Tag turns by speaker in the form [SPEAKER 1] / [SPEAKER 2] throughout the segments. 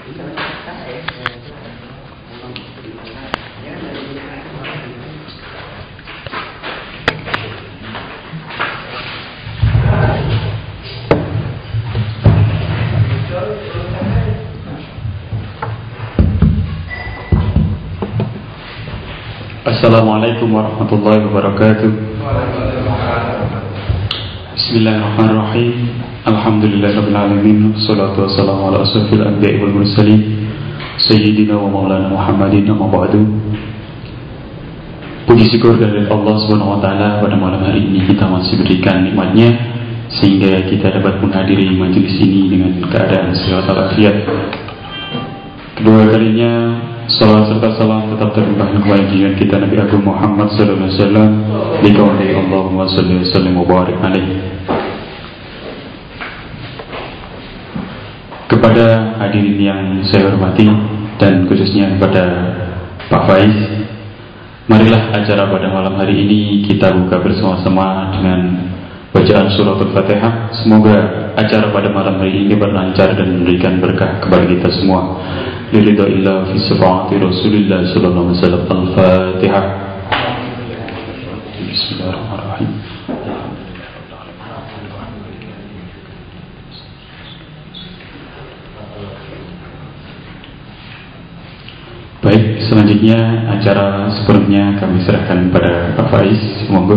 [SPEAKER 1] Assalamualaikum warahmatullahi wabarakatuh. Bismillahirrahmanirrahim. Alhamdulillahirabbil alamin. Wassalatu wassalamu ala asrofil anbiya'i wal mursalin sayyidina wa maulana Muhammadin amma ba'du. Puji syukur dari Allah Subhanahu wa taala, pada malam hari ini kita masih berikan nikmatnya sehingga kita dapat menghadiri majelis ini dengan keadaan sehat walafiat. Kedua kalinya salawat serta salam tetap terlimpahkan kepada junjungan kita Nabi Agung Muhammad sallallahu alaihi wasallam. Biqauli Allahumma shalli wa sallim wa barik alaihi. Kepada hadirin yang saya hormati dan khususnya kepada Pak Faiz, marilah acara pada malam hari ini kita buka bersama-sama dengan bacaan suratul Fatihah. Semoga acara pada malam hari ini berlancar dan memberikan berkah kepada kita semua. Liridha'illah fi syafaati Rasulillah sallallahu alaihi wasallam. Al-Fatihah. Bismillahirrahmanirrahim. Baik, selanjutnya acara sepenuhnya kami serahkan pada Pak Faiz. Monggo.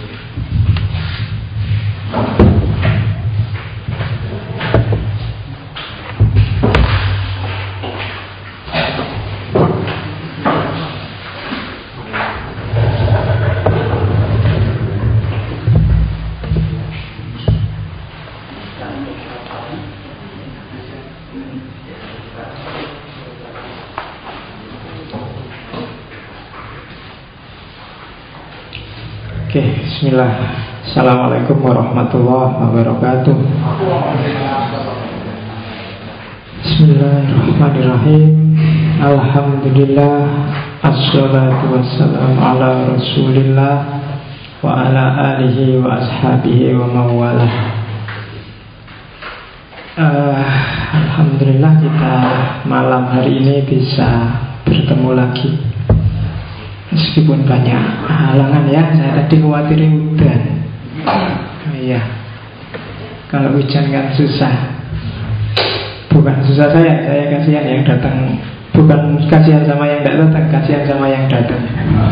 [SPEAKER 2] Oke, bismillah. Assalamualaikum warahmatullahi wabarakatuh. Bismillahirrahmanirrahim. Alhamdulillah. Assalatu wassalamu ala rasulillah wa ala alihi wa ashabihi wa mawalah. Alhamdulillah kita malam hari ini bisa bertemu lagi, meskipun banyak halangan ya. Saya tadi khawatir hujan. Iya, kalau hujan kan susah. Bukan susah saya kasihan yang datang. Bukan kasihan sama yang tidak datang, kasihan sama yang datang.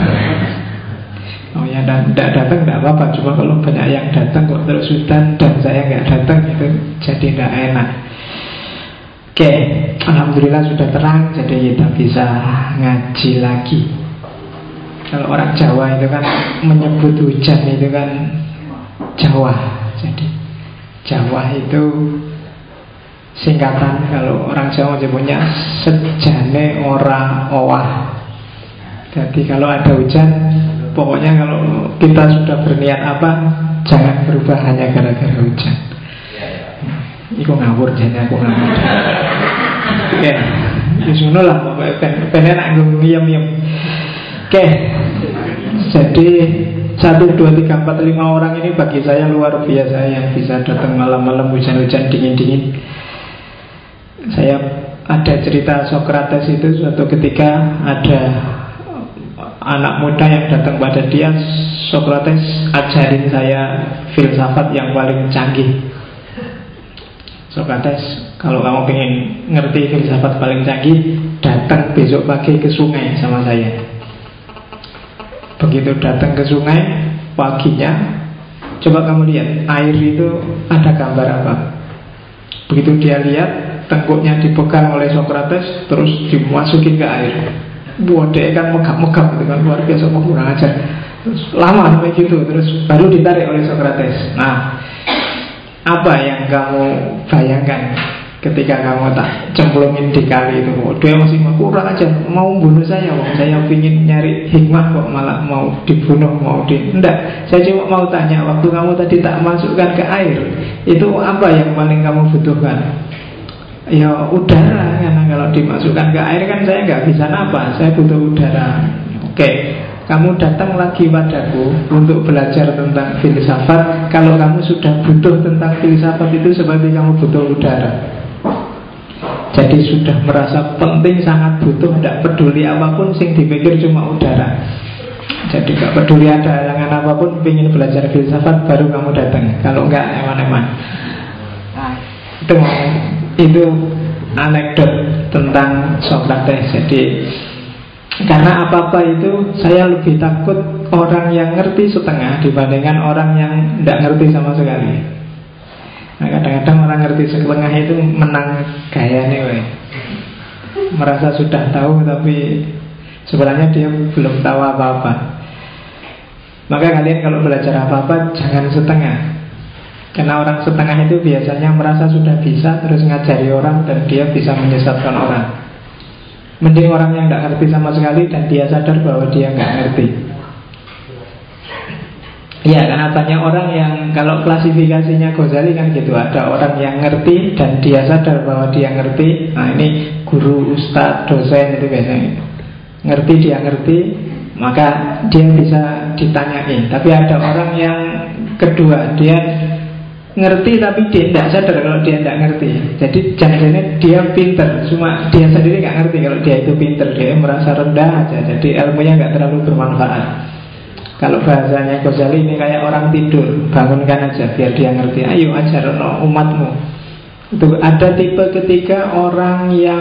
[SPEAKER 2] Oh ya, dan tidak datang tidak apa-apa. Cuma kalau banyak yang datang kok terus hujan dan saya nggak datang, itu jadi tidak enak. Oke, alhamdulillah sudah terang, jadi kita bisa ngaji lagi. Kalau orang Jawa itu kan menyebut hujan itu kan Jawa. Jadi Jawa itu singkatan. Kalau orang Jawa menyebutnya sejane ora owah. Jadi kalau ada hujan, pokoknya kalau kita sudah berniat apa, jangan berubah hanya gara-gara hujan. Iku ngawur, jadi aku ngawur. Oke, bismillah. Pokoknya penenak ngiyem-ngiyem. Oke, jadi 1, 2, 3, 4, 5 orang ini bagi saya luar biasa yang bisa datang malam-malam hujan-hujan dingin-dingin. Saya ada cerita Sokrates itu, suatu ketika ada anak muda yang datang pada dia, Sokrates ajarin saya filsafat yang paling canggih. Sokrates, kalau kamu pengen ngerti filsafat paling canggih, datang besok pagi ke sungai sama saya. Begitu datang ke sungai paginya, coba kamu lihat air itu ada gambar apa. Begitu dia lihat, tengkuknya dipegang oleh Sokrates, terus dimasukin ke air. Wah, dia kan megap-megap gitu kan, luar biasa, kurang ajar. Terus lama sampai gitu, terus baru ditarik oleh Sokrates. Nah, apa yang kamu bayangkan ketika kamu tak cemplungin di kali itu? Oh, dia masih kurang aja, mau bunuh saya. Saya ingin nyari hikmah kok malah mau dibunuh, enggak, saya cuma mau tanya, waktu kamu tadi tak masukkan ke air, itu apa yang paling kamu butuhkan? Ya udara, karena kalau dimasukkan ke air kan saya nggak bisa napas, saya butuh udara. Oke, kamu datang lagi padaku untuk belajar tentang filsafat. Kalau kamu sudah butuh tentang filsafat itu seperti kamu butuh udara. Jadi sudah merasa penting, sangat butuh, tidak peduli apapun, sing dipikir cuma udara. Jadi gak peduli ada halangan apapun, ingin belajar filsafat baru kamu datang. Kalau enggak, eman-eman. Itu anekdot tentang Socrates. Jadi karena apa-apa itu saya lebih takut orang yang ngerti setengah dibandingkan orang yang tidak ngerti sama sekali. Nah, kadang-kadang orang ngerti setengah itu menang gayanya, merasa sudah tahu tapi sebenarnya dia belum tahu apa-apa. Maka kalian kalau belajar apa-apa jangan setengah. Karena orang setengah itu biasanya merasa sudah bisa, terus ngajari orang dan dia bisa menyesatkan orang. Mending orang yang tidak ngerti sama sekali dan dia sadar bahwa dia nggak ngerti. Ya, karena banyak orang yang, kalau klasifikasinya Ghazali kan gitu, ada orang yang ngerti dan dia sadar bahwa dia ngerti. Nah ini guru, ustadz, dosen itu biasanya ngerti, dia ngerti, maka dia bisa ditanyain. Tapi ada orang yang kedua, dia ngerti tapi dia tidak sadar kalau dia tidak ngerti. Jadi jangan-jangan dia pinter, cuma dia sendiri nggak ngerti kalau dia itu pinter. Dia merasa rendah aja, jadi ilmunya nggak terlalu bermanfaat. Kalau bahasanya Ghazali ini kayak orang tidur, bangunkan aja biar dia ngerti. Ayo ajar umatmu. Itu ada tipe ketiga, orang yang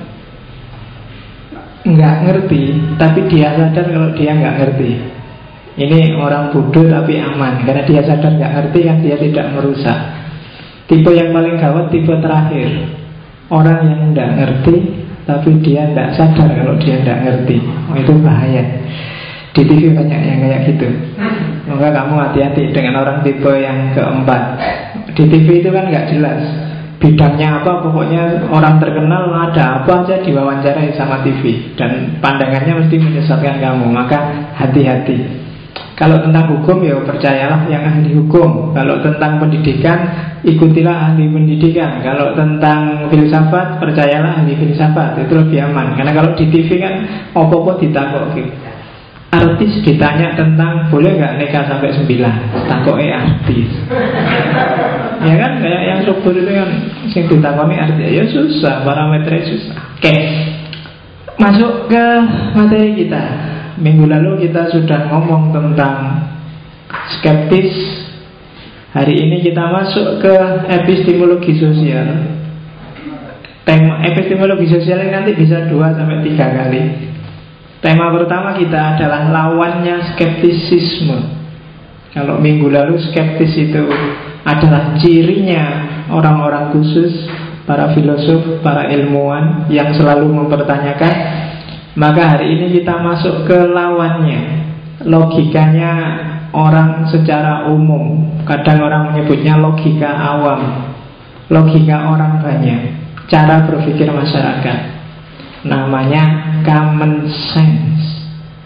[SPEAKER 2] nggak ngerti tapi dia sadar kalau dia nggak ngerti. Ini orang bodoh tapi aman, karena dia sadar nggak ngerti kan dia tidak merusak. Tipe yang paling gawat tipe terakhir, orang yang nggak ngerti tapi dia nggak sadar kalau dia nggak ngerti. Itu bahaya. Di TV banyak yang kayak gitu. Maka kamu hati-hati dengan orang tipe yang keempat. Di TV itu kan nggak jelas bidangnya apa, pokoknya orang terkenal ada apa aja diwawancarai sama TV, dan pandangannya mesti menyesatkan kamu. Maka hati-hati. Kalau tentang hukum ya percayalah yang ahli hukum. Kalau tentang pendidikan ikutilah ahli pendidikan. Kalau tentang filsafat percayalah ahli filsafat. Itu lebih aman. Karena kalau di TV kan apa-apa ditakok gitu. Artis ditanya tentang boleh nggak nikah sampai 9, takoknya artis. Ya kan, kayak yang subur itu kan sing ditakoni artis, ya susah, parameternya susah. Oke, masuk ke materi kita. Minggu lalu kita sudah ngomong tentang skeptis. Hari ini kita masuk ke epistemologi sosial. Tema epistemologi sosial ini nanti bisa 2-3 kali. Tema pertama kita adalah lawannya skeptisisme. Kalau minggu lalu skeptis itu adalah cirinya orang-orang khusus, para filosof, para ilmuwan yang selalu mempertanyakan, maka hari ini kita masuk ke lawannya, logikanya orang secara umum. Kadang orang menyebutnya logika awam, logika orang banyak, cara berpikir masyarakat. Namanya common sense.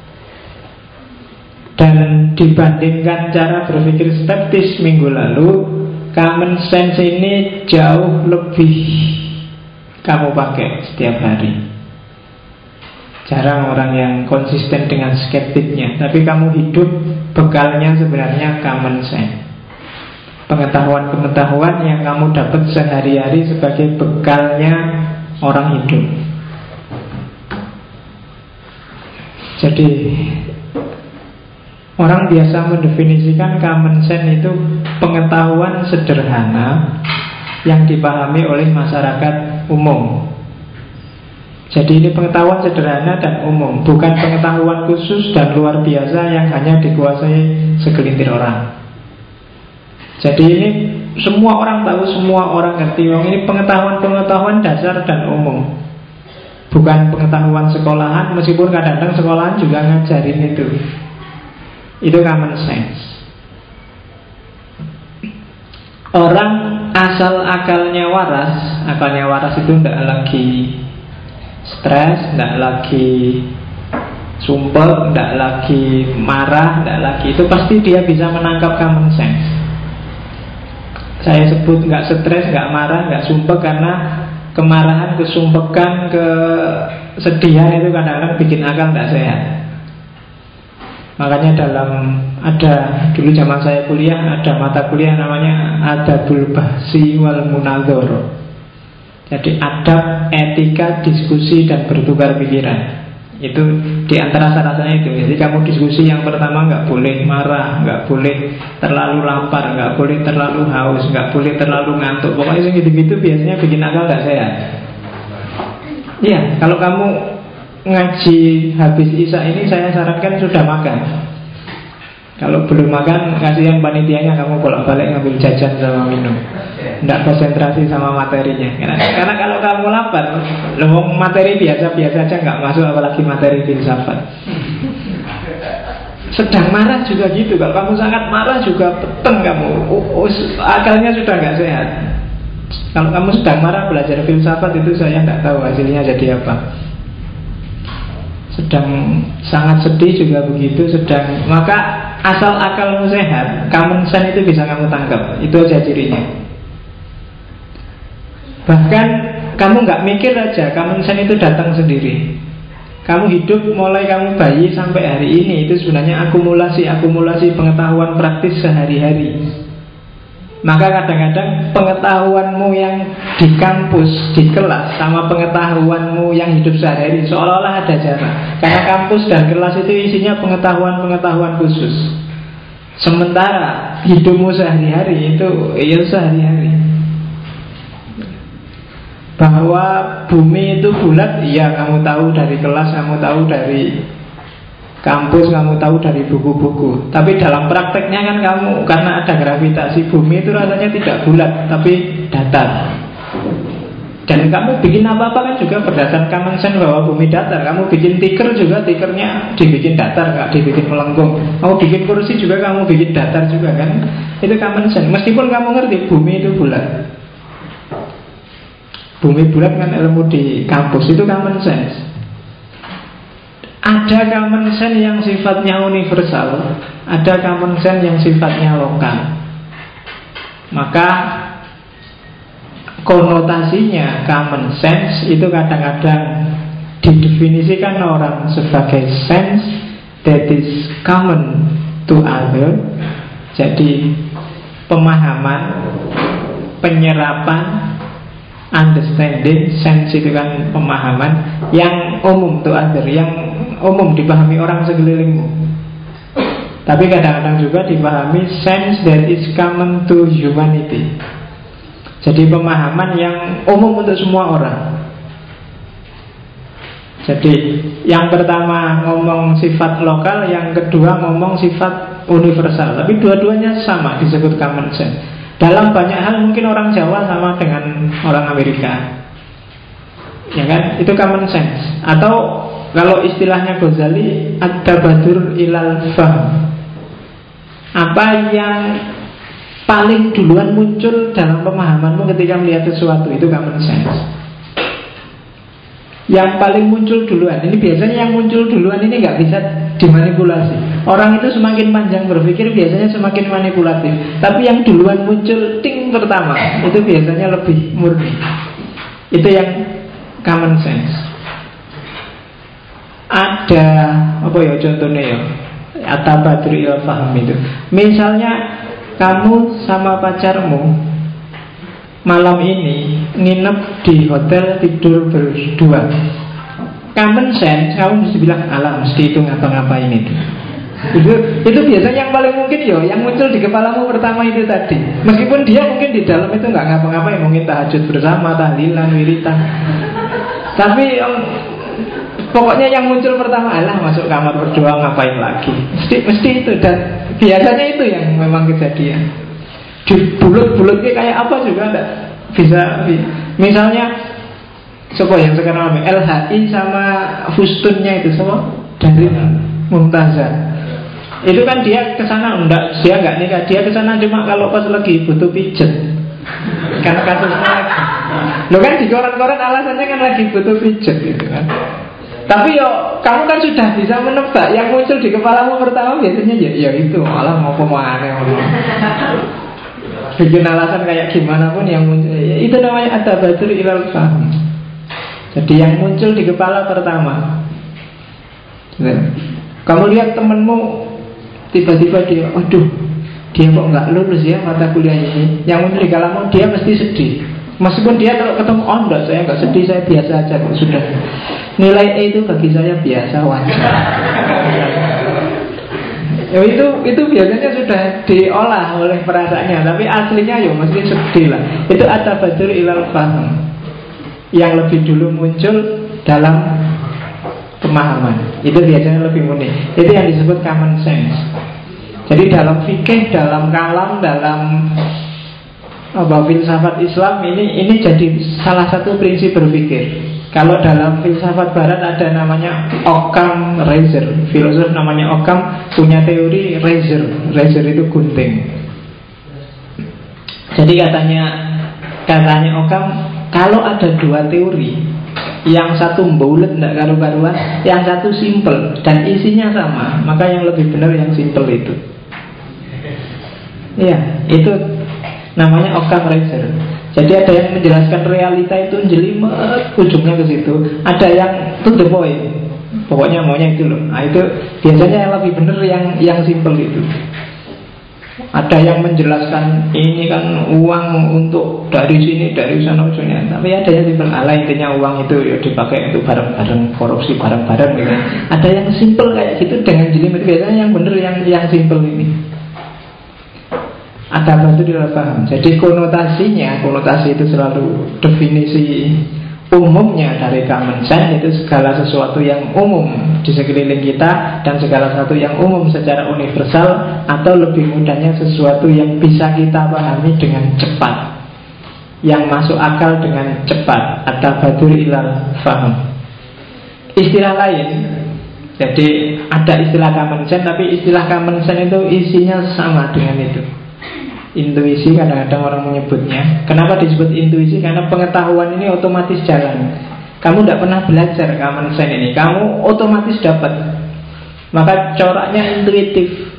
[SPEAKER 2] Dan dibandingkan cara berpikir skeptis minggu lalu, common sense ini jauh lebih kamu pakai setiap hari. Jarang orang yang konsisten dengan skeptiknya, tapi kamu hidup bekalnya sebenarnya common sense. Pengetahuan-pengetahuan yang kamu dapat sehari-hari sebagai bekalnya orang hidup. Jadi orang biasa mendefinisikan common sense itu pengetahuan sederhana yang dipahami oleh masyarakat umum. Jadi ini pengetahuan sederhana dan umum, bukan pengetahuan khusus dan luar biasa yang hanya dikuasai segelintir orang. Jadi ini semua orang tahu, semua orang ngerti. Ini pengetahuan-pengetahuan dasar dan umum, bukan pengetahuan sekolahan, meskipun kadang-kadang sekolahan juga ngajarin itu. Itu common sense. Orang asal akalnya waras itu tidak lagi stres, tidak lagi sumpah, tidak lagi marah, tidak lagi, itu pasti dia bisa menangkap common sense. Saya sebut nggak stres, nggak marah, nggak sumpah karena kemarahan, kesumpekan, kesedihan itu kadang-kadang bikin akal tidak sehat. Makanya ada dulu zaman saya kuliah, ada mata kuliah namanya Adabul Bahsi wal Munadzara. Jadi adab, etika, diskusi, dan bertukar pikiran. Itu diantara syaratnya itu. Jadi kamu diskusi yang pertama nggak boleh marah, nggak boleh terlalu lapar, nggak boleh terlalu haus, nggak boleh terlalu ngantuk. Pokoknya gitu-gitu biasanya bikin akal nggak sehat. Iya, kalau kamu ngaji habis isya ini saya sarankan sudah makan. Kalau belum makan, kasihan panitianya, kamu bolak-balik ngambil jajan sama minum, tidak konsentrasi sama materinya. Karena kalau kamu lapar, materi biasa-biasa aja nggak masuk, apalagi materi filsafat. Sedang marah juga gitu. Kalau kamu sangat marah juga peteng kamu, akalnya sudah nggak sehat. Kalau kamu sedang marah belajar filsafat itu saya nggak tahu hasilnya jadi apa. Sedang sangat sedih juga begitu. Maka asal akalmu sehat, common sense itu bisa kamu tangkap. Itu aja cirinya. Bahkan kamu nggak mikir aja, common sense itu datang sendiri. Kamu hidup mulai kamu bayi sampai hari ini, itu sebenarnya akumulasi pengetahuan praktis sehari-hari. Maka kadang-kadang pengetahuanmu yang di kampus, di kelas, sama pengetahuanmu yang hidup sehari-hari seolah-olah ada jarak. Karena kampus dan kelas itu isinya pengetahuan-pengetahuan khusus. Sementara hidupmu sehari-hari itu ya sehari-hari. Bahwa bumi itu bulat, iya kamu tahu dari kelas, kamu tahu dari kampus, kamu tahu dari buku-buku. Tapi dalam prakteknya kan kamu, karena ada gravitasi, bumi itu rasanya tidak bulat, tapi datar. Dan kamu bikin apa-apa kan juga berdasarkan common sense bahwa bumi datar. Kamu bikin tikar juga, tikernya dibikin datar, nggak dibikin melengkung. Kamu bikin kursi juga, kamu bikin datar juga kan. Itu common sense. Meskipun kamu ngerti bumi itu bulat. Bumi bulat kan ilmu di kampus, itu common sense. Ada common sense yang sifatnya universal, ada common sense yang sifatnya lokal. Maka konotasinya common sense itu kadang-kadang didefinisikan orang sebagai sense that is common to other. Jadi pemahaman, penyerapan, understanding. Sense itu kan pemahaman yang umum to other, yang umum dipahami orang sekelilingmu. Tapi kadang-kadang juga dipahami sense that is common to humanity. Jadi pemahaman yang umum untuk semua orang. Jadi yang pertama ngomong sifat lokal, yang kedua ngomong sifat universal. Tapi dua-duanya sama disebut common sense. Dalam banyak hal mungkin orang Jawa sama dengan orang Amerika, ya kan? Itu common sense. Atau kalau istilahnya Ghazali, ad-tabadur ilal fahm. Apa yang paling duluan muncul dalam pemahamanmu ketika melihat sesuatu, itu common sense. Yang paling muncul duluan, ini biasanya yang muncul duluan ini nggak bisa dimanipulasi. Orang itu semakin panjang berpikir biasanya semakin manipulatif. Tapi yang duluan muncul ting pertama, itu biasanya lebih murni. Itu yang common sense. Ada apa ya contohnya ya, at-tabadur ilal fahm itu. Misalnya kamu sama pacarmu malam ini nginep di hotel, tidur berdua. Common sense kamu mesti bilang alah mesti itu ngapa-ngapain itu. Itu biasanya yang paling mungkin ya, yang muncul di kepalamu pertama itu tadi. Meskipun dia mungkin di dalam itu nggak ngapa-ngapain, mungkin tahajud bersama, tahlilan, wiritan. Tapi pokoknya yang muncul pertama alah masuk kamar berdua ngapain lagi. Mesti itu, dan biasanya itu yang memang kejadian. Di bulut-bulutnya kayak apa juga enggak bisa. Misalnya siapa yang sekarang namanya LHI sama Fustunnya itu semua dari Mumtazah. Itu kan dia kesana dia nggak nikah, dia kesana cuma kalau pas lagi butuh pijet. Karena kasusnya lagi. Lo kan di koran-koran alasannya kan lagi butuh pijet gitu kan. Tapi yo kamu kan sudah bisa menebak yang muncul di kepalamu pertama biasanya ya itu malah mau kemana bikin alasan kayak gimana pun yang muncul. Itu namanya at-tabadur ilal fahm. Jadi yang muncul di kepala pertama. Kamu lihat temenmu tiba-tiba dia, aduh dia kok nggak lulus ya mata kuliah ini. Yang muncul di kepalamu dia mesti sedih. Meskipun dia kalau ketemu, oh enggak, saya enggak sedih, saya biasa aja kok, sudah. Nilai E itu bagi saya biasa, wajar. Itu biasanya sudah diolah oleh perasaannya, tapi aslinya ya mesti sedih lah. Itu at-tabadur ilal fahm, yang lebih dulu muncul dalam pemahaman. Itu biasanya lebih murni. Itu yang disebut common sense. Jadi dalam fikih, dalam kalam, dalam filsafat Islam ini jadi salah satu prinsip berpikir. Kalau dalam filsafat Barat ada namanya Occam Razor. Filosof namanya Occam punya teori razor. Razor itu gunting. Jadi katanya Occam, kalau ada dua teori, yang satu bulat tidak karu-karuan, yang satu simple dan isinya sama, maka yang lebih benar yang simple itu. Ya, itu namanya Occam Razor. Jadi ada yang menjelaskan realita itu jelimet, ujungnya ke situ. Ada yang to the point, pokoknya maunya itu loh. Nah itu biasanya yang lebih benar yang simple itu. Ada yang menjelaskan ini kan uang untuk dari sini dari sana ujungnya. Tapi ada yang simple, ala intinya uang itu ya dipakai untuk bareng-bareng, korupsi bareng-bareng gitu. Ada yang simple kayak gitu dengan jelimet. Biasanya yang benar yang simple ini. Ada batu di dalam paham. Jadi konotasi itu selalu definisi umumnya dari common sense, itu segala sesuatu yang umum di sekeliling kita dan segala sesuatu yang umum secara universal, atau lebih mudahnya sesuatu yang bisa kita pahami dengan cepat, yang masuk akal dengan cepat. Ada batu ilal faham. Istilah lain, jadi ada istilah common sense, tapi istilah common sense itu isinya sama dengan itu. Intuisi kadang-kadang orang menyebutnya. Kenapa disebut intuisi? Karena pengetahuan ini otomatis jalan. Kamu tidak pernah belajar common sense ini, kamu otomatis dapat. Maka coraknya intuitif.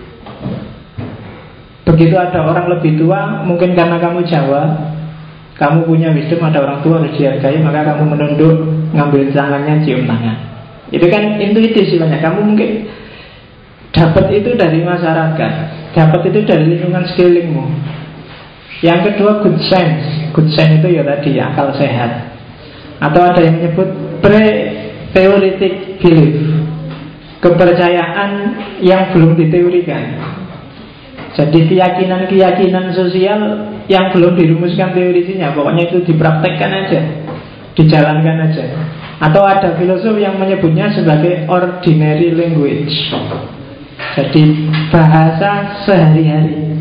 [SPEAKER 2] Begitu ada orang lebih tua, mungkin karena kamu Jawa, kamu punya wisdom, ada orang tua harus dihargai, maka kamu menunduk, ngambil tangannya, cium tangan. Itu kan intuitif sifatnya. Kamu mungkin dapat itu dari masyarakat, dapat itu dari lingkungan sekelilingmu. Yang kedua good sense. Good sense itu ya tadi akal sehat. Atau ada yang menyebut pre-theoretic belief, kepercayaan yang belum diteorikan. Jadi keyakinan-keyakinan sosial yang belum dirumuskan teorisinya, pokoknya itu dipraktekkan aja, dijalankan aja. Atau ada filosof yang menyebutnya sebagai ordinary language. Jadi bahasa sehari-hari.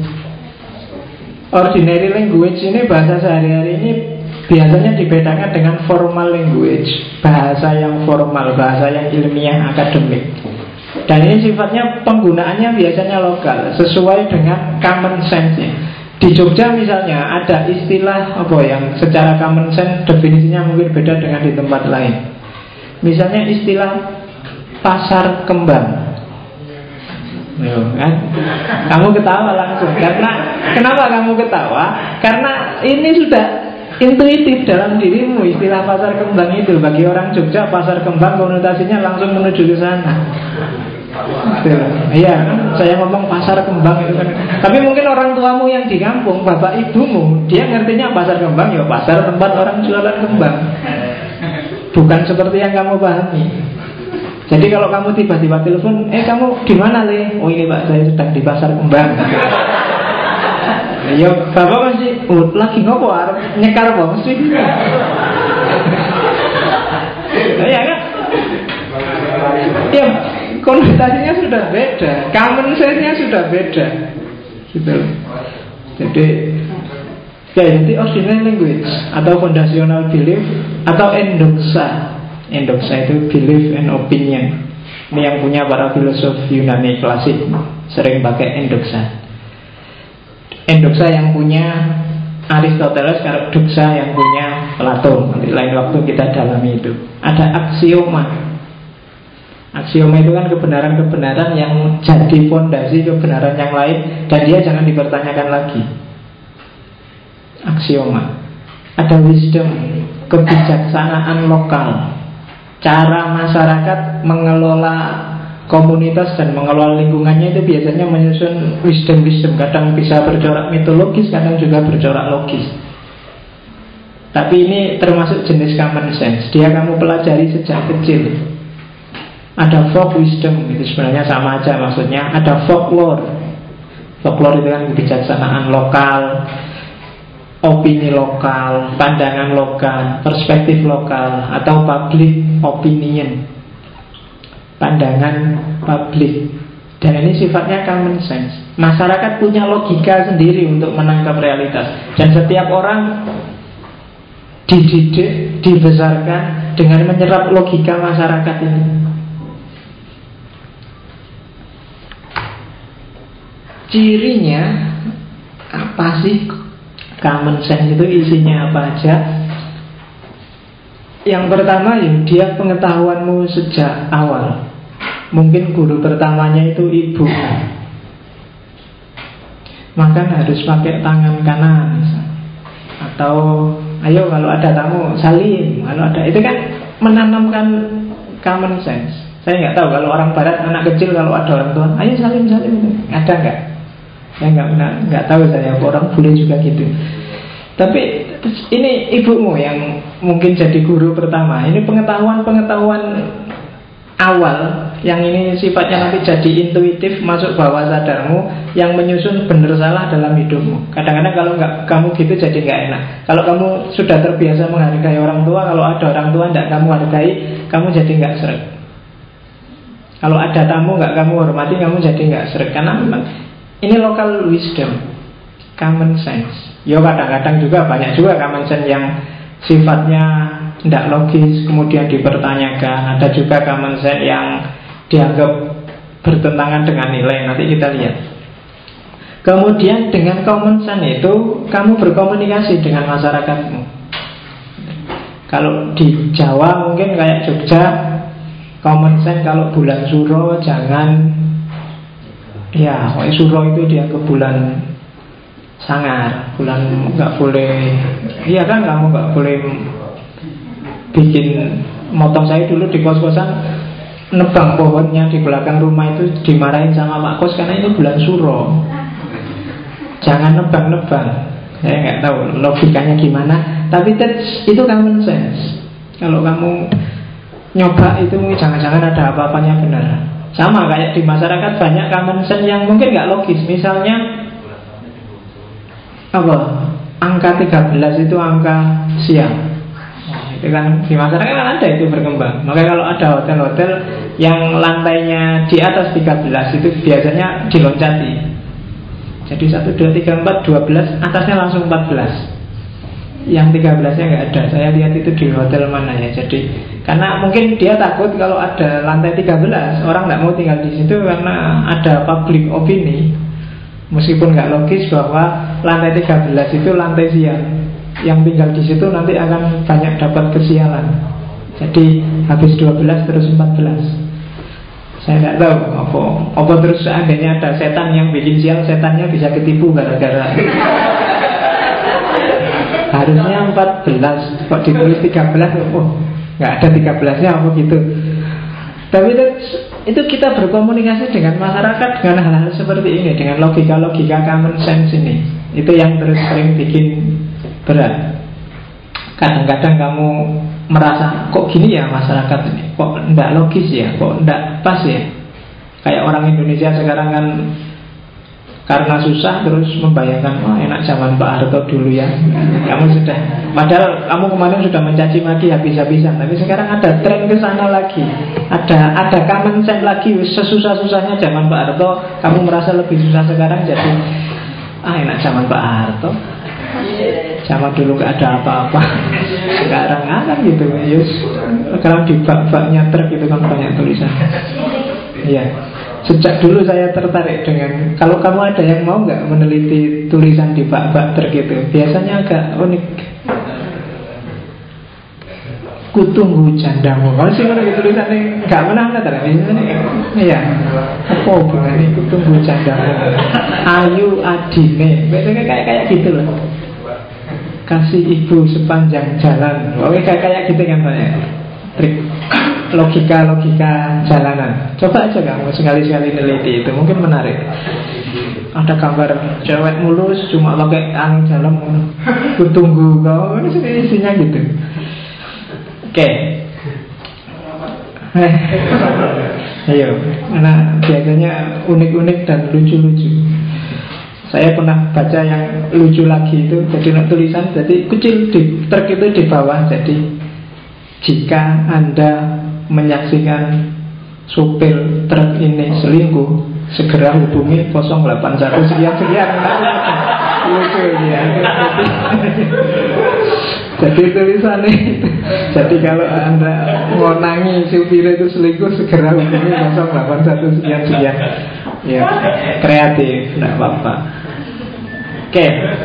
[SPEAKER 2] Ordinary language ini, bahasa sehari-hari ini biasanya dibedakan dengan formal language, bahasa yang formal, bahasa yang ilmiah, akademik. Dan ini sifatnya penggunaannya biasanya lokal, sesuai dengan common sense-nya. Di Jogja misalnya ada istilah apa yang secara common sense definisinya mungkin beda dengan di tempat lain. Misalnya istilah pasar kembang. Kan? Kamu ketawa langsung. Kenapa kamu ketawa? Karena ini sudah intuitif dalam dirimu. Istilah pasar kembang itu bagi orang Jogja, pasar kembang konotasinya langsung menuju ke sana. Iya, saya ngomong pasar kembang itu kan. Tapi mungkin orang tuamu yang di kampung, bapak ibumu, dia ngertinya pasar kembang ya pasar tempat orang jualan kembang. Bukan seperti yang kamu pahami. Jadi kalau kamu tiba-tiba telepon, kamu di mana Le? Oh ini Pak, saya sedang di pasar kembang. Ya bapak masih lagi ngopo, nyekar apa mesti? Ya kan? Ya konotasinya sudah beda, common sense-nya sudah beda, gitu. Jadi ordinary language atau foundational belief atau endoxa. Endoxa itu belief and opinion. Ini yang punya para filosof Yunani klasik, sering pakai endoxa. Endoxa yang punya Aristoteles, kalau doxa yang punya Plato. Nanti lain waktu kita dalami itu. Ada aksioma. Aksioma itu kan kebenaran-kebenaran yang jadi fondasi kebenaran yang lain, dan dia jangan dipertanyakan lagi. Aksioma. Ada wisdom, kebijaksanaan lokal, cara masyarakat mengelola komunitas dan mengelola lingkungannya itu biasanya menyusun wisdom-wisdom. Kadang bisa bercorak mitologis, kadang juga bercorak logis. Tapi ini termasuk jenis common sense. Dia kamu pelajari sejak kecil. Ada folk wisdom, itu sebenarnya sama aja maksudnya. Ada folklore. Folklore itu kan kebijaksanaan lokal, opini lokal, pandangan lokal, perspektif lokal, atau public opinion, pandangan publik. Dan ini sifatnya common sense. Masyarakat punya logika sendiri untuk menangkap realitas. Dan setiap orang dididik, dibesarkan dengan menyerap logika masyarakat ini. Cirinya apa sih? Common sense itu isinya apa aja? Yang pertama, dia pengetahuanmu sejak awal. Mungkin guru pertamanya itu ibu, makan harus pakai tangan kanan. Atau ayo kalau ada tamu salim, kalau ada, itu kan menanamkan common sense. Saya nggak tahu kalau orang barat, anak kecil kalau ada orang tua, ayo salim, ada nggak? Saya nggak tahu, saya orang bule juga gitu. Tapi ini ibumu yang mungkin jadi guru pertama. Ini pengetahuan awal yang ini sifatnya nanti jadi intuitif, masuk bawah sadarmu, yang menyusun benar salah dalam hidupmu. Kadang-kadang kalau nggak kamu gitu jadi nggak enak. Kalau kamu sudah terbiasa menghargai orang tua, kalau ada orang tua nggak kamu hargai, kamu jadi nggak sreg. Kalau ada tamu nggak kamu hormati, kamu jadi nggak sreg. Karena memang ini local wisdom, common sense. Ya kadang-kadang juga banyak juga common sense yang sifatnya tidak logis, kemudian dipertanyakan. Ada juga common sense yang dianggap bertentangan dengan nilai. Nanti kita lihat. Kemudian dengan common sense itu kamu berkomunikasi dengan masyarakatmu. Kalau di Jawa mungkin kayak Jogja, common sense kalau bulan Suro jangan, ya Suro itu dianggap bulan sangar, bulan nggak boleh. Iya kan, kamu nggak boleh bikin motong. Saya dulu di kos-kosan nebang pohonnya di belakang rumah itu dimarahin sama Pak Kos karena ini bulan Suro, jangan nebang-nebang. Saya nggak tahu logikanya gimana, tapi itu common sense. Kalau kamu nyoba itu jangan-jangan ada apa-apanya benar. Sama kayak di masyarakat banyak common sense yang mungkin nggak logis. Misalnya apa? Angka 13 itu angka siang. Itu kan di masyarakat kan ada itu berkembang. Makanya kalau ada hotel-hotel yang lantainya di atas 13 itu biasanya diloncati. Jadi 1, 2, 3, 4, 12, atasnya langsung 14. Yang 13-nya nggak ada. Saya lihat itu di hotel mana ya. Jadi karena mungkin dia takut kalau ada lantai 13, orang nggak mau tinggal di situ karena ada public opini. Meskipun nggak logis bahwa lantai 13 itu lantai siang, yang tinggal di situ nanti akan banyak dapat kesialan. Jadi habis 12 terus 14. Saya tidak tahu apa terus seandainya ada setan yang bikin sial, setannya bisa ketipu gara-gara harusnya 14 kok ditulis 13. Oh, nggak ada 13-nya apa gitu. Tapi itu kita berkomunikasi dengan masyarakat dengan hal-hal seperti ini, dengan logika-logika common sense ini. Itu yang terus sering bikin berat. Kadang-kadang kamu merasa kok gini ya masyarakat ini, kok enggak logis ya, kok enggak pas ya. Kayak orang Indonesia sekarang kan karena susah terus membayangkan, oh enak zaman Pak Harto dulu ya. Kamu sudah, padahal kamu kemarin sudah mencaci maki habis-habisan, tapi sekarang ada tren ke sana lagi. Ada common sense lagi. Sesusah-susahnya zaman Pak Harto, kamu merasa lebih susah sekarang, jadi enak zaman Pak Harto. Zaman dulu gak ada apa-apa. Sekarang kan gitu. Yes. Sekarang di bak-baknya truk itu kan banyak tulisan. Iya. Sejak dulu saya tertarik dengan, kalau kamu ada yang mau nggak meneliti tulisan di bak-bak truk itu, biasanya agak unik. Kutunggu jandamu. Kalau sih mana tulisannya nggak menang kan? Iya. Apa hubungannya kutunggu jandamu? Ayu adine. Biasanya kayak gitu loh. Kasih ibu sepanjang jalan. Oke kayak gitu kan banyak trik. logika-logika jalanan. Coba aja kamu sekali-sekali neliti itu, mungkin menarik. Ada gambar cewek mulus cuma pakai jalan, ku tunggu kau, ini isinya gitu. Oke. Ayo, karena biasanya unik-unik dan lucu-lucu. Saya pernah baca yang lucu lagi itu, jadi tulisan, jadi kecil di truk itu di bawah. Jadi jika Anda menyaksikan supir truk ini selingkuh, segera hubungi 081 sekian. Lucu ya. Jadi tulisannya itu. Jadi kalau Anda ngonangi supir itu selingkuh, segera hubungi 081 sekian. Ya, kreatif, tidak apa-apa. Oke.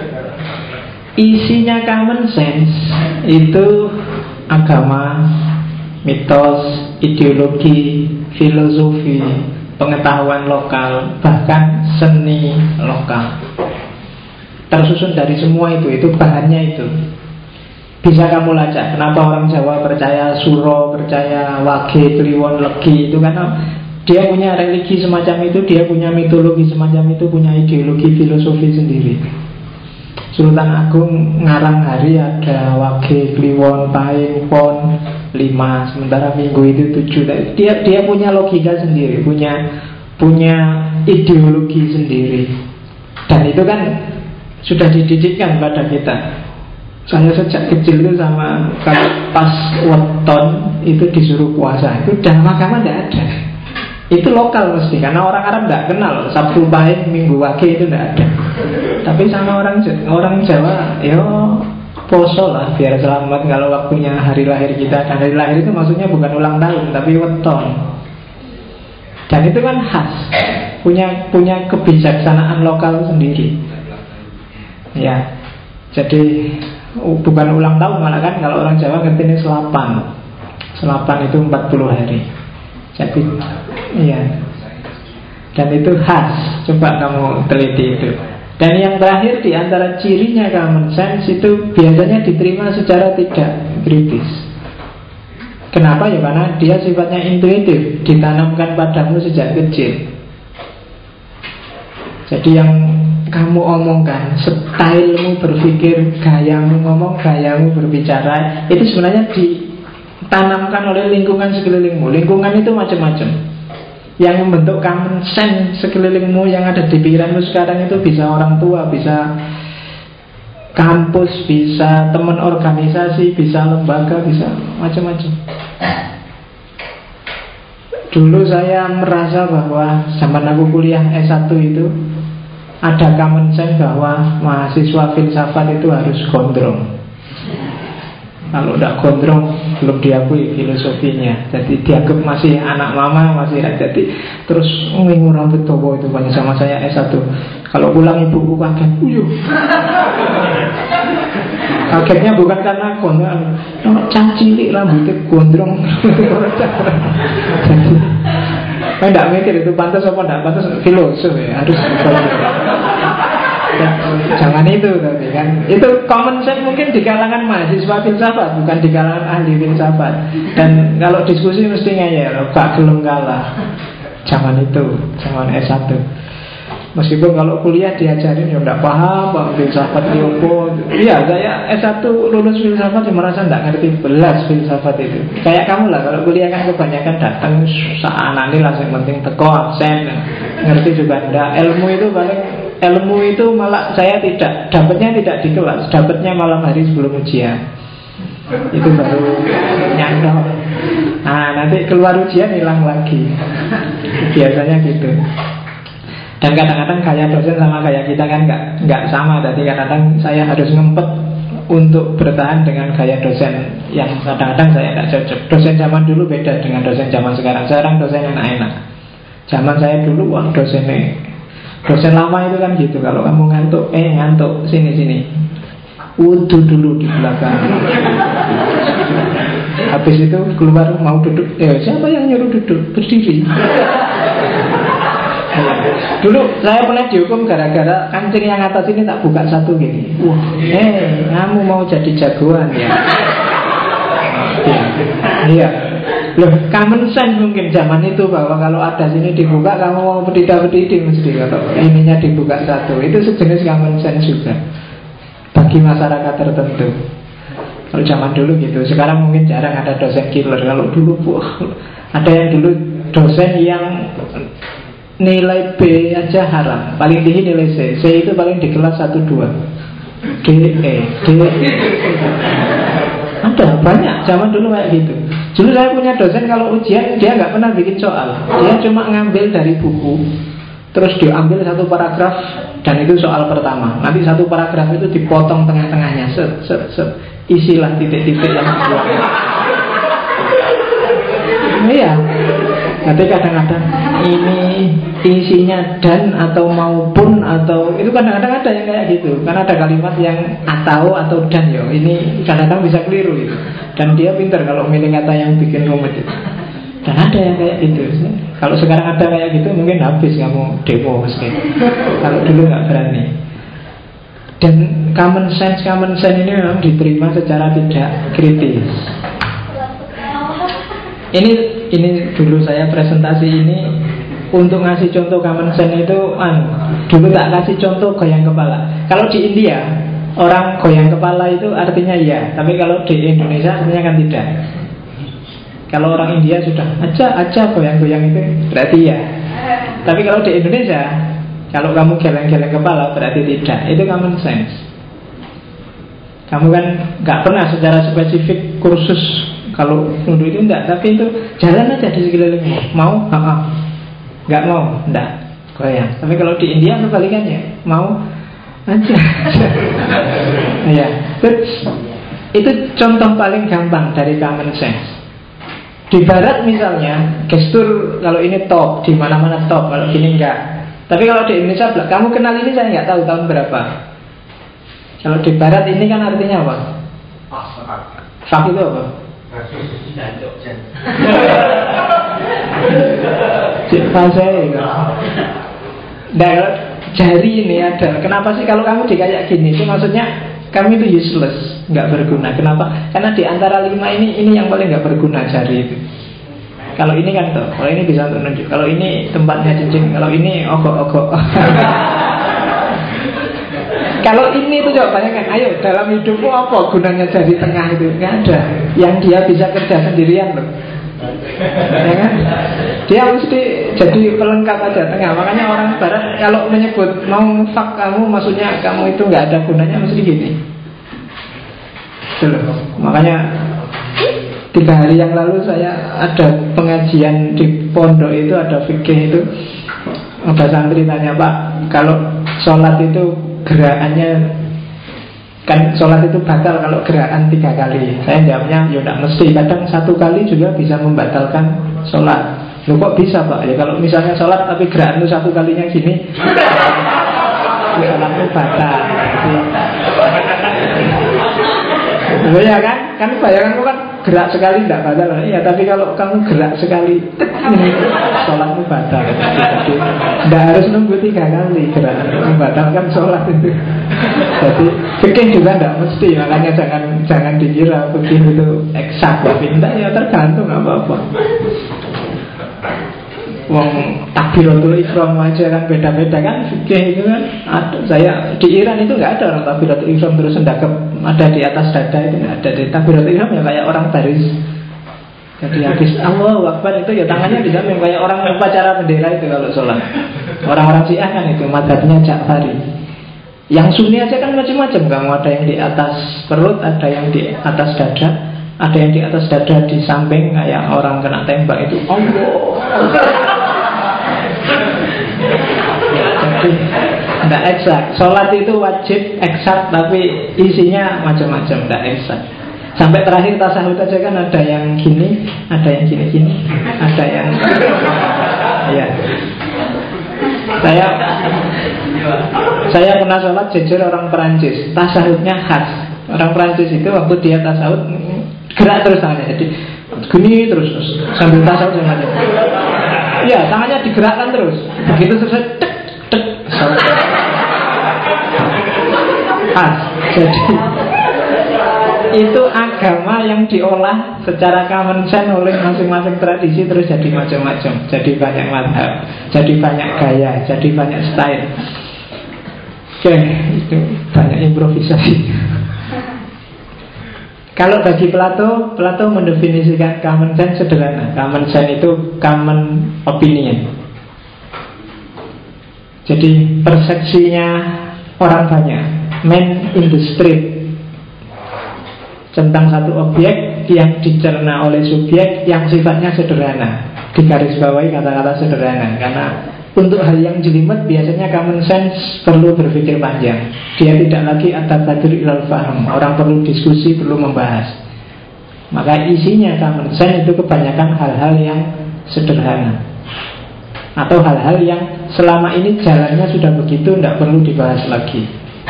[SPEAKER 2] Isinya common sense itu agama, mitos, ideologi, filosofi, pengetahuan lokal, bahkan seni lokal. Tersusun dari semua itu bahannya itu. Bisa kamu lacak kenapa orang Jawa percaya Suro, percaya Wage, Kliwon, Legi. Itu karena dia punya religi semacam itu, dia punya mitologi semacam itu, punya ideologi filosofi sendiri. Sultan Agung ngarang hari ada Wage, Kliwon, Pahing, Pon 5, sementara Minggu itu 7. Dia punya logika sendiri, punya ideologi sendiri. Dan itu kan sudah dididikkan pada kita. Saya sejak kecil itu sama, kalau pas weton itu disuruh puasa, itu dalam agama tidak ada. Itu lokal mesti, karena orang Arab tidak kenal Sabtu Pahing, Minggu Wage, itu tidak ada. Tapi sama orang Jawa, ya poso lah biar selamat kalau waktunya hari lahir kita. Dan hari lahir itu maksudnya bukan ulang tahun, tapi weton. Dan itu kan khas, punya kebijaksanaan lokal sendiri. Ya, jadi bukan ulang tahun, malah kan kalau orang Jawa ngerti ini selapan. Selapan itu 40 hari. Jadi, iya. Dan itu khas. Coba kamu teliti itu. Dan yang terakhir di antara cirinya common sense itu biasanya diterima secara tidak kritis. Kenapa? Ya karena dia sifatnya intuitif, ditanamkan padamu sejak kecil. Jadi yang kamu omongkan, stylemu berpikir, gayamu ngomong, gayamu berbicara, itu sebenarnya ditanamkan oleh lingkungan sekelilingmu. Lingkungan itu macam-macam. Yang membentuk common sense sekelilingmu yang ada di pikiranmu sekarang itu bisa orang tua, bisa kampus, bisa teman organisasi, bisa lembaga, bisa macam-macam. Dulu saya merasa bahwa zaman aku kuliah S1 itu ada common sense bahwa mahasiswa filsafat itu harus gondrong. Kalau tidak gondrong belum diakui filosofinya. Jadi dianggap masih anak mama, masih jadi terus ngingu rambut tobo itu banyak sama saya S1. Kalau pulang ibuku kaget, uyuh. Kagetnya bukan karena gondrong, cacilik rambutnya gondrong. Jadi saya tidak mikir itu pantas apa tidak pantas, filosof ya harus ya, jangan itu tapi kan itu common sense mungkin di kalangan mahasiswa filsafat, bukan di kalangan ahli filsafat. Dan kalau diskusi mesti ngeyel, gak gelem kalah. Jangan itu, jangan S1. Meskipun kalau kuliah diajarin ya tidak paham bang filsafat diopo. Iya, saya S1 lulus filsafat ya merasa tidak ngerti belas filsafat itu. Kayak kamu lah, kalau kuliah kan kebanyakan datang saanane lah, yang penting teko absen, ngerti juga enggak. Ilmu itu malah saya dapatnya tidak di kelas, dapatnya malam hari sebelum ujian. Itu baru nyantol. Nah, nanti keluar ujian hilang lagi. Biasanya gitu. Dan kadang-kadang gaya dosen sama gaya kita kan nggak sama. Jadi kadang-kadang saya harus ngempet untuk bertahan dengan gaya dosen yang kadang-kadang saya nggak cocok. Dosen zaman dulu beda dengan dosen zaman sekarang. Sekarang dosen enak-enak. Zaman saya dulu dosen lama itu kan gitu. Kalau kamu ngantuk sini wudu dulu di belakang. Habis itu keluar mau duduk, siapa yang nyuruh duduk? Berdiri. Dulu saya pernah dihukum gara-gara kancing yang atas ini tak buka satu gini. Kamu mau jadi jagoan ya? Iya. Loh, common sense mungkin zaman itu bahwa kalau ada sini dibuka kamu mau petidak-petidik mesti kalau ininya dibuka satu. Itu sejenis common sense juga bagi masyarakat tertentu. Kalau zaman dulu gitu. Sekarang mungkin jarang ada dosen killer. Kalau dulu ada yang dulu dosen yang nilai B aja haram, paling tinggi nilai C. C itu paling di kelas 1, 2. D, E, D. Ada banyak zaman dulu kayak gitu. Dulu saya punya dosen kalau ujian dia nggak pernah bikin soal. Dia cuma ngambil dari buku, terus diambil satu paragraf dan itu soal pertama. Nanti satu paragraf itu dipotong tengah-tengahnya, set. Isilah titik-titik yang dibuat. Iya. Nanti kadang-kadang ini isinya dan atau maupun atau itu kadang-kadang ada yang kayak gitu. Karena ada kalimat yang atau dan ya. Ini kadang-kadang bisa keliru itu. Dan dia pintar kalau milih kata yang bikin rumit itu. Dan ada yang kayak gitu. Kalau sekarang ada kayak gitu mungkin habis kamu demo mesti. Kalau dulu nggak berani. Dan common sense ini memang diterima secara tidak kritis. Ini dulu saya presentasi ini untuk ngasih contoh common sense itu dulu tak kasih contoh goyang kepala. Kalau di India orang goyang kepala itu artinya iya, tapi kalau di Indonesia artinya kan tidak. Kalau orang India sudah aja goyang-goyang itu berarti iya. Tapi kalau di Indonesia, kalau kamu geleng-geleng kepala berarti tidak. Itu common sense. Kamu kan gak pernah secara spesifik kursus kalau nunduk itu enggak, tapi itu jalan aja di sekelilingmu. Mau? Gak mau? Enggak, goyang. Tapi kalau di India kebalikannya, mau? Aja. Ya, itu contoh paling gampang dari common sense. Di barat misalnya, gestur kalau ini top, di mana-mana top, kalau gini enggak. Tapi kalau di Indonesia, kamu kenal ini saya nggak tahu tahun berapa. Kalau di barat ini kan artinya apa? Fak itu apa? Nah, jari ini ada. Kenapa sih kalau kamu dikayak gini? Itu maksudnya kamu itu useless, nggak berguna. Kenapa? Karena di antara 5 ini yang paling nggak berguna jari itu. Kalau ini kan tuh, kalau ini bisa untuk nunjuk. Kalau ini tempatnya cincin, kalau ini ogok-ogok. Kalau ini tuh coba bayangkan, ayo dalam hidupmu apa gunanya jari tengah itu? Nggak ada. Yang dia bisa kerja sendirian loh. Ya kan? Dia mesti jadi pelengkap aja tengah. Makanya orang barat kalau menyebut mau fak kamu, maksudnya kamu itu nggak ada gunanya, mesti gini. Betul. Makanya 3 hari yang lalu saya ada pengajian di pondok itu, ada fikih itu. Ada santri tanya, Pak, kalau sholat itu gerakannya, kan sholat itu batal kalau gerakan 3 kali. Saya jawabnya, ya tidak mesti. Kadang 1 kali juga bisa membatalkan sholat. Loh kok bisa, Pak? Ya kalau misalnya sholat tapi gerakan itu 1 kalinya gini, sholatmu batal. Ya kan? Kan bayanganmu kan gerak sekali tidak batal. Iya, tapi kalau kamu gerak sekali sholatmu batal. Jadi tidak harus nunggu 3 kali gerakan membatalkan sholat itu. Jadi fikih juga tidak mesti. Makanya jangan dikira fikih itu eksak. Tapi tidak, ya tergantung apa-apa. Wong takbiratul ihram aja kan beda-beda kan, fikih itu kan ada. Saya di Iran itu nggak ada orang takbiratul ihram terus hendakep ada di atas dada, itu nggak ada. Di takbiratul ihram ya kayak orang baris. Jadi habis Allahu Akbar itu ya tangannya di samping kayak orang upacara bendera itu kalau sholat. Orang-orang Syiah kan itu madzhabnya Ja'fari. Yang Sunni aja kan macam-macam. Kamu ada yang di atas perut, ada yang di atas dada, ada yang di atas dada di samping kayak orang kena tembak itu. Jadi tidak eksak. Sholat itu wajib eksak, tapi isinya macam-macam, tidak eksak. Sampai terakhir tasawuf aja kan ada yang gini, ada yang gini-gini, ada yang ya. Saya pernah sholat jejer orang Perancis. Tasawufnya khas. Orang Perancis itu waktu dia tasawuf gerak terus tangannya, jadi gini terus sambil tasawuf tangannya. Iya, tangannya digerakkan terus. Begitu selesai, tek, tek, khas. Jadi itu agama yang diolah secara common sense oleh masing-masing tradisi, terus jadi macam-macam, jadi banyak madhab, jadi banyak gaya, jadi banyak style. Oke, itu banyak improvisasi. Kalau bagi Plato mendefinisikan common sense sederhana. Common sense itu common opinion. Jadi persepsinya orang banyak, man in the street, tentang satu objek yang dicerna oleh subjek yang sifatnya sederhana. Digarisbawahi kata-kata sederhana, karena untuk hal yang jelimet biasanya common sense perlu berpikir panjang. Dia tidak lagi at-tabadur ilal faham. Orang perlu diskusi, perlu membahas. Maka isinya common sense itu kebanyakan hal-hal yang sederhana, atau hal-hal yang selama ini jalannya sudah begitu, tidak perlu dibahas lagi.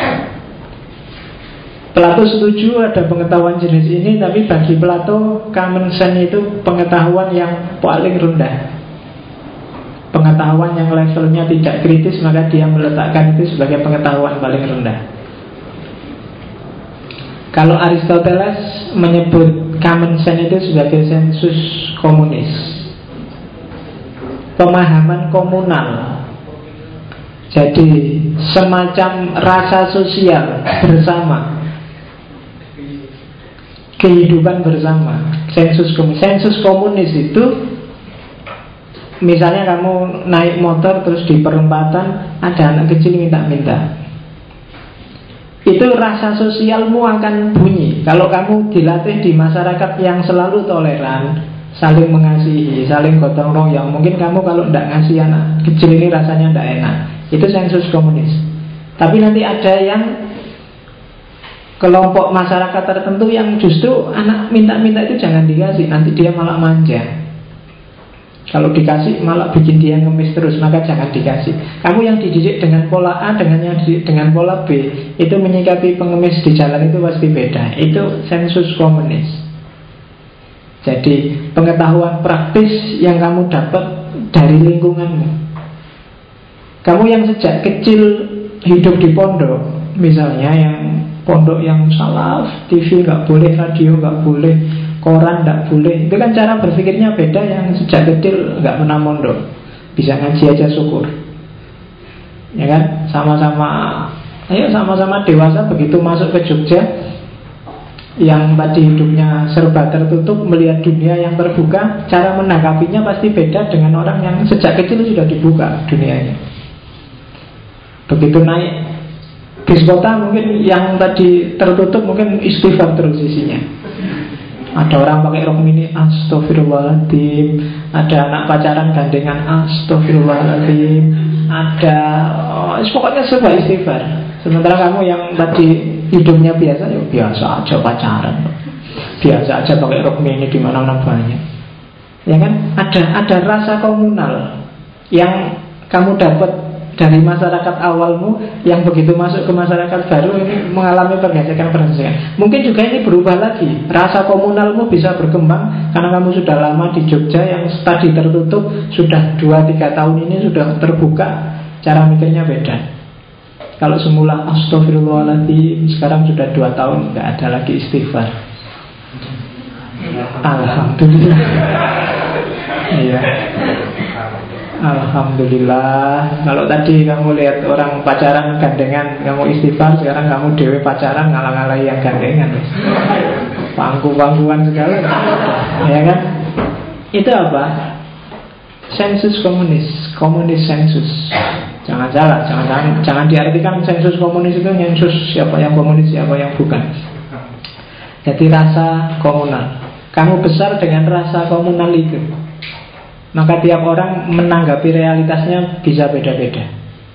[SPEAKER 2] Plato setuju ada pengetahuan jenis ini, tapi bagi Plato common sense itu pengetahuan yang paling rendah, pengetahuan yang levelnya tidak kritis, maka dia meletakkan itu sebagai pengetahuan paling rendah. Kalau Aristoteles menyebut common sense itu sebagai sensus komunis, pemahaman komunal. Jadi semacam rasa sosial bersama, kehidupan bersama. Sensus komunis itu, misalnya kamu naik motor terus di perempatan ada anak kecil minta-minta, itu rasa sosialmu akan bunyi. Kalau kamu dilatih di masyarakat yang selalu toleran, saling mengasihi, saling gotong royong, mungkin kamu kalau tidak ngasih anak kecil ini rasanya tidak enak. Itu sensus komunis. Tapi nanti ada yang kelompok masyarakat tertentu yang justru anak minta-minta itu jangan dikasih, nanti dia malah manja. Kalau dikasih malah bikin dia ngemis terus, maka jangan dikasih. Kamu yang dididik dengan pola A dengan yang dididik dengan pola B, itu menyikapi pengemis di jalan itu pasti beda. Itu sensus komunis. Jadi pengetahuan praktis yang kamu dapat dari lingkunganmu. Kamu yang sejak kecil hidup di pondok, misalnya yang pondok yang salaf, TV nggak boleh, radio nggak boleh, koran nggak boleh, itu kan cara berpikirnya beda. Yang sejak kecil nggak pernah mondok, bisa ngaji aja syukur, ya kan? Sama-sama dewasa, begitu masuk ke Jogja, yang tadi hidupnya serba tertutup, melihat dunia yang terbuka, cara menanggapinya pasti beda dengan orang yang sejak kecil sudah dibuka dunianya. Begitu naik bis kota, mungkin yang tadi tertutup mungkin istighfar terus isinya. Ada orang pakai rok mini, astagfirullahaladzim. Ada anak pacaran gandengan, astagfirullahaladzim. Ada pokoknya semua istighfar. Sementara kamu yang tadi hidupnya biasa, ya biasa aja pacaran, biasa aja pakai rok mini di mana-mana banyak. Ya kan? Ada rasa komunal yang kamu dapat dari masyarakat awalmu, yang begitu masuk ke masyarakat baru ini mengalami pergesekan. Mungkin juga ini berubah lagi. Rasa komunalmu bisa berkembang karena kamu sudah lama di Jogja, yang tadi tertutup sudah 2-3 tahun ini sudah terbuka, cara mikirnya beda. Kalau semula astagfirullahaladzim, sekarang sudah 2 tahun nggak ada lagi istighfar. Alhamdulillah. Iya. Alhamdulillah. Kalau tadi kamu lihat orang pacaran gandengan, kamu istighfar, sekarang kamu dewe pacaran ngalang-ngalahi yang gandengan. Pangku-pangkuan segala, ya kan? Itu apa? Sensus komunis, komunis sensus. Jangan salah, jangan diartikan sensus komunis itu sensus siapa yang komunis, siapa yang bukan. Jadi rasa komunal. Kamu besar dengan rasa komunal itu, maka tiap orang menanggapi realitasnya bisa beda-beda.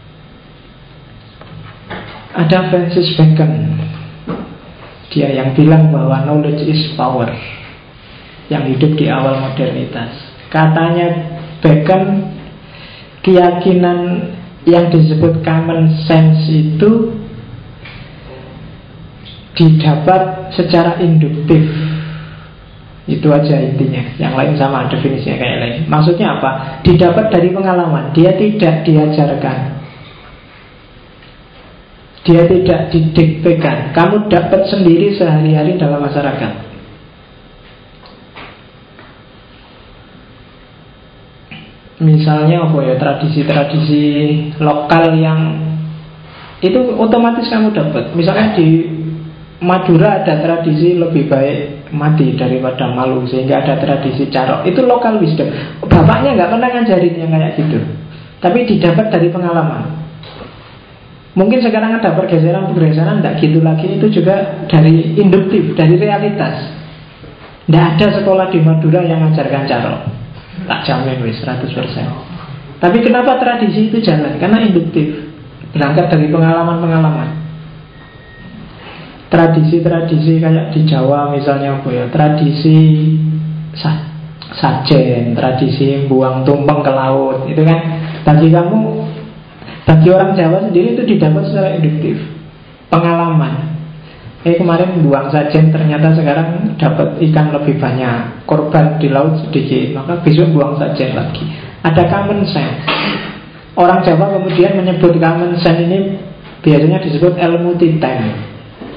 [SPEAKER 2] Ada Francis Bacon, dia yang bilang bahwa knowledge is power, yang hidup di awal modernitas. Katanya Bacon, keyakinan yang disebut common sense itu didapat secara induktif. Itu aja intinya. Yang lain sama definisinya kayak lain. Maksudnya apa? Didapat dari pengalaman. Dia tidak diajarkan. Dia tidak didiktekan. Kamu dapat sendiri sehari-hari dalam masyarakat. Misalnya apa ya, tradisi-tradisi lokal yang itu otomatis kamu dapat. Misalnya di Madura ada tradisi lebih baik mati daripada malu, sehingga ada tradisi carok. Itu lokal wisdom. Bapaknya nggak pernah ngajarin yang kayak gitu, tapi didapat dari pengalaman. Mungkin sekarang ada pergeseran-pergeseran, tidak gitu lagi. Itu juga dari induktif, dari realitas. Tidak ada sekolah di Madura yang mengajarkan carok, tak jamin wis 100%. Tapi kenapa tradisi itu jalan? Karena induktif, berangkat dari pengalaman-pengalaman. Tradisi-tradisi kayak di Jawa misalnya apa ya, tradisi sajen, tradisi buang tumpeng ke laut, itu kan bagi kamu, bagi orang Jawa sendiri itu didapat secara induktif, pengalaman. Kemarin buang sajen, ternyata sekarang dapat ikan lebih banyak, korban di laut sedikit, maka besok buang sajen lagi. Ada common sense. Orang Jawa kemudian menyebut common sense ini biasanya disebut ilmu titen.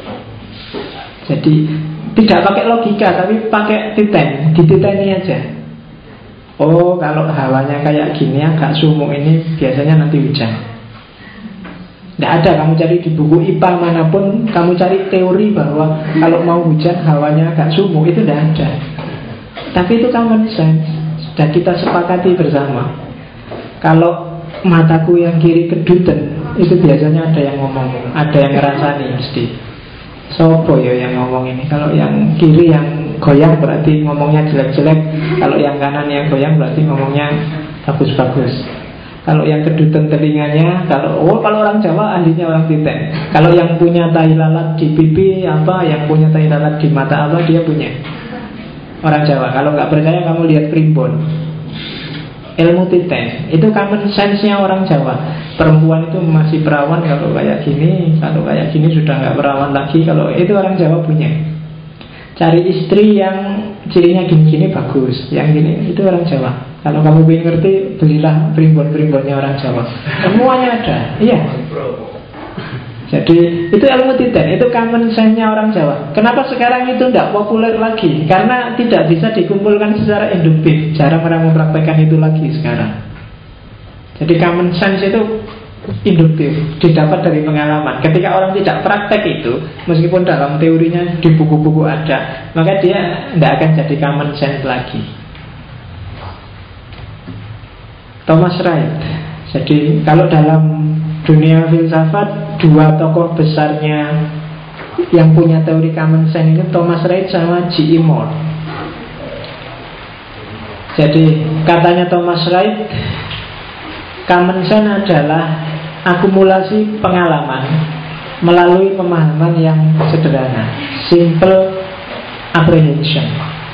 [SPEAKER 2] Jadi tidak pakai logika, tapi pakai titen, dititeni aja. Oh, kalau hawanya kayak gini, agak sumuk ini, biasanya nanti hujan. Tidak ada, kamu cari di buku IPA manapun, kamu cari teori bahwa kalau mau hujan hawanya agak sumuk, itu tidak ada. Tapi itu common sense, sudah kita sepakati bersama. Kalau mataku yang kiri keduten, itu biasanya ada yang ngomong, ada yang ngerasani mesti. Sopo ya yang ngomong ini. Kalau yang kiri yang goyang berarti ngomongnya jelek-jelek. Kalau yang kanan yang goyang berarti ngomongnya bagus-bagus. Kalau yang keduten telinganya, kalau orang Jawa ahlinya orang titen. Kalau yang punya tai lalat di pipi apa, yang punya tai lalat di mata apa, dia punya. Orang Jawa. Kalau nggak percaya kamu lihat primbon. Ilmu titen itu common sense-nya orang Jawa. Perempuan itu masih perawan kalau kayak gini, kalau kayak gini sudah nggak perawan lagi. Kalau itu orang Jawa punya. Cari istri yang cirinya gini-gini bagus, yang gini itu orang Jawa. Kalau kamu ingin ngerti, belilah primbon-primbonnya orang Jawa. Semuanya ada. Iya. Jadi itu ilmu titen, itu common sense-nya orang Jawa. Kenapa sekarang itu tidak populer lagi? Karena tidak bisa dikumpulkan secara induktif. Jarang orang mempraktekkan itu lagi sekarang. Jadi common sense itu induktif, didapat dari pengalaman. Ketika orang tidak praktek itu, meskipun dalam teorinya di buku-buku ada, maka dia tidak akan jadi common sense lagi. Thomas Wright. Jadi kalau dalam dunia filsafat, dua tokoh besarnya yang punya teori common sense itu Thomas Wright sama G.E. Moore. Jadi katanya Thomas Wright, common sense adalah akumulasi pengalaman melalui pemahaman yang sederhana, simple apprehension.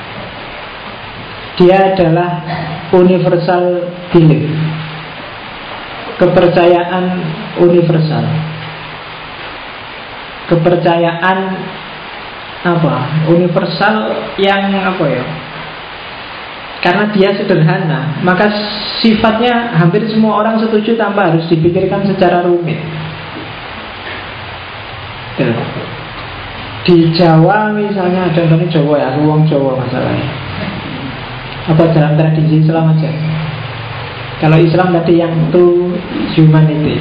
[SPEAKER 2] Dia adalah universal belief, kepercayaan universal, kepercayaan apa? Universal yang apa ya? Karena dia sederhana, maka sifatnya hampir semua orang setuju tanpa harus dipikirkan secara rumit. Di Jawa misalnya, contohnya Jawa ya, ruang Jawa masalahnya. Atau dalam tradisi Islam aja. Kalau Islam tadi yang true humanity.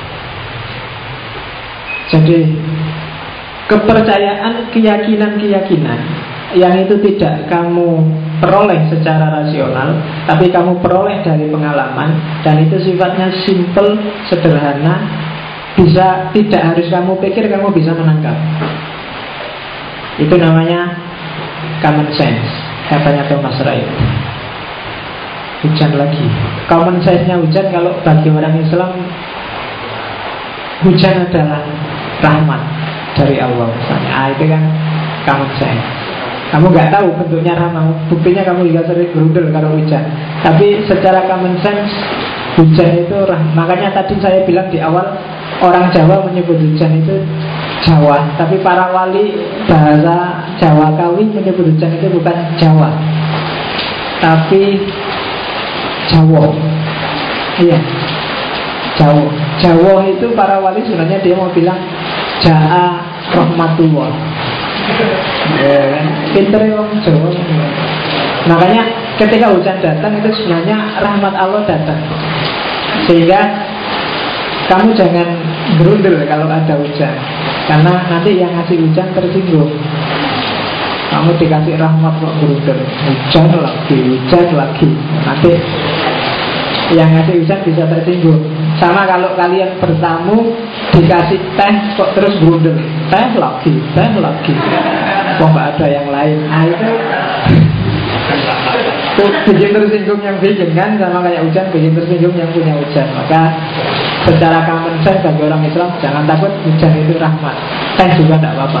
[SPEAKER 2] Jadi kepercayaan, keyakinan-keyakinan yang itu tidak kamu peroleh secara rasional, tapi kamu peroleh dari pengalaman, dan itu sifatnya simple, sederhana, bisa, tidak harus kamu pikir, kamu bisa menangkap. Itu namanya common sense, katanya Thomas Wright. Hujan lagi. Common sense-nya hujan, kalau bagi orang Islam, hujan adalah rahmat dari Allah misalnya. Itu kan common sense. Kamu nggak tahu bentuknya rahmat, buktinya kamu juga sering berundel kalau hujan. Tapi secara common sense, hujan itu makanya tadi saya bilang di awal, orang Jawa menyebut hujan itu Jawa, tapi para wali bahasa Jawa Kawi menyebut hujan itu bukan Jawa, tapi Jawa. Iya, Jawa. Jawa itu para wali sebenarnya dia mau bilang Ja'a rahmatullah. Ya kan? Pinter orang Jawa. Makanya ketika hujan datang itu sebenarnya rahmat Allah datang. Sehingga kamu jangan gerundel kalau ada hujan, karena nanti yang ngasih hujan tersinggung. Kamu dikasih rahmat kok gerundel, hujan lagi. Nanti yang ngasih hujan bisa tersinggung. Sama kalau kalian bertamu dikasih teh kok terus gerundel, teh lagi. Kok nggak ada yang lain? Nah itu bikin tersinggung yang bikin kan, sama kayak hujan bikin tersinggung yang punya hujan. Maka secara common sense bagi orang Islam jangan takut, hujan itu rahmat, teh juga tidak apa-apa.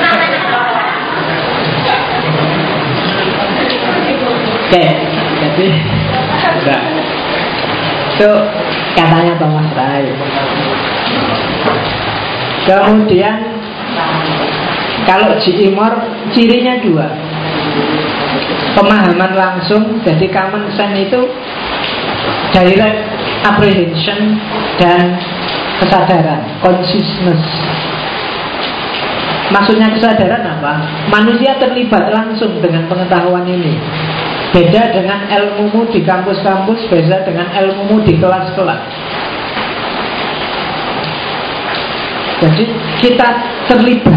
[SPEAKER 2] Oke, jadi udah. Itu katanya Thomas Rai. Kemudian kalau G. Moore cirinya dua. Pemahaman langsung, jadi common sense itu direct apprehension dan kesadaran, consciousness. Maksudnya kesadaran apa? Manusia terlibat langsung dengan pengetahuan ini. Beda dengan ilmumu di kampus-kampus, beda dengan ilmumu di kelas-kelas. Jadi kita terlibat.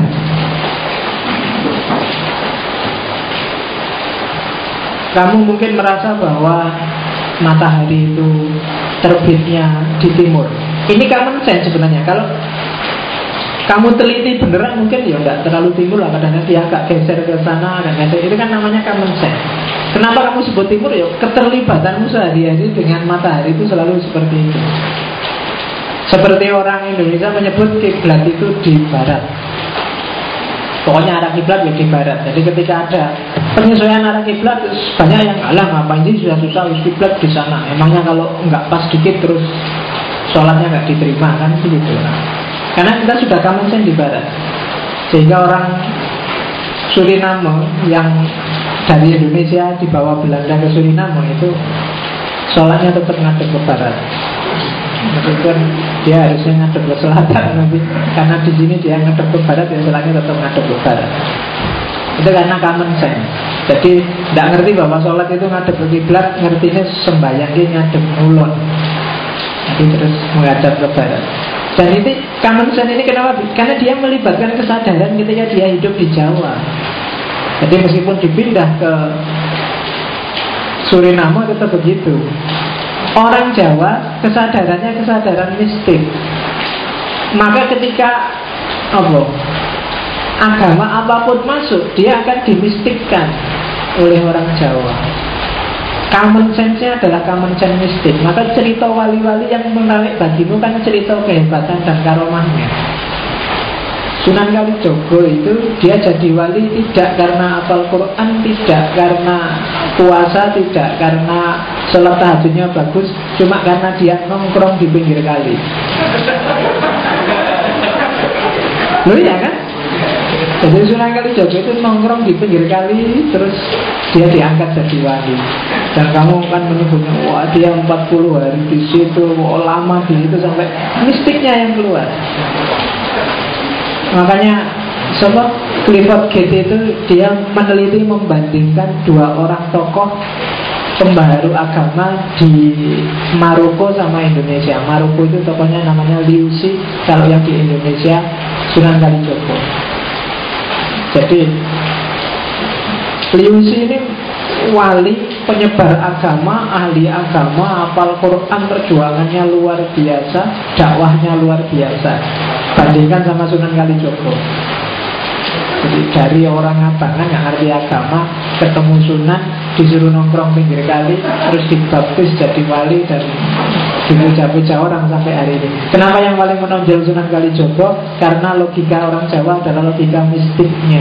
[SPEAKER 2] Kamu mungkin merasa bahwa matahari itu terbitnya di timur. Ini common sense sebenarnya. Kalau kamu teliti beneran mungkin ya enggak terlalu timur lah, kadang-kadang dia agak geser ke sana, kadang-kadang itu kan namanya common sense. Kenapa kamu sebut timur? Ya keterlibatanmu sehari-hari dengan matahari itu selalu seperti itu. Seperti orang Indonesia menyebut kiblat itu di barat. Pokoknya arah kiblat ya di barat. Jadi ketika ada penyesuaian arah kiblat, banyak yang ngapain sih susah-susah kiblat di sana. Emangnya kalau nggak pas dikit terus sholatnya nggak diterima kan begitu. Karena kita sudah common sense di barat. Sehingga orang Suriname yang dari Indonesia dibawa Belanda ke Suriname itu sholatnya tetap ngadep ke barat. Meskipun dia harusnya ngadep ke selatan nanti, karena di sini dia ngadep ke barat, ya sholatnya tetap ngadep ke barat. Itu karena common sense. Jadi tidak ngerti bahwa sholat itu ngadep ke kiblat, ngertinya sembahyang dia ngadep ngulon. Jadi terus menghadap ke barat. Dan ini common sense ini kenapa? Karena dia melibatkan kesadaran ketika dia hidup di Jawa. Jadi meskipun dipindah ke Suriname tetap begitu. Orang Jawa kesadarannya kesadaran mistik. Maka ketika agama apapun masuk, dia akan dimistikkan oleh orang Jawa. Common sense-nya adalah common sense mistik. Maka cerita wali-wali yang menarik bagimu kan cerita kehebatan dan karomahnya. Sunan Kalijogo itu dia jadi wali tidak karena hafal Quran, tidak karena puasa, tidak karena sholat tahajudnya bagus, cuma karena dia nongkrong di pinggir kali. Loh ya kan? Jadi Sunan Kalijogo itu nongkrong di pinggir kali, terus dia diangkat jadi wali. Dan kamu kan menyebutnya, wah dia 40 hari di situ, lama di situ sampai mistiknya yang keluar. Makanya Clifford Geertz itu dia meneliti membandingkan dua orang tokoh pembaharu agama di Maroko sama Indonesia. Maroko itu tokohnya namanya Liu Xi, kalau yang di Indonesia Sunan Kalijogo. Jadi Liu Xi ini wali, penyebar agama, ahli agama, hafal Quran, perjuangannya luar biasa, dakwahnya luar biasa. Bandingkan sama Sunan Kalijogo. Jadi dari orang abangan yang ngerti agama, ketemu Sunan, disuruh nongkrong pinggir kali, terus dibaptis jadi wali dan dipuja-puja orang sampai hari ini. Kenapa yang paling menonjol Sunan Kalijogo? Karena logika orang Jawa adalah logika mistiknya.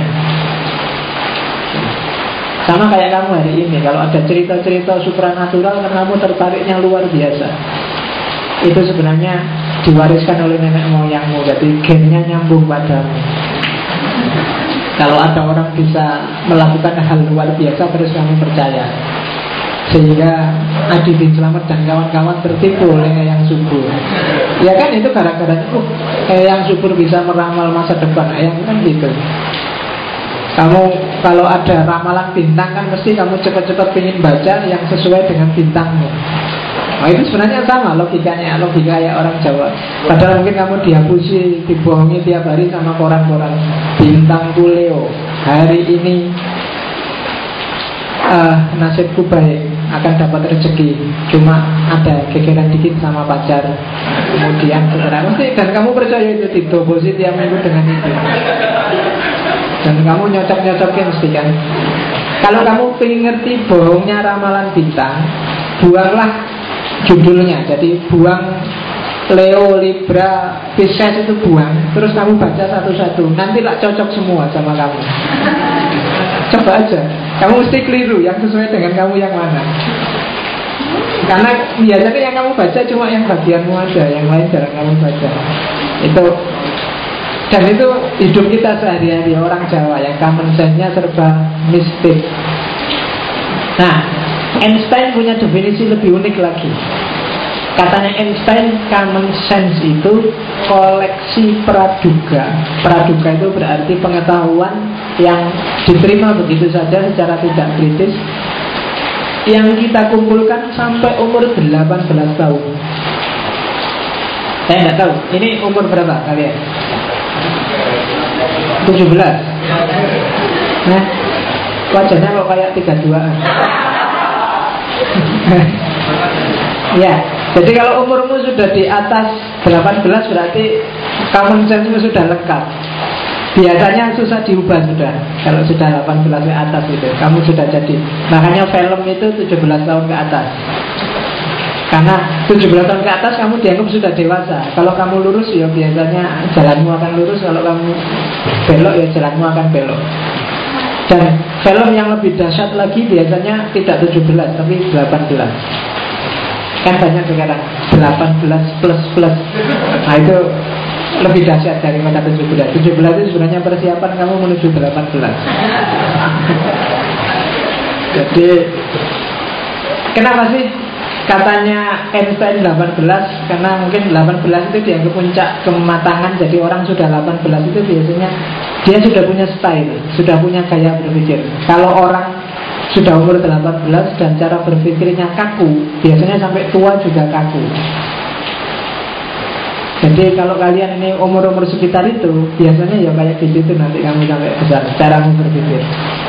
[SPEAKER 2] Sama kayak kamu hari ini, kalau ada cerita-cerita supranatural, kamu tertariknya luar biasa. Itu sebenarnya diwariskan oleh nenek moyangmu, jadi gennya nyambung padamu. Kalau ada orang bisa melakukan hal luar biasa, terus kamu percaya. Sehingga Adi bin Slamet dan kawan-kawan tertipu oleh Eyang Subur. Ya kan itu gara-gara Eyang Subur bisa meramal masa depan Eyang kan gitu. Kamu kalau ada ramalan bintang kan mesti kamu cepat-cepat ingin baca yang sesuai dengan bintangmu. Nah itu sebenarnya sama logikanya, logika kayak orang Jawa. Padahal mungkin kamu dihapusi, dibohongi tiap hari sama koran-koran. Bintang Leo, hari ini nasibku baik, akan dapat rezeki, cuma ada gegeran dikit sama pacar. Kemudian mesti, dan kamu percaya itu didobosi tiap minggu dengan itu. Dan kamu nyocok-nyocokin mesti kan. Kalau kamu pengen ngerti bohongnya ramalan bintang, buanglah judulnya. Jadi buang Leo, Libra, Pisces itu buang. Terus kamu baca satu-satu. Nanti lah cocok semua sama kamu. Coba aja. Kamu mesti keliru. Yang sesuai dengan kamu yang mana. Karena biasanya yang kamu baca cuma yang bagianmu aja, yang lain jarang kamu baca. Dan itu hidup kita sehari-hari orang Jawa yang common sense-nya serba mistik. Nah, Einstein punya definisi lebih unik lagi. Katanya Einstein, common sense itu koleksi praduga. Praduga itu berarti pengetahuan yang diterima begitu saja secara tidak kritis, yang kita kumpulkan sampai umur 18 tahun. Saya nggak tahu, ini umur berapa kalian? 17. Nah, wajahnya kok kayak 32an. Ya, jadi kalau umurmu sudah di atas 18 berarti common sense-mu sudah lengkap. Biasanya susah diubah sudah. Kalau sudah 18 ke atas itu, kamu sudah jadi. Makanya film itu 17 tahun ke atas. Karena 17 tahun ke atas kamu dianggap sudah dewasa. Kalau kamu lurus ya biasanya jalanmu akan lurus. Kalau kamu belok ya jalanmu akan belok. Dan film yang lebih dahsyat lagi biasanya tidak 17 tapi 18. Kan banyak sekarang 18 plus. Nah itu lebih dahsyat daripada 17. 17 itu sebenarnya persiapan kamu menuju 18. Jadi kenapa sih katanya Einstein 18? Karena mungkin 18 itu dianggap puncak kematangan. Jadi orang sudah 18 itu biasanya dia sudah punya style, sudah punya gaya berpikir. Kalau orang sudah umur 18 dan cara berpikirnya kaku, biasanya sampai tua juga kaku. Jadi kalau kalian ini umur-umur sekitar itu, biasanya ya kayak gitu nanti kamu sampai besar caramu berpikir.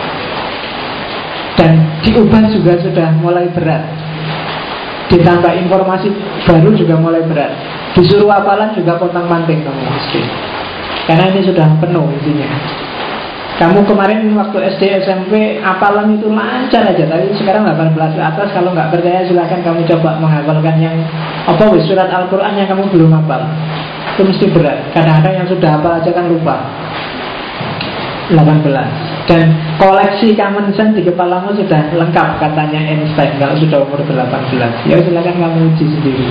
[SPEAKER 2] Dan diubah juga sudah mulai berat. Ditambah informasi baru juga mulai berat. Disuruh hafalan juga pontang-panting kamu mesti. Karena ini sudah penuh isinya. Kamu kemarin waktu SD, SMP hafalan itu lancar aja. Tapi sekarang 18 ke atas, kalau nggak percaya silahkan kamu coba menghafalkan yang surat Al-Quran yang kamu belum hafal. Itu mesti berat. Kadang-kadang yang sudah hafal aja kan lupa. 18. Dan koleksi common sense di kepalamu sudah lengkap katanya Einstein kalau sudah umur 18. Ya silakan kamu uji sendiri.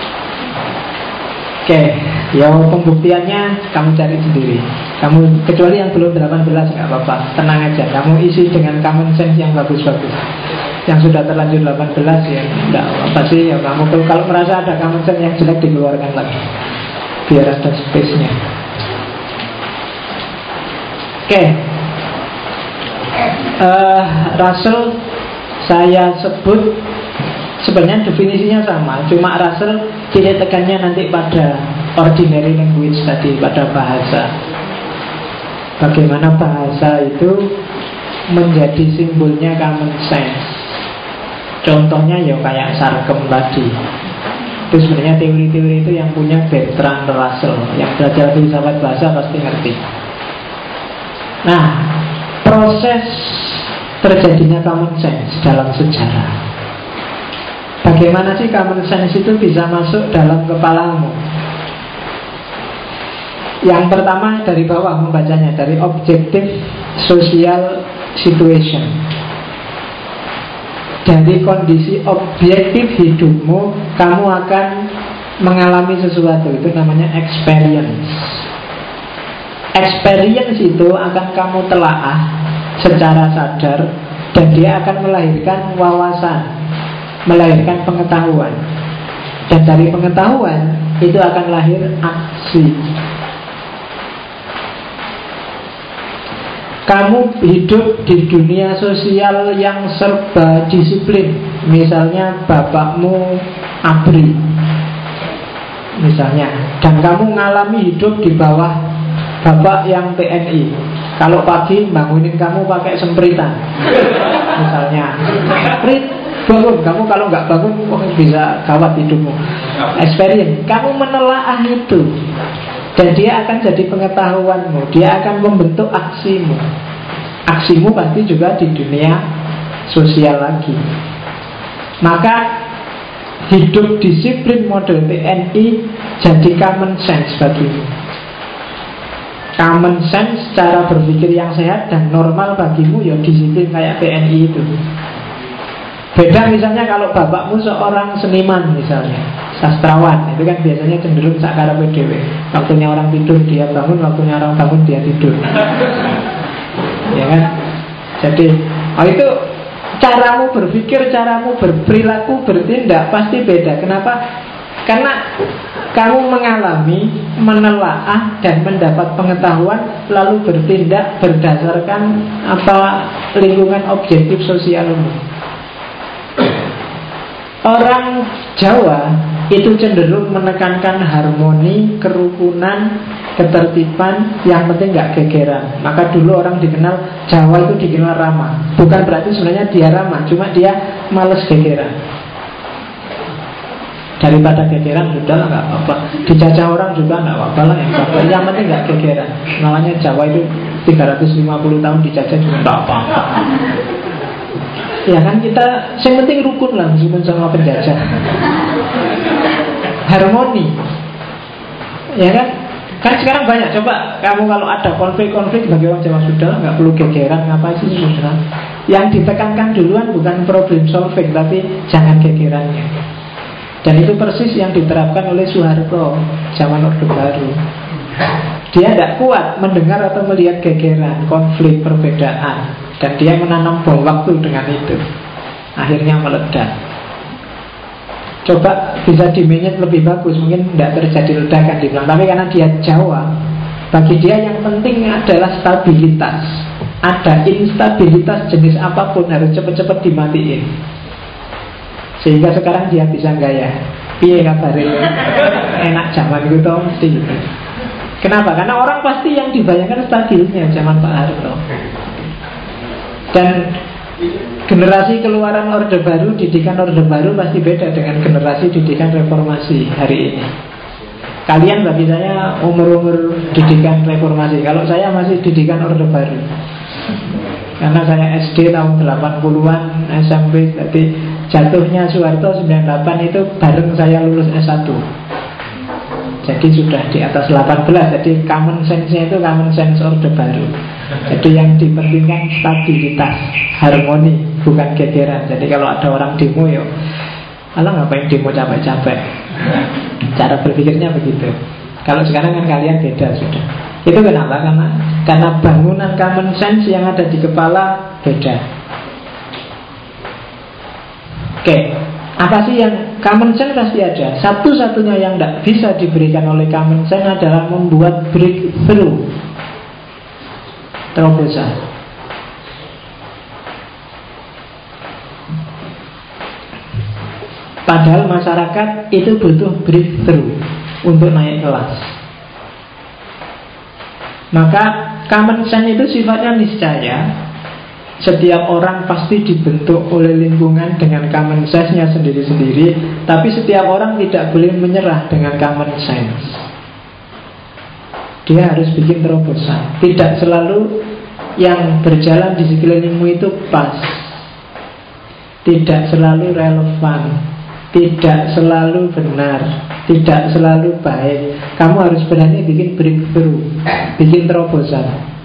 [SPEAKER 2] Oke, ya pembuktiannya kamu cari sendiri. Kamu kecuali yang belum 18 nggak apa-apa, tenang aja. Kamu isi dengan common sense yang bagus-bagus. Yang sudah terlanjur 18 ya nggak apa sih ya kamu kalau merasa ada common sense yang jelek dikeluarkan lagi, biar ada space-nya. Oke. Russell saya sebut sebenarnya definisinya sama, cuma Russell titik tekannya nanti pada ordinary language tadi, pada bahasa. Bagaimana bahasa itu menjadi simbolnya common sense. Contohnya ya kayak sarkem tadi. Itu sebenarnya teori-teori itu yang punya Bertrand Russell. Yang belajar filsafat bahasa pasti ngerti. Nah, proses terjadinya common sense dalam sejarah. Bagaimana sih common sense itu bisa masuk dalam kepalamu? Yang pertama dari bawah membacanya, dari objective social situation. Dari kondisi objektif hidupmu, kamu akan mengalami sesuatu, itu namanya experience. Experience itu akan kamu telaah secara sadar dan dia akan melahirkan wawasan. melahirkan pengetahuan. Dan dari pengetahuan itu akan lahir aksi. Kamu hidup di dunia sosial yang serba disiplin. Misalnya bapakmu ABRI misalnya, dan kamu mengalami hidup di bawah bapak yang TNI. Kalau pagi bangunin kamu pakai sempritan misalnya, Prit, bangun. Kamu kalau nggak bangun bisa gawat hidupmu. Experience, kamu menelaah itu, dan dia akan jadi pengetahuanmu. Dia akan membentuk aksimu. Aksimu pasti juga di dunia sosial lagi. Maka hidup disiplin model TNI jadi common sense bagimu. Common sense, cara berpikir yang sehat dan normal bagimu, ya disiplin kayak TNI itu. Beda misalnya kalau bapakmu seorang seniman misalnya, sastrawan, itu kan biasanya cenderung sakarape dhewe. Waktunya orang tidur dia bangun, waktunya orang bangun dia tidur. Ya kan? Jadi, itu caramu berpikir, caramu berperilaku, bertindak pasti beda. Kenapa? Karena kamu mengalami, menelaah dan mendapat pengetahuan, lalu bertindak berdasarkan lingkungan objektif sosialmu. Orang Jawa itu cenderung menekankan harmoni, kerukunan, ketertiban, yang penting gak gegeran. Maka dulu orang dikenal, Jawa itu dikenal ramah. Bukan berarti sebenarnya dia ramah, cuma dia males gegeran. Daripada gegeran, sudahlah gak apa-apa. Dijajah orang juga gak apa-apa lah, yang penting gak gegeran. Namanya Jawa itu 350 tahun dijajah juga gak apa-apa. Ya kan, kita yang penting rukun lah meskipun sama penjajah. Harmoni. Ya kan? Kan sekarang banyak, coba kamu kalau ada konflik-konflik bagi orang Jawa, sudah nggak perlu gegeran, ngapain sih sudah. Yang ditekankan duluan bukan problem solving, tapi jangan gegerannya. Dan itu persis yang diterapkan oleh Soeharto zaman Orde Baru. Dia tidak kuat mendengar atau melihat gegeran, konflik, perbedaan, dan dia menanam bom waktu dengan itu. Akhirnya meledak. Coba bisa dimanage lebih bagus, mungkin tidak terjadi ledakan di belakang. Tapi karena dia Jawa, bagi dia yang penting adalah stabilitas. Ada instabilitas jenis apapun harus cepat-cepat dimatiin. Sehingga sekarang dia bisa gaya. Piye kabarnya? Enak zaman itu tau mesti gitu. Kenapa? Karena orang pasti yang dibayangkan stabilnya zaman Pak Harto. Dan generasi keluaran Orde Baru, didikan Orde Baru pasti beda dengan generasi didikan reformasi hari ini. Kalian bagi saya umur-umur didikan reformasi. Kalau saya masih didikan Orde Baru. Karena saya SD tahun 80-an, SMP, jadi jatuhnya Soeharto 98 itu bareng saya lulus S1. Jadi sudah di atas 18. Jadi common sense-nya itu common sense Orde Baru. Jadi yang dipentingkan stabilitas, harmoni, bukan gegeran. Jadi kalau ada orang demo, ya alah ngapain demo capek-capek. Cara berpikirnya begitu. Kalau sekarang kan kalian beda sudah. Itu kenapa? Karena bangunan common sense yang ada di kepala beda. Oke. Apa sih yang common sense pasti ada. Satu-satunya yang tidak bisa diberikan oleh common sense adalah membuat breakthrough, terobosan. Padahal masyarakat itu butuh breakthrough untuk naik kelas. Maka common sense itu sifatnya niscaya. Setiap orang pasti dibentuk oleh lingkungan dengan common sense-nya sendiri-sendiri. Tapi setiap orang tidak boleh menyerah dengan common sense. Dia harus bikin terobosan. Tidak selalu yang berjalan di sekelilingmu itu pas. Tidak selalu relevan. Tidak selalu benar. Tidak selalu baik. Kamu harus berani bikin breakthrough, bikin terobosan.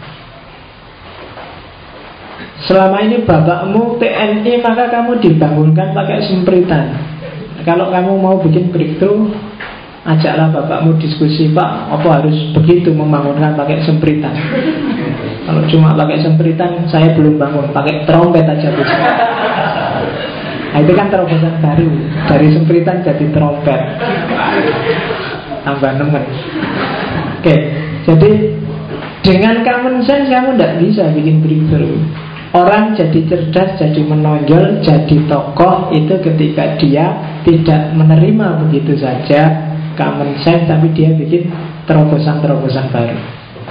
[SPEAKER 2] Selama ini bapakmu TNI, maka kamu dibangunkan pakai sempritan. Kalau kamu mau bikin breakthrough, ajaklah bapakmu diskusi, Pak, apa harus begitu membangunkan pakai sempritan? Kalau cuma pakai sempritan, saya belum bangun, pakai trompet aja bisa. Nah, itu kan terobosan baru. Dari sempritan jadi trompet. Tambah nemen. Oke, jadi dengan common sense kamu tidak bisa bikin breakthrough. Orang jadi cerdas, jadi menonjol, jadi tokoh itu ketika dia tidak menerima begitu saja common sense, tapi dia bikin terobosan-terobosan baru.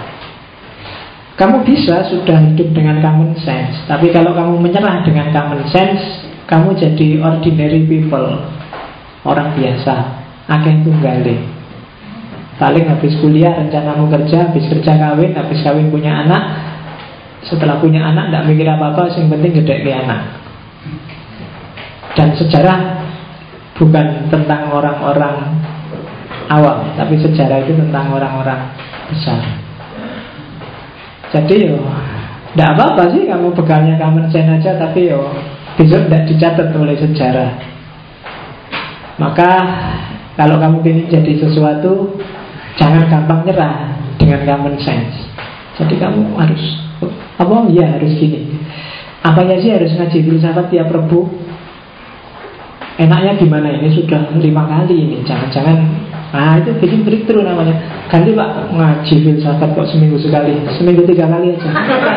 [SPEAKER 2] Kamu bisa sudah hidup dengan common sense, tapi kalau kamu menyerah dengan common sense, kamu jadi ordinary people, orang biasa, akeh tunggale. Paling habis kuliah rencanamu kerja, habis kerja kawin, habis kawin punya anak. Setelah punya anak tidak mikir apa-apa, yang penting gede ke anak. Dan sejarah bukan tentang orang-orang awam, tapi sejarah itu tentang orang-orang besar. Jadi tidak apa-apa sih kamu bekalnya common sense aja, tapi besok tidak dicatat oleh sejarah. Maka kalau kamu ingin jadi sesuatu, jangan gampang nyerah dengan common sense. Jadi kamu harus harus gini. Apanya sih harus ngaji filsafat tiap Rebu? Enaknya gimana? Ini sudah 5 kali ini. Jangan-jangan itu bikin breakthrough namanya. Ganti Pak, ngaji filsafat kok seminggu sekali, seminggu 3 kali aja.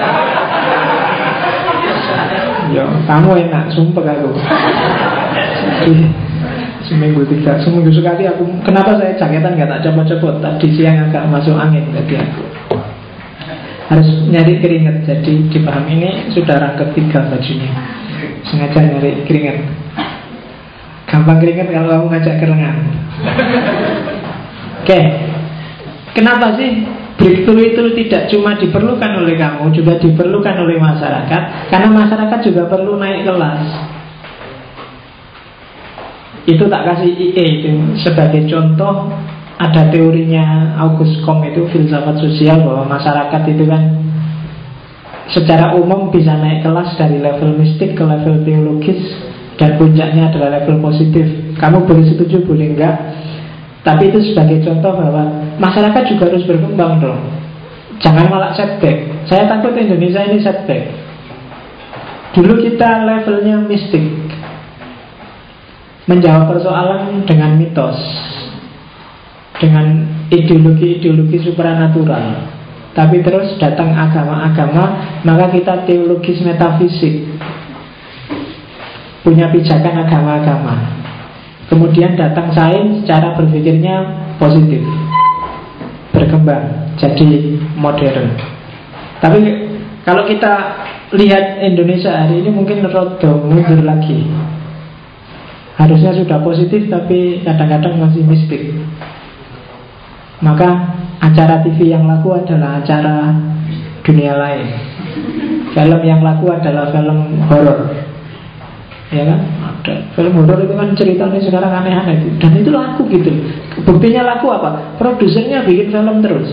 [SPEAKER 2] Ya, kamu enak, sumpah aku. Jadi, seminggu sekali aku. Kenapa saya jaketan gak tak copot-copot? Tadi siang agak masuk angin, jadi aku harus nyari keringat. Jadi dipaham, ini sudah rangkep 3 bajunya. Sengaja nyari keringat. Gampang keringat kalau kamu ngajak kerengan. Oke. Kenapa sih breakthrough itu tidak cuma diperlukan oleh kamu, juga diperlukan oleh masyarakat? Karena masyarakat juga perlu naik kelas. Itu tak kasih IE itu sebagai contoh. Ada teorinya Auguste Comte itu, filsafat sosial, bahwa masyarakat itu kan secara umum bisa naik kelas dari level mistik ke level teologis, dan puncaknya adalah level positif. Kamu boleh setuju, boleh enggak, tapi itu sebagai contoh bahwa masyarakat juga harus berkembang dong. Jangan malah setback. Saya takut Indonesia ini setback. Dulu kita levelnya mistik, menjawab persoalan dengan mitos, dengan ideologi-ideologi supranatural. Tapi terus datang agama-agama, maka kita teologis metafisik, punya pijakan agama-agama. Kemudian datang sains, cara berpikirnya positif, berkembang, jadi modern. Tapi kalau kita lihat Indonesia hari ini, mungkin rada mundur lagi. Harusnya sudah positif, tapi kadang-kadang masih mistik. Maka acara TV yang laku adalah acara dunia lain. Film yang laku adalah film horor. Ya kan? Ada film horor itu kan ceritanya sekarang aneh-aneh. Dan itu laku gitu. Buktinya laku apa? Produsernya bikin film terus.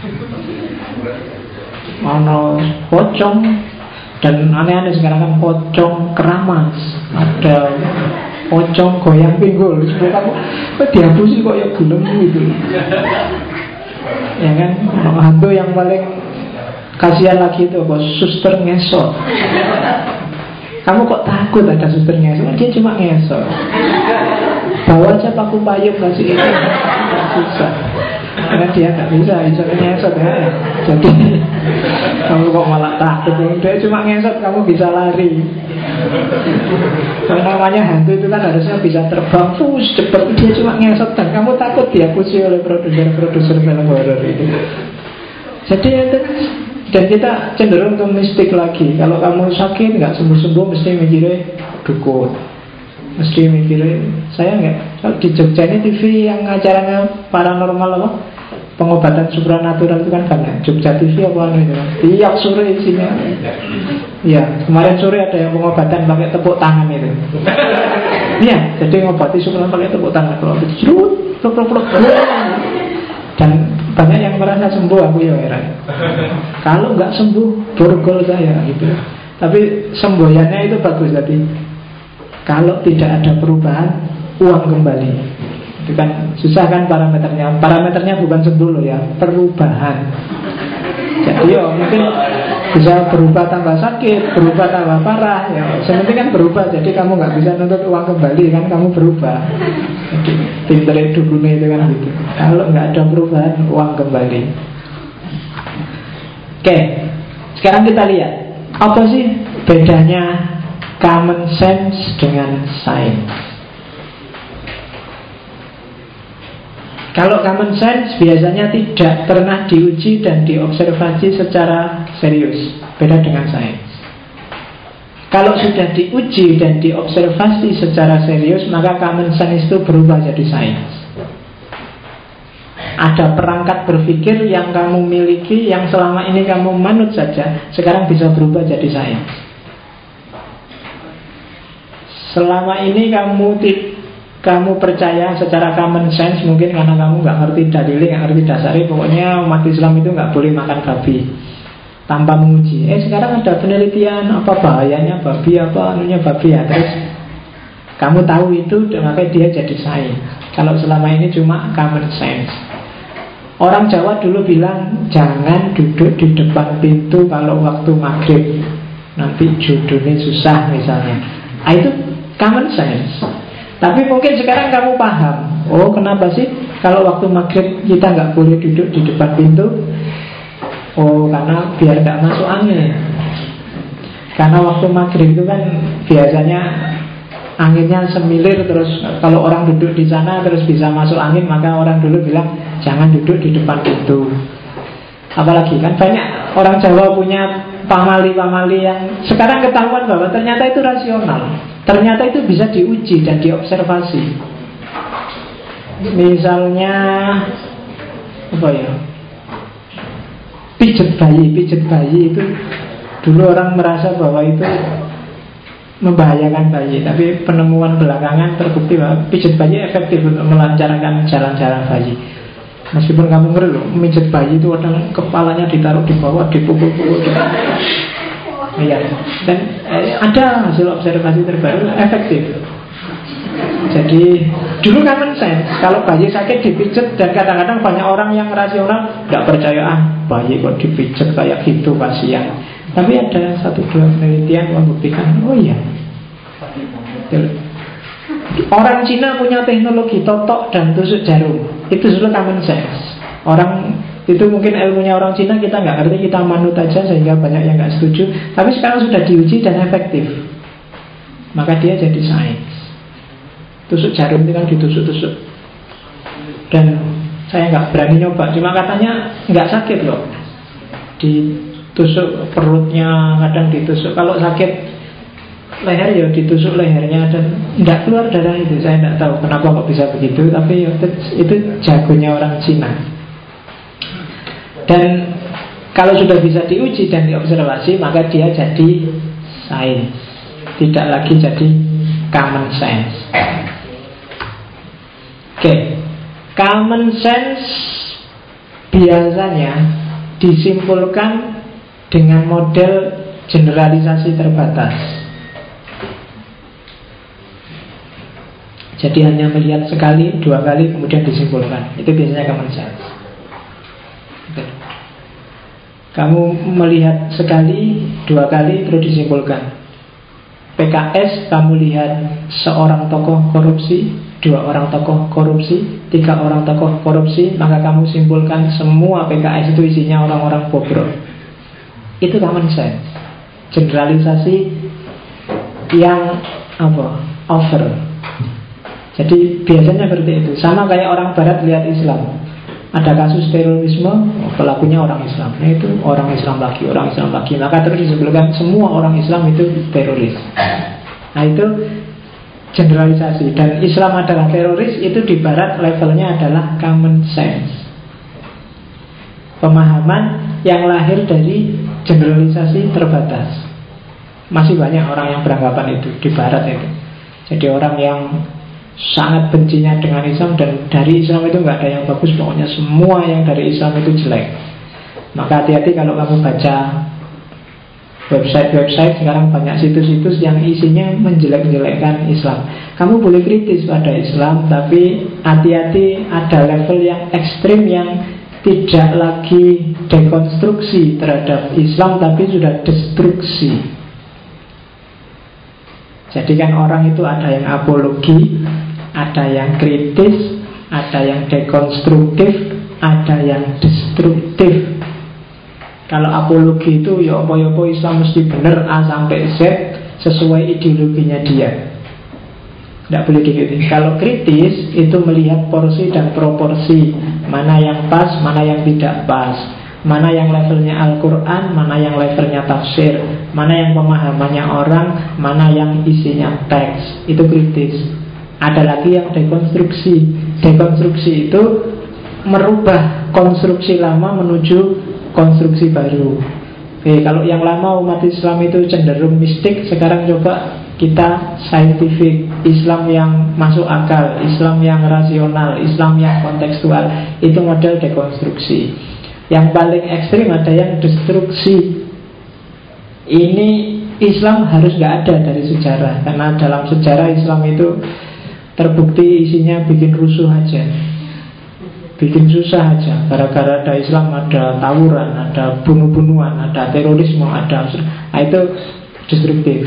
[SPEAKER 2] Ono pocong. Dan aneh-aneh sekarang kan pocong keramas. Ada pocong goyang pinggul. Supaya kamu dihapusin kok ya gelem gitu. Ya kan? Hantu yang paling kasihan lagi itu apa? Suster ngesot. Kamu kok takut ada suster ngesot? Dia cuma ngesot. Bawa aja paku payung kasih ini. Susah. Karena dia nggak bisa ngesot ya. Jadi kamu kok malah takut? Dia cuma ngesot, kamu bisa lari. Yang namanya hantu itu kan harusnya bisa terbang cepat. Dia cuma ngesot dan kamu takut diakusi oleh produser film horor itu. Jadi itu kan. Dan kita cenderung ke mistik lagi. Kalau kamu sakit nggak sembuh-sembuh, mesti mikirnya dukun, mesti mikirnya. Saya nggak. Di Jogja ini TV yang acaranya paranormal apa, pengobatan supranatural itu kan banyak. Jogja TV apa itu? Tiap sore isinya. Ya, kemarin sore ada yang pengobatan pakai tepuk tangan itu. Iya, jadi ngobati supranatural pakai tepuk tangan. Kalau cerut, plok. Dan banyak yang merasa sembuh, aku ya heran. Kalau nggak sembuh, borgol saya gitu. Tapi semboyannya itu bagus tadi. Kalau tidak ada perubahan, uang kembali. Itu kan susah kan parameternya. Parameternya bukan sembuh loh ya, perubahan. Jadi mungkin Bisa berubah tambah sakit, berubah tambah parah ya. Sementing kan berubah, jadi kamu nggak bisa nuntut uang kembali kan, kamu berubah. Jadi pintere dukunnya itu kan gitu. Kalau nggak ada perubahan, uang kembali. Oke, sekarang kita lihat apa sih bedanya common sense dengan science. Kalau common sense biasanya tidak pernah diuji dan diobservasi secara serius. Beda dengan sains. Kalau sudah diuji dan diobservasi secara serius, maka common sense itu berubah jadi sains. Ada perangkat berpikir yang kamu miliki, yang selama ini kamu manut saja, sekarang bisa berubah jadi sains. Selama ini kamu percaya secara common sense, mungkin karena kamu nggak ngerti dalilnya, nggak ngerti dasarnya, pokoknya umat Islam itu nggak boleh makan babi tanpa menguji. Sekarang ada penelitian apa bahayanya babi, apa anunya babi ya, terus kamu tahu itu, makanya dia jadi sains. Kalau selama ini cuma common sense. Orang Jawa dulu bilang jangan duduk di depan pintu kalau waktu maghrib, nanti jodohnya susah misalnya. Itu common sense. Tapi mungkin sekarang kamu paham, oh kenapa sih kalau waktu maghrib kita nggak boleh duduk di depan pintu? Oh karena biar nggak masuk angin. Karena waktu maghrib itu kan biasanya anginnya semilir, terus kalau orang duduk di sana terus bisa masuk angin, maka orang dulu bilang jangan duduk di depan pintu. Apalagi kan banyak orang Jawa punya pamali-pamali yang sekarang ketahuan bahwa ternyata itu rasional. Ternyata itu bisa diuji dan diobservasi. Misalnya apa ya? Pijet bayi itu dulu orang merasa bahwa itu membahayakan bayi, tapi penemuan belakangan terbukti bahwa pijet bayi efektif untuk melancarkan jalan-jalan bayi. Meskipun kamu ngeri loh, mijet bayi itu kadang kepalanya ditaruh di bawah, dipukul-pukul. Iya. Dan ada hasil observasi terbaru efektif. Jadi dulu common sense, kalau bayi sakit dipijet, dan kadang-kadang banyak orang yang rasional nggak percaya bayi kok dipijet kayak gitu kasihan. Tapi ada 1-2 penelitian membuktikan, oh iya. Orang Cina punya teknologi totok dan tusuk jarum. Itu dulu common sense. Orang itu mungkin ilmunya orang Cina kita nggak ngerti, kita manut aja sehingga banyak yang nggak setuju. Tapi sekarang sudah diuji dan efektif, maka dia jadi sains. Tusuk jarum itu kan ditusuk-tusuk, dan saya nggak berani nyoba, cuma katanya nggak sakit loh. Ditusuk perutnya, kadang ditusuk. Kalau sakit leher ya ditusuk lehernya dan nggak keluar darah itu. Saya nggak tahu kenapa kok bisa begitu, tapi itu jagonya orang Cina. Dan kalau sudah bisa diuji dan diobservasi, maka dia jadi sains, tidak lagi jadi common sense. Common sense biasanya disimpulkan dengan model generalisasi terbatas. Jadi hanya melihat sekali, 2 kali, kemudian disimpulkan. Itu biasanya common sense. Kamu melihat sekali, 2 kali, terus disimpulkan. PKS, kamu lihat seorang tokoh korupsi, 2 orang tokoh korupsi, 3 orang tokoh korupsi, maka kamu simpulkan semua PKS itu isinya orang-orang bobrok. Itu common sense. Generalisasi yang over. Jadi biasanya seperti itu. Sama kayak orang barat lihat Islam. Ada kasus terorisme, pelakunya orang Islam. Nah itu orang Islam lagi. Maka terus disimpulkan semua orang Islam itu teroris. Nah itu generalisasi. Dan Islam adalah teroris, itu di barat levelnya adalah common sense. Pemahaman yang lahir dari generalisasi terbatas. Masih banyak orang yang beranggapan itu di barat itu. Jadi orang yang sangat bencinya dengan Islam, dan dari Islam itu nggak ada yang bagus, pokoknya semua yang dari Islam itu jelek. Maka hati-hati kalau kamu baca website sekarang, banyak situs-situs yang isinya menjelek-jelekkan Islam. Kamu boleh kritis pada Islam, tapi hati-hati, ada level yang ekstrim yang tidak lagi dekonstruksi terhadap Islam, tapi sudah destruksi. Jadi kan orang itu ada yang apologi, ada yang kritis, ada yang dekonstruktif, ada yang destruktif. Kalau apologi itu ya apa-apa Islam mesti benar A sampai Z sesuai ideologinya dia, tidak boleh dikritik. Kalau kritis itu melihat porsi dan proporsi, mana yang pas, mana yang tidak pas, mana yang levelnya Al-Quran, mana yang levelnya tafsir, mana yang pemahamannya orang, mana yang isinya teks. Itu kritis. Ada lagi yang dekonstruksi. Dekonstruksi itu merubah konstruksi lama menuju konstruksi baru. Oke, kalau yang lama umat Islam itu cenderung mistik, sekarang coba kita scientific, Islam yang masuk akal, Islam yang rasional, Islam yang kontekstual. Itu model dekonstruksi. Yang paling ekstrim ada yang destruksi. Ini Islam harus nggak ada dari sejarah, karena dalam sejarah Islam itu terbukti isinya bikin rusuh aja, bikin susah aja. Gara-gara ada Islam ada tawuran, ada bunuh-bunuhan, ada terorisme, ada itu destruktif.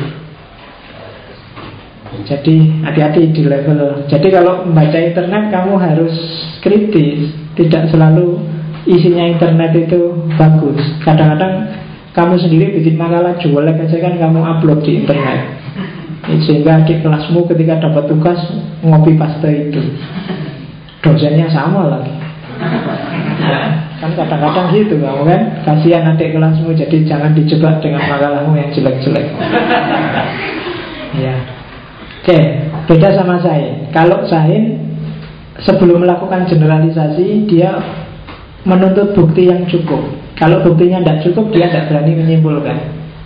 [SPEAKER 2] Jadi hati-hati di level. Jadi kalau membaca internet kamu harus kritis. Tidak selalu isinya internet itu bagus. Kadang-kadang kamu sendiri bikin makalah jelek aja kan kamu upload di internet, sehingga adik kelasmu ketika dapat tugas ngopi paste itu, dosennya sama lagi. Kan kadang-kadang gitu kamu kan, kasihan adik kelasmu. Jadi jangan dijebak dengan makalahmu yang jelek-jelek. Ya. Oke, beda sama Sain. Kalau Sain sebelum melakukan generalisasi dia menuntut bukti yang cukup. Kalau buktinya tidak cukup, dia tidak berani menyimpulkan.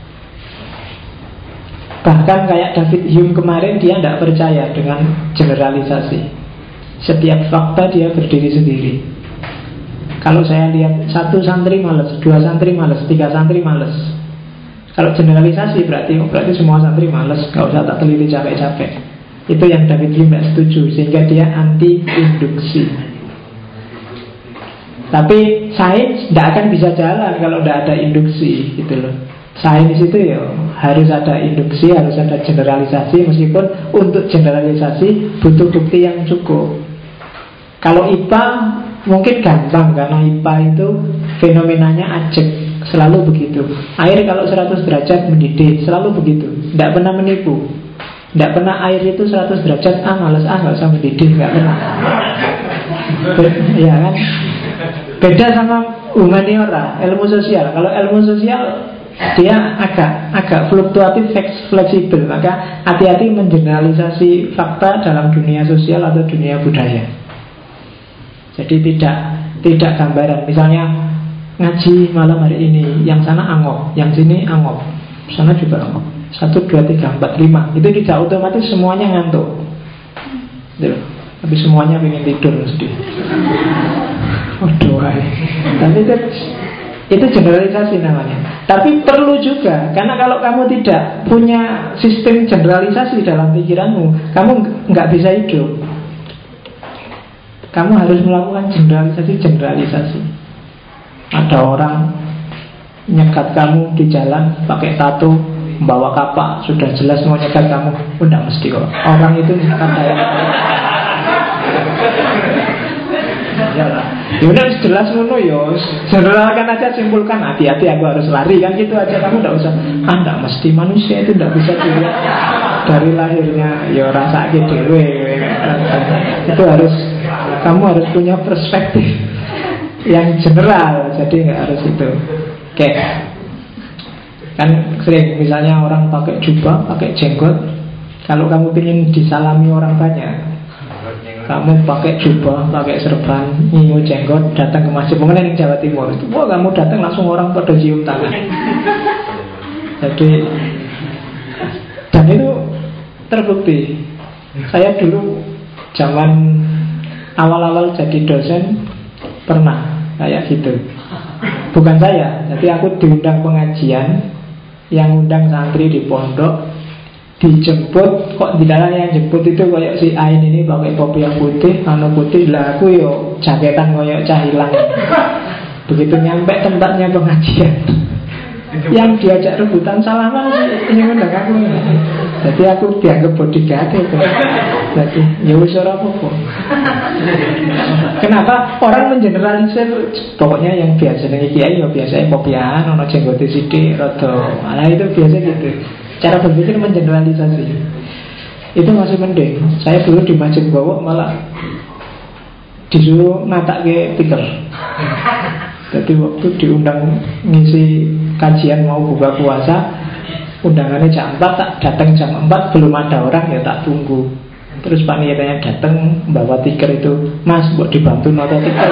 [SPEAKER 2] Bahkan kayak David Hume kemarin, dia tidak percaya dengan generalisasi. Setiap fakta dia berdiri sendiri. Kalau saya lihat satu santri males, dua santri males, tiga santri males. Kalau generalisasi berarti semua santri males, gak usah tak teliti capek-capek. Itu yang David Hume tidak setuju, sehingga dia anti induksi. Tapi sains tidak akan bisa jalan kalau tidak ada induksi, gitu loh. Sains itu ya harus ada induksi, harus ada generalisasi. Meskipun untuk generalisasi butuh bukti yang cukup. Kalau IPA mungkin gampang, karena IPA itu fenomenanya ajek, selalu begitu. Air kalau 100 derajat mendidih, selalu begitu, tidak pernah menipu. Tidak pernah air itu 100 derajat, males, gak usah mendidih, gak pernah. Ya kan? Beda sama humaniora, ilmu sosial. Kalau ilmu sosial dia agak fluktuatif, fleksibel. Maka hati-hati mengeneralisasi fakta dalam dunia sosial atau dunia budaya. Jadi tidak gambaran. Misalnya ngaji malam hari ini, yang sana angop, yang sini angop, sana juga angop. 1, 2, 3, 4, 5. Itu tidak otomatis semuanya ngantuk. Tapi semuanya pengen tidur mesti. Waduh, tapi itu generalisasi namanya. Tapi perlu juga, karena kalau kamu tidak punya sistem generalisasi dalam pikiranmu, kamu nggak bisa hidup. Kamu harus melakukan generalisasi. Ada orang nyekat kamu di jalan pakai tato, membawa kapak, sudah jelas mau nyekat kamu. Udah mesti kok. Orang itu nyekat saya. Yaudah jelas ngono yo, generalkan aja, simpulkan, hati-hati aku harus lari kan gitu aja. Kamu tidak usah, tidak mesti, manusia itu tidak bisa dilihat dari lahirnya. Yo rasa dewe. Itu harus, kamu harus punya perspektif yang general. Jadi nggak harus itu. Oke. Kan sering misalnya orang pakai jubah, pakai jenggot. Kalau kamu ingin disalami orang banyak, kamu pakai jubah, pakai serban, nyimu jenggot, datang ke masjid. Mengenai di Jawa Timur itu, wah kamu datang langsung orang pada cium tangan. Jadi, dan itu terbukti. Saya dulu zaman awal-awal jadi dosen pernah kayak gitu. Bukan saya, jadi aku diundang pengajian, yang undang santri di pondok, dijemput. Kok di dalam yang jemput itu kayak si Ain ini pakai topi yang putih, anu putih. Lah aku yo jaketan koyok cahilang. Begitu nyampe tempatnya pengajian, yang diajak rebutan salaman ini ngundang aku. Jadi aku dianggap bodyguard itu. Jadi ya wis ora apa-apa. Kenapa orang mengeneralisir? Pokoknya yang biasa dengan kiai ya biasanya kopiahan, ono jenggote sithik, rada. Nah itu biasa gitu. Cara berpikir mengeneralisasi. Itu masih mending. Saya dulu di Masjid Gowok malah disuruh natake tikar. Jadi waktu diundang ngisi kajian mau buka puasa, undangannya jam 4, tak datang jam 4, belum ada orang ya tak tunggu. Terus panitianya datang bawa tikar itu, Mas buat dibantu nota tikar.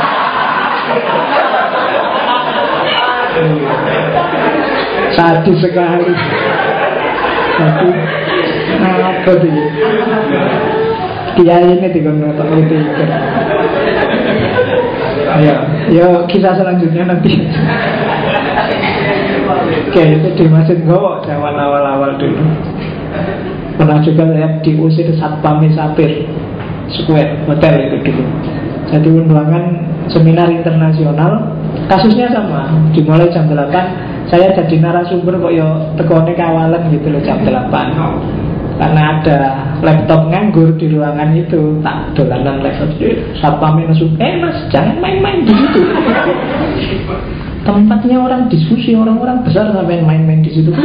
[SPEAKER 2] Sadis sekali. Jadi apa sih? Dia ini tiga nota tikar. Ya kisah selanjutnya nanti. Oke, itu di Masjid Gowok zaman awal-awal dulu. Pernah juga saya diusir Satpam Sapir Square Hotel itu dulu. Jadi undangan seminar internasional, kasusnya sama. Dimulai jam 8, saya jadi narasumber kok ya tekone kawalan gitu loh jam 8. Karena ada laptop nganggur di ruangan itu, tak dolanan laptop. Satpamnya langsung, Mas jangan main-main di situ. Tempatnya orang diskusi, orang-orang besar sampai main-main di situ.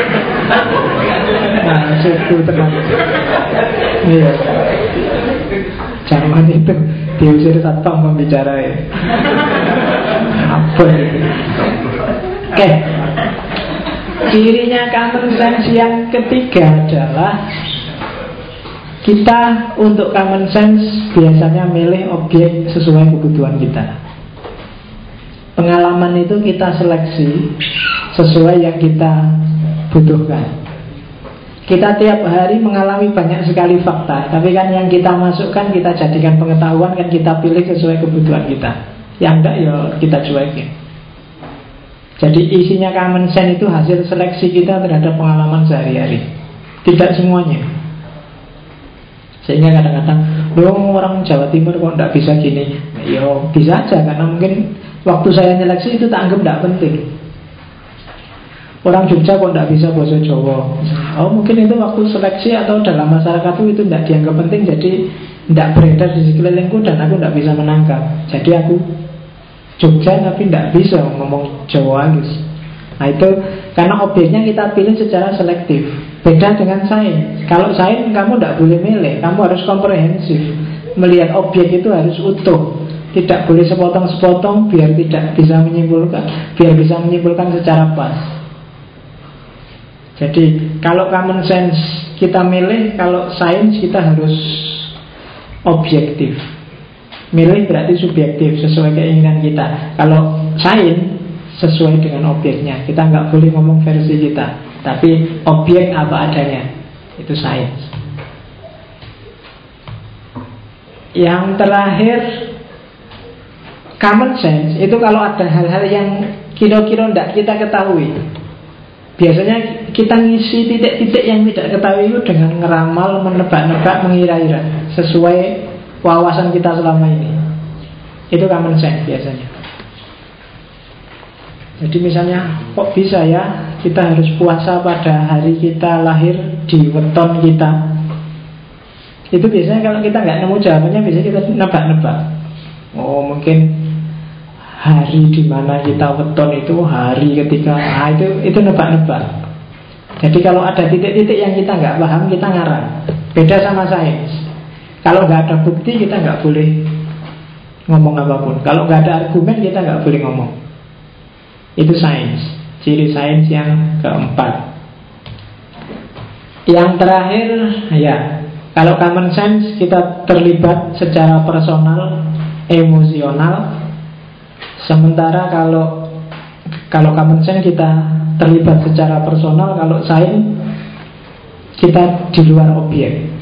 [SPEAKER 2] Nah, situ tenang. Iya. Zaman itu diusir satpam pembicara ya. Apa itu? Oke. Cirinya common sense yang ketiga adalah kita untuk common sense biasanya milih objek sesuai kebutuhan kita. Pengalaman itu kita seleksi sesuai yang kita butuhkan. Kita tiap hari mengalami banyak sekali fakta, tapi kan yang kita masukkan, kita jadikan pengetahuan, kan kita pilih sesuai kebutuhan kita. Yang enggak ya kita cuekin. Jadi isinya common sense itu hasil seleksi kita terhadap pengalaman sehari-hari. Tidak semuanya. Sehingga kadang-kadang orang Jawa Timur kok tidak bisa gini. Ya bisa aja, karena mungkin waktu saya seleksi itu tak anggap tidak penting. Orang Jogja kok tidak bisa bahasa Jawa. Oh mungkin itu waktu seleksi atau dalam masyarakat itu tidak dianggap penting. Jadi tidak beredar di sekelilingku dan aku tidak bisa menangkap. Jadi aku Jogja tapi tidak bisa ngomong Jawa halus. Nah itu karena objeknya kita pilih secara selektif. Beda dengan sains. Kalau sains kamu tidak boleh milih, kamu harus komprehensif. Melihat objek itu harus utuh, tidak boleh sepotong-sepotong biar tidak bisa menyimpulkan, biar bisa menyimpulkan secara pas. Jadi kalau common sense kita milih, kalau sains kita harus objektif. Milih berarti subjektif, sesuai keinginan kita. Kalau sains sesuai dengan objeknya. Kita nggak boleh ngomong versi kita, tapi objek apa adanya. Itu sains. Yang terakhir, common sense itu kalau ada hal-hal yang kira-kira tidak kita ketahui. Biasanya kita ngisi titik-titik yang tidak ketahui itu dengan ngeramal, menebak-nebak, mengira-ira sesuai wawasan kita selama ini. Itu common sense biasanya. Jadi misalnya, kok bisa ya kita harus puasa pada hari kita lahir di weton kita. Itu biasanya kalau kita nggak nemu jawabannya, biasanya kita nebak-nebak. Oh mungkin hari di mana kita weton itu hari ketika, itu nebak-nebak. Jadi kalau ada titik-titik yang kita nggak paham, kita ngarang. Beda sama sains. Kalau nggak ada bukti, kita nggak boleh ngomong apapun. Kalau nggak ada argumen, kita nggak boleh ngomong. Itu sains. Ciri sains yang keempat. Yang terakhir, ya, kalau common sense kita terlibat secara personal, emosional. Sementara kalau common sense kita terlibat secara personal, kalau sains kita di luar objek.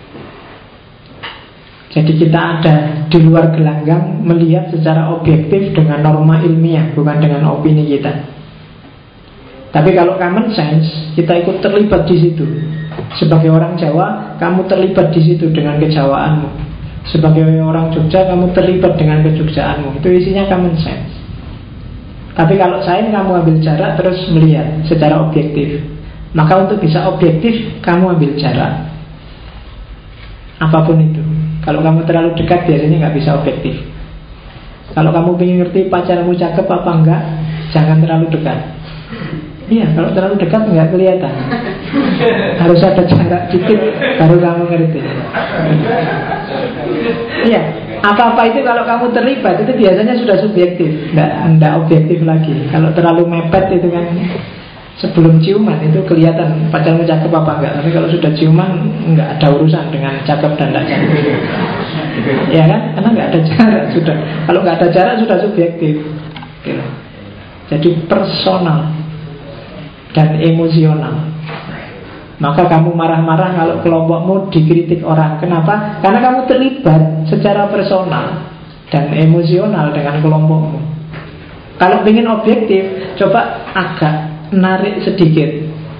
[SPEAKER 2] Jadi kita ada di luar gelanggang, melihat secara objektif dengan norma ilmiah, bukan dengan opini kita. Tapi kalau common sense, kita ikut terlibat di situ. Sebagai orang Jawa, kamu terlibat di situ dengan kejawaanmu. Sebagai orang Jogja, kamu terlibat dengan kejogjaanmu. Itu isinya common sense. Tapi kalau sains, kamu ambil jarak terus melihat secara objektif. Maka untuk bisa objektif, kamu ambil jarak. Apapun itu. Kalau kamu terlalu dekat, biasanya nggak bisa objektif. Kalau kamu ingin ngerti pacarmu cakep apa enggak, jangan terlalu dekat. Iya, kalau terlalu dekat nggak kelihatan. Harus ada jarak dikit baru kamu ngerti. Iya, apa-apa itu kalau kamu terlibat itu biasanya sudah subjektif, nggak objektif lagi. Kalau terlalu mepet itu kan, sebelum ciuman itu kelihatan pacarmu cakep apa enggak. Tapi kalau sudah ciuman nggak ada urusan dengan cakep dan tidak cakep. Ya kan? Karena nggak ada jarak sudah. Kalau nggak ada jarak sudah subjektif. Jadi personal dan emosional. Maka kamu marah-marah kalau kelompokmu dikritik orang. Kenapa? Karena kamu terlibat secara personal dan emosional dengan kelompokmu. Kalau ingin objektif, coba agak narik sedikit,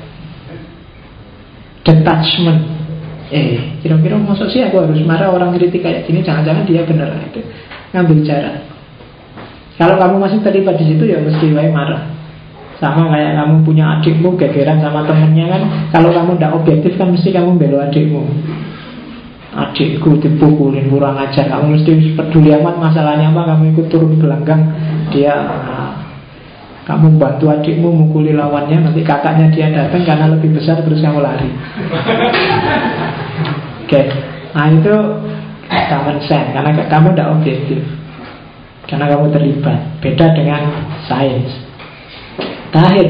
[SPEAKER 2] detachment. Kira-kira maksud sih aku harus marah orang kritik kayak gini? Jangan-jangan dia benar. Itu ngambil jarak. Kalau kamu masih terlibat di situ, ya mesti wae marah. Sama kayak kamu punya adikmu gegeran sama temennya kan. Kalau kamu tidak objektif kan mesti kamu bela adikmu. Adikku dipukulin, kurang ajar. Kamu mesti peduli amat masalahnya apa. Kamu ikut turun gelanggang. Kamu bantu adikmu mukuli lawannya. Nanti kakaknya dia datang karena lebih besar, terus kamu lari. Oke. Nah itu common sense. Karena kamu tidak objektif, karena kamu terlibat. Beda dengan sains. Terakhir,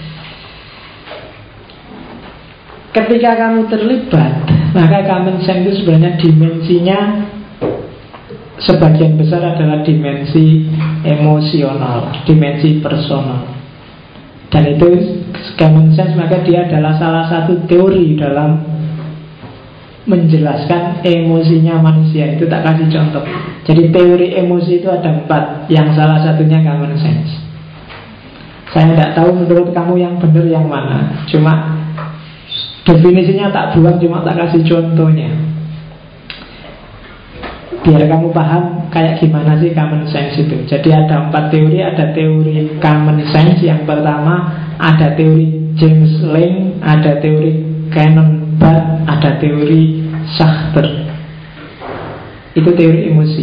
[SPEAKER 2] ketika kamu terlibat, maka common sense itu sebenarnya dimensinya sebagian besar adalah dimensi emosional, dimensi personal. Dan itu common sense, maka dia adalah salah satu teori dalam menjelaskan emosinya manusia. Itu tak kasih contoh. Jadi teori emosi itu ada 4, yang salah satunya common sense. Saya tidak tahu menurut kamu yang benar yang mana. Cuma definisinya tak buang, cuma tak kasih contohnya biar kamu paham kayak gimana sih common sense itu. Jadi ada 4 teori. Ada teori common sense. Yang pertama ada teori James Lange, ada teori Canon Barth, ada teori Sachter. Itu teori emosi.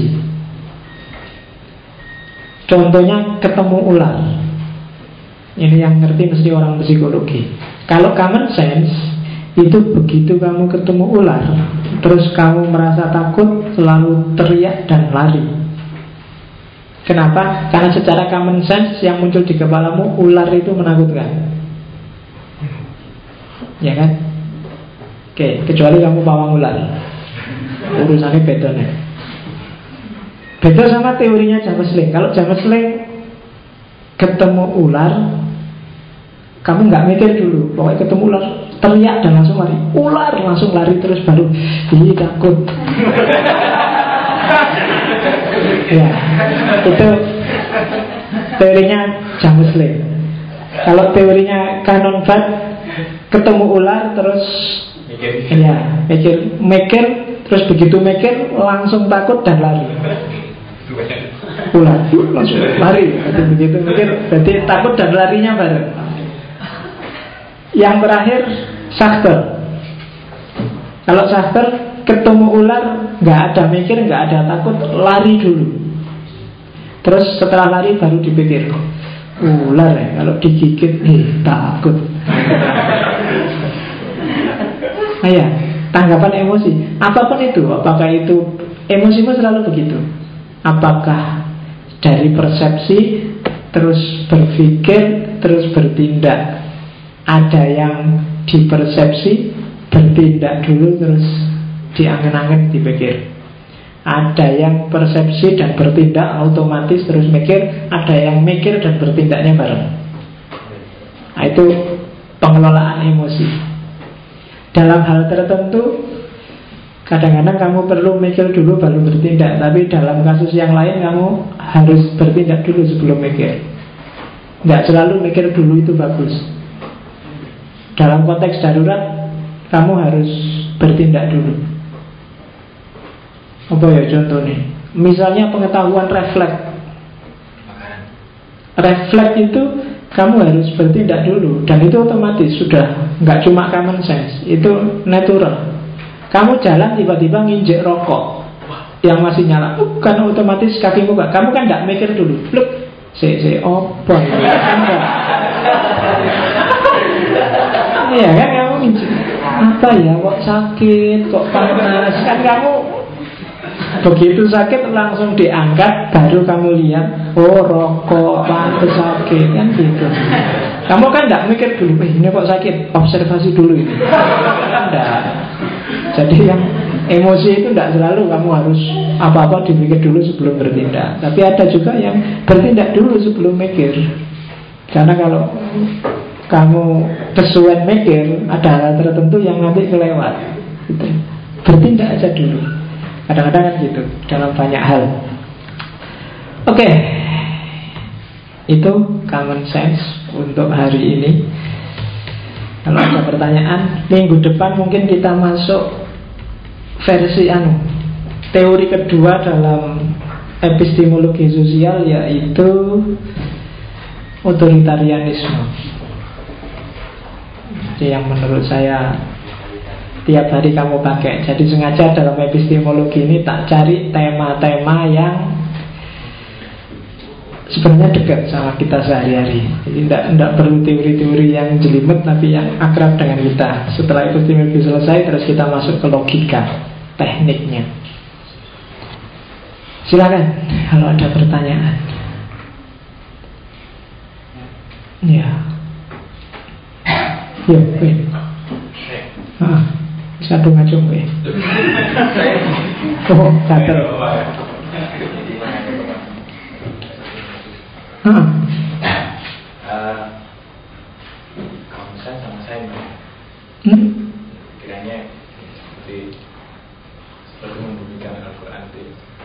[SPEAKER 2] Contohnya ketemu ular. Ini yang ngerti mesti orang psikologi. Kalau common sense itu begitu kamu ketemu ular, terus kamu merasa takut, selalu teriak dan lari. Kenapa? Karena secara common sense yang muncul di kepalamu, ular itu menakutkan. Ya kan? Oke, kecuali kamu pawang ular, urusannya beda nih. Beda sama teorinya James Lange. Kalau James Lange ketemu ular, kamu nggak mikir dulu, pokoknya ketemu ular, teriak dan langsung lari. Ular langsung lari terus baru takut. Ya, itu teorinya James Lange. Kalau teorinya Canon Barth, ketemu ular terus mikir, terus begitu mikir langsung takut dan lari. Ular langsung lari. Begitu mikir, berarti takut dan larinya bareng. Yang terakhir Sachter. Kalau Sachter ketemu ular, nggak ada mikir, nggak ada takut, lari dulu. Terus setelah lari baru dipikir, ular ya, kalau digigit takut. Nah ya, tanggapan emosi apapun itu. Apakah itu emosimu selalu begitu? Apakah dari persepsi terus berpikir terus bertindak? Ada yang dipersepsi, bertindak dulu terus diangen-angen dipikir. Ada yang persepsi dan bertindak otomatis terus mikir. Ada yang mikir dan bertindaknya bareng. Nah, itu pengelolaan emosi. Dalam hal tertentu kadang-kadang kamu perlu mikir dulu baru bertindak. Tapi dalam kasus yang lain kamu harus bertindak dulu sebelum mikir. Nggak selalu mikir dulu itu bagus. Dalam konteks darurat kamu harus bertindak dulu. Apa ya contohnya? Misalnya pengetahuan refleks. Refleks itu kamu harus bertindak dulu, dan itu otomatis sudah nggak cuma common sense, itu natural. Kamu jalan tiba-tiba nginjek rokok yang masih nyala, kan otomatis kakimu gak. Kamu kan nggak mikir dulu, look, opo iya kan, kamu nginjek apa ya, kok sakit, kok panas, kan kamu begitu sakit langsung diangkat, baru kamu lihat, oh rokok, pantas sakit, kan gitu. Kamu kan tidak mikir dulu, ini kok sakit, observasi dulu ini. Tidak. Jadi yang emosi itu tidak selalu kamu harus apa-apa dipikir dulu sebelum bertindak. Tapi ada juga yang bertindak dulu sebelum mikir. Karena kalau kamu kesuwen mikir, ada hal tertentu yang nanti kelewat gitu. Bertindak aja dulu. Kadang-kadang kan gitu dalam banyak hal. Oke. Itu common sense untuk hari ini. Kalau ada pertanyaan, minggu depan mungkin kita masuk versi teori kedua dalam epistemologi sosial, yaitu otoritarianisme. Jadi yang menurut saya tiap hari kamu pakai. Jadi sengaja dalam epistemologi ini tak cari tema-tema yang sebenarnya dekat sama kita sehari-hari. Jadi tidak perlu teori-teori yang jelimet, tapi yang akrab dengan kita. Setelah epistemologi selesai, terus kita masuk ke logika, tekniknya. Silakan kalau ada pertanyaan. Ya. Ya, Win. Satu ngacung, Win. Oh, gatel.
[SPEAKER 3] Kamu sama saya kiranya seperti membuktikan Al-Quran itu.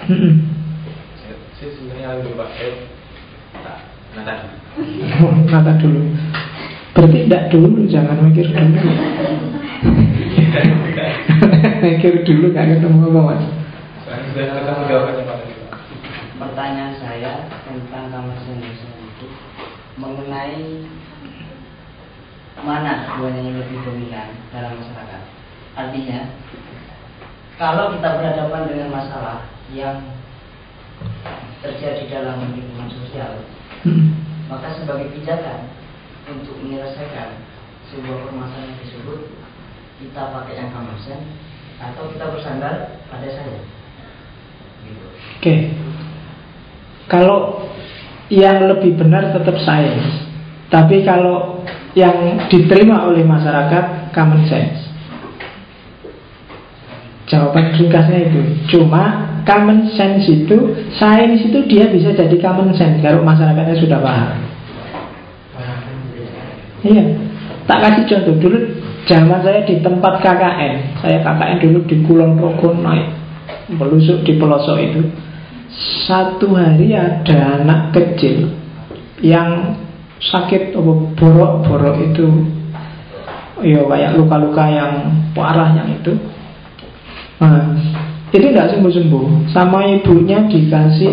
[SPEAKER 3] Saya sebenarnya lebih pakai
[SPEAKER 2] nata dulu. Bertindak dulu, jangan mikir dulu. Mikir dulu gak ketemu apa Mas?
[SPEAKER 4] Pertanyaan saya tentang kamar sentosa itu mengenai mana keduanya yang lebih dominan dalam masyarakat. Artinya, kalau kita berhadapan dengan masalah yang terjadi dalam lingkungan sosial, maka sebagai pijakan untuk menyelesaikan sebuah permasalahan tersebut, kita pakai yang common sense atau kita bersandar pada saya. Gitu.
[SPEAKER 2] Oke. Kalau yang lebih benar tetap sains, tapi kalau yang diterima oleh masyarakat common sense. Jawaban ringkasnya itu. Cuma common sense itu, sains itu dia bisa jadi common sense kalau masyarakatnya sudah paham. Iya. Tak kasih contoh dulu. Zaman saya di tempat KKN, saya KKN dulu di Kulon Progo naik melusuk di pelosok itu. Satu hari ada anak kecil yang sakit borok-borok itu, ya kayak luka-luka yang parah yang itu. Nah, itu tidak sembuh-sembuh. Sama ibunya dikasih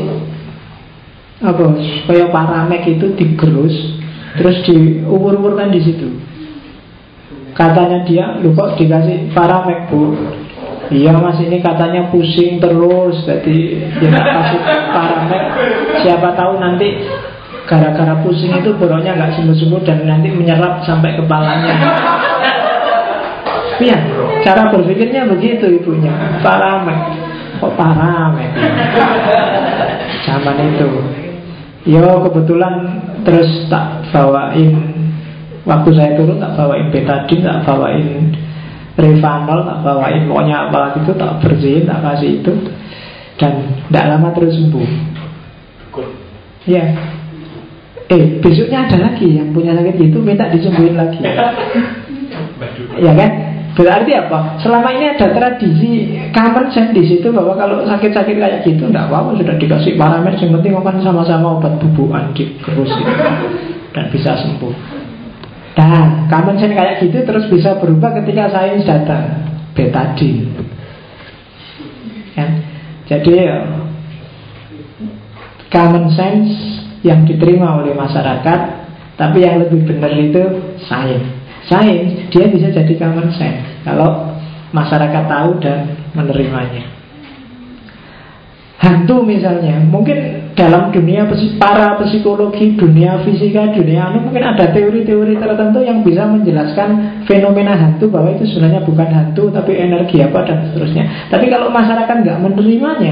[SPEAKER 2] kayak paramek itu digerus, terus diumur-umurkan di situ. Katanya dia, lu kok dikasih paramek Bu? Iya mas, ini katanya pusing terus, jadi dia tak kasih paramek. Siapa tahu nanti gara-gara pusing itu boroknya nggak sembuh-sembuh dan nanti menyerap sampai kepalanya. Iya, cara berpikirnya begitu ibunya. Paramek, kok paramek? Zaman itu. Yo kebetulan terus tak bawain. Waktu saya turun tak bawain betadine, tak bawain Revanol, tak bawain pokoknya apa gitu, tak bersihin, tak kasih itu. Dan tidak lama terus sembuh. Ya. Besoknya ada lagi yang punya sakit gitu, minta disembuhin lagi. Ya kan? Berarti apa? Selama ini ada tradisi common sense di situ bahwa kalau sakit-sakit kayak gitu tidak apa-apa, sudah dikasih paramet, yang penting kan sama-sama obat bubukan digerus gitu, dan bisa sembuh. Nah, common sense kayak gitu terus bisa berubah ketika sains datang, betadine. Kan? Jadi common sense yang diterima oleh masyarakat, tapi yang lebih benar itu sains. Sains dia bisa jadi common sense kalau masyarakat tahu dan menerimanya. Hantu misalnya, mungkin dalam dunia para psikologi, dunia fisika, dunia mungkin ada teori-teori tertentu yang bisa menjelaskan fenomena hantu, bahwa itu sebenarnya bukan hantu tapi energi apa dan seterusnya. Tapi kalau masyarakat nggak menerimanya,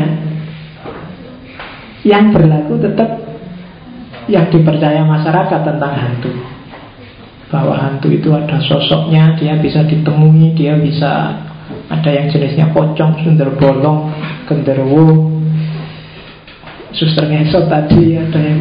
[SPEAKER 2] yang berlaku tetap yang dipercaya masyarakat tentang hantu, bahwa hantu itu ada sosoknya, dia bisa ditemui, dia bisa ada yang jenisnya pocong, sundel bolong, genderuwo, suster ngesot tadi, ada yang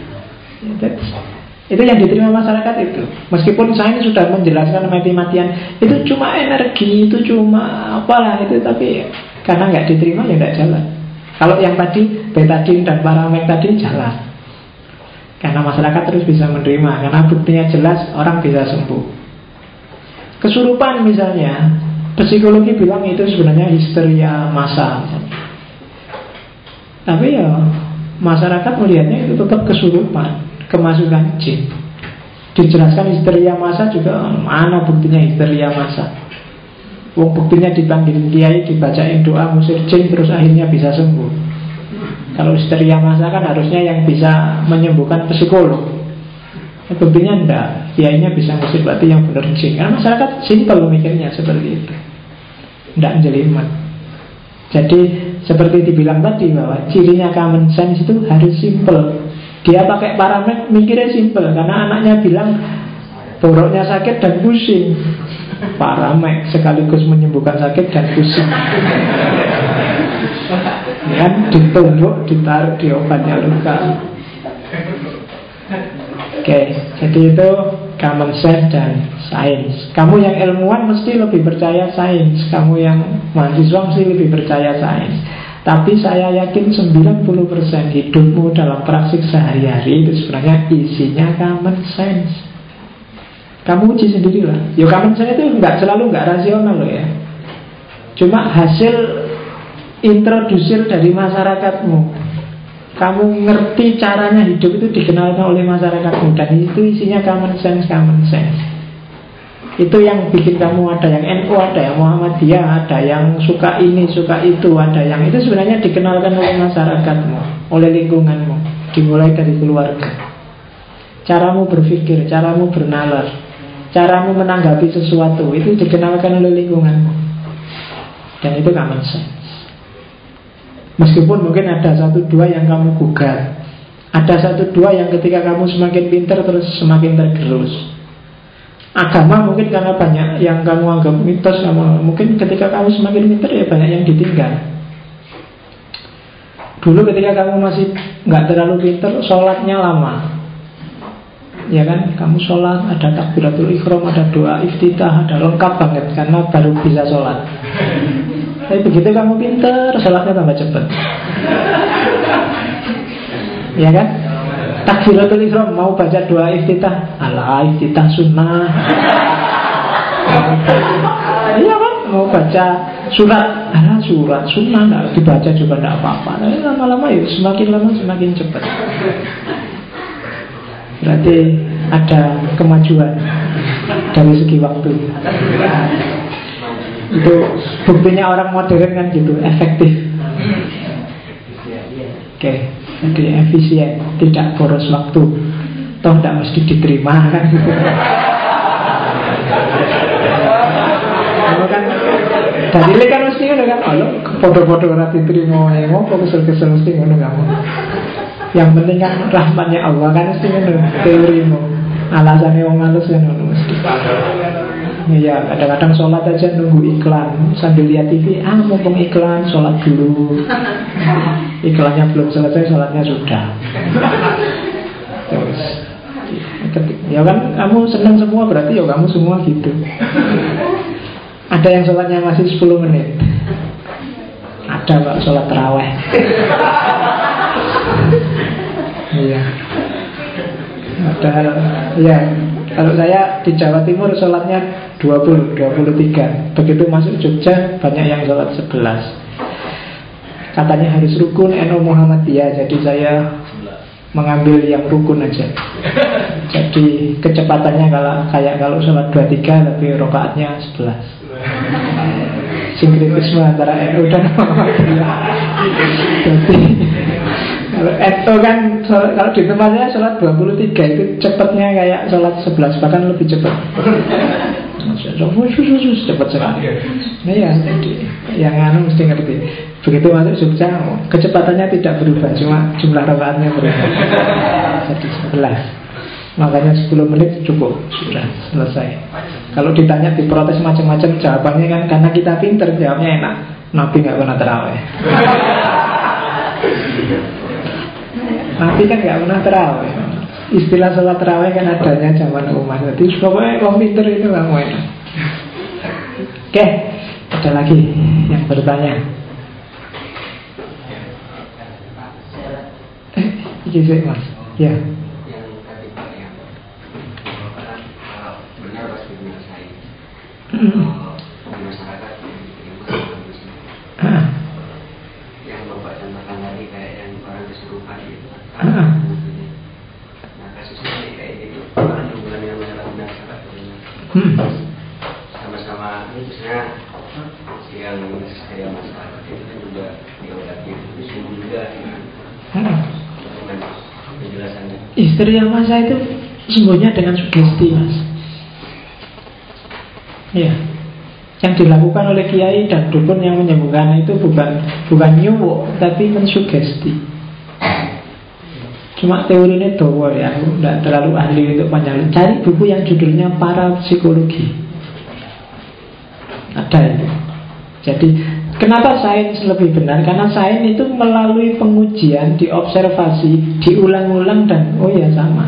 [SPEAKER 2] itu yang diterima masyarakat itu. Meskipun sains sudah menjelaskan mati-matian itu cuma energi, itu cuma apalah itu, tapi karena nggak diterima ya nggak jalan. Kalau yang tadi betadine dan paramek tadi jalan, karena masyarakat terus bisa menerima, karena buktinya jelas, orang bisa sembuh. Kesurupan misalnya, psikologi bilang itu sebenarnya histeria massa misalnya. Tapi ya masyarakat melihatnya itu tetap kesurupan, kemasukan jin. Dijelaskan histeria massa juga, mana buktinya histeria massa? Wong buktinya dipanggil kiai, dibacain doa ngusir jin, terus akhirnya bisa sembuh. Kalau histeria massa kan harusnya yang bisa menyembuhkan psikolog. Buktinya enggak, kiainya bisa ngusir, berarti yang benar jin. Karena masyarakat simpel mikirnya seperti itu, enggak jelimet. Jadi seperti dibilang tadi, bahwa cirinya common sense itu harus simple. Dia pakai paramek mikirnya simple, karena anaknya bilang boroknya sakit dan pusing. Paramek sekaligus menyembuhkan sakit dan pusing. Kan ditumbuk, ditaruh di obatnya luka. Oke, jadi itu common sense dan sains. Kamu yang ilmuwan mesti lebih percaya sains, kamu yang mahasiswa mesti lebih percaya sains. Tapi saya yakin 90% hidupmu dalam praktik sehari-hari itu sebenarnya isinya common sense. Kamu uji sendirilah. Ya common sense itu selalu nggak rasional loh ya. Cuma hasil introdusir dari masyarakatmu. Kamu ngerti caranya hidup itu dikenalkan oleh masyarakatmu, dan itu isinya common sense. Itu yang bikin kamu ada yang NU, ada yang Muhammadiyah, ada yang suka ini, suka itu, ada yang itu sebenarnya dikenalkan oleh masyarakatmu, oleh lingkunganmu, dimulai dari keluarga. Caramu berpikir, caramu bernalar, caramu menanggapi sesuatu itu dikenalkan oleh lingkunganmu, dan itu common sense. Meskipun mungkin ada 1-2 yang kamu gugat, ada 1-2 yang ketika kamu semakin pintar terus semakin tergerus. Agama mungkin karena banyak yang kamu anggap mitos, mungkin ketika kamu semakin pintar ya banyak yang ditinggal. Dulu ketika kamu masih nggak terlalu pintar, sholatnya lama, ya kan? Kamu sholat ada takbiratul ihram, ada doa iftitah, ada lengkap banget karena baru bisa sholat. Tapi begitu kamu pintar, sholatnya tambah cepat. Ya kan? Takbiratul ihram mau baca doa iftitah, alah iftitah sunnah. Iya kan? Mau baca surat, alah surat sunnah, nggak dibaca juga nggak apa-apa. Tapi lama-lama ya semakin lama semakin cepat. Berarti ada kemajuan dari segi waktu. Itu buktinya orang modern kan gitu, efektif. Oke, jadi efisien, tidak boros waktu. Toh tidak mesti diterima kan gitu. Kan dalile kan mesti ngono kan, kalau foto-foto ora diterima ya ngopo kesel-kesel mesti ngono kamu. Yang penting kan rahmatnya Allah kan mesti ngono teorimu. Alasannya wong halus kan ngono mesti. Iya, kadang-kadang sholat aja nunggu iklan sambil lihat TV, mumpung iklan, sholat dulu. Iklannya belum selesai, sholatnya sudah. Terus ya kan kamu senang semua, berarti ya kamu semua gitu. Ada yang sholatnya masih 10 menit. Ada Pak sholat tarawih. Iya. Padahal ya, kalau saya di Jawa Timur sholatnya 23. Begitu masuk Jogja banyak yang sholat 11. katanya harus rukun NU Muhammadiyah, jadi saya mengambil yang rukun aja. Jadi kecepatannya kalau sholat 23 tapi rokaatnya 11. Sinkretisme antara NU dan Muhammadiyah. Jadi kalau kan kalau di tempat saya sholat 23 itu cepatnya kayak sholat 11, bahkan lebih cepat. Cepat sekali. Nah ya, jadi yang anu mesti ngerti. Begitu masuk Jogja, kecepatannya tidak berubah, cuma jumlah rakaatnya berubah. Jadi 11. Makanya 10 menit cukup, sudah selesai. Kalau ditanya diprotes macam-macam, jawabannya kan karena kita pinter, jawabnya enak. Nabi nggak pernah terawih. Nabi kan nggak pernah terawih. Istilah sholat terawih kan adanya zaman Umar. Jadi pokoknya orang pinter itu kamu enak. Oke, ada lagi yang bertanya? Iya sih mas. Ya.
[SPEAKER 5] Yang tadi Pak yang benar pas benar saya masyarakat yang masih yang Bapak contohkan tadi kayak yang orang kesurupan gitu. Nah kasusnya kayak gitu orang hubungan dengan masyarakat sama-sama misalnya yang saya masyarakat itu kan juga diobati itu juga penjelasannya.
[SPEAKER 2] Histeria masa itu sungguhnya dengan sugesti mas. Ya, yang dilakukan oleh kiai dan dukun yang menyembuhkan itu bukan nyuwuk tapi mensugesti. Cuma teorinya doa ya, aku tidak terlalu ahli untuk panjang. Cari buku yang judulnya Parapsikologi. Ada itu. Jadi kenapa sains lebih benar? Karena sains itu melalui pengujian, diobservasi, diulang-ulang dan oh ya sama.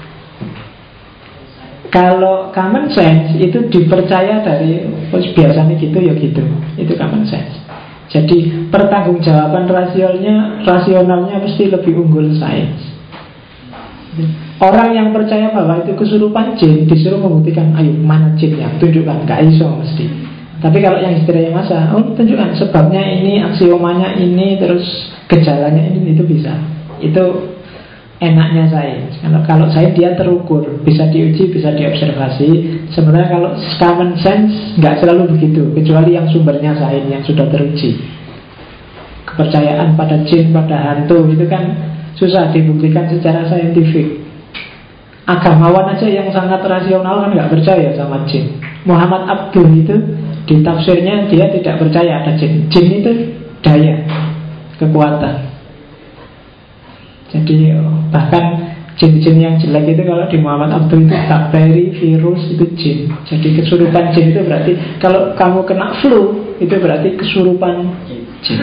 [SPEAKER 2] Kalau common sense itu dipercaya dari biasanya gitu ya gitu. Itu common sense. Jadi pertanggungjawaban rasionalnya mesti lebih unggul sains. Orang yang percaya bahwa itu kesurupan jin disuruh membuktikan, ayo mana jinnya, tunjukkan, gak iso mesti. Tapi kalau yang histeria masa, oh tunjukkan sebabnya ini, aksiomanya ini, terus gejalanya ini, itu bisa. Itu enaknya sains. Kalau sains dia terukur, bisa diuji, bisa diobservasi. Sebenarnya kalau common sense nggak selalu begitu, kecuali yang sumbernya sains yang sudah teruji. Kepercayaan pada jin, pada hantu itu kan susah dibuktikan secara saintifik. Agamawan aja yang sangat rasional kan nggak percaya sama jin. Muhammad Abduh itu di tafsirnya dia tidak percaya ada jin. Jin itu daya, kekuatan. Jadi bahkan jin-jin yang jelek itu kalau di Muhammad Abduh itu bakteri, virus itu jin. Jadi kesurupan jin itu berarti kalau kamu kena flu itu berarti kesurupan jin.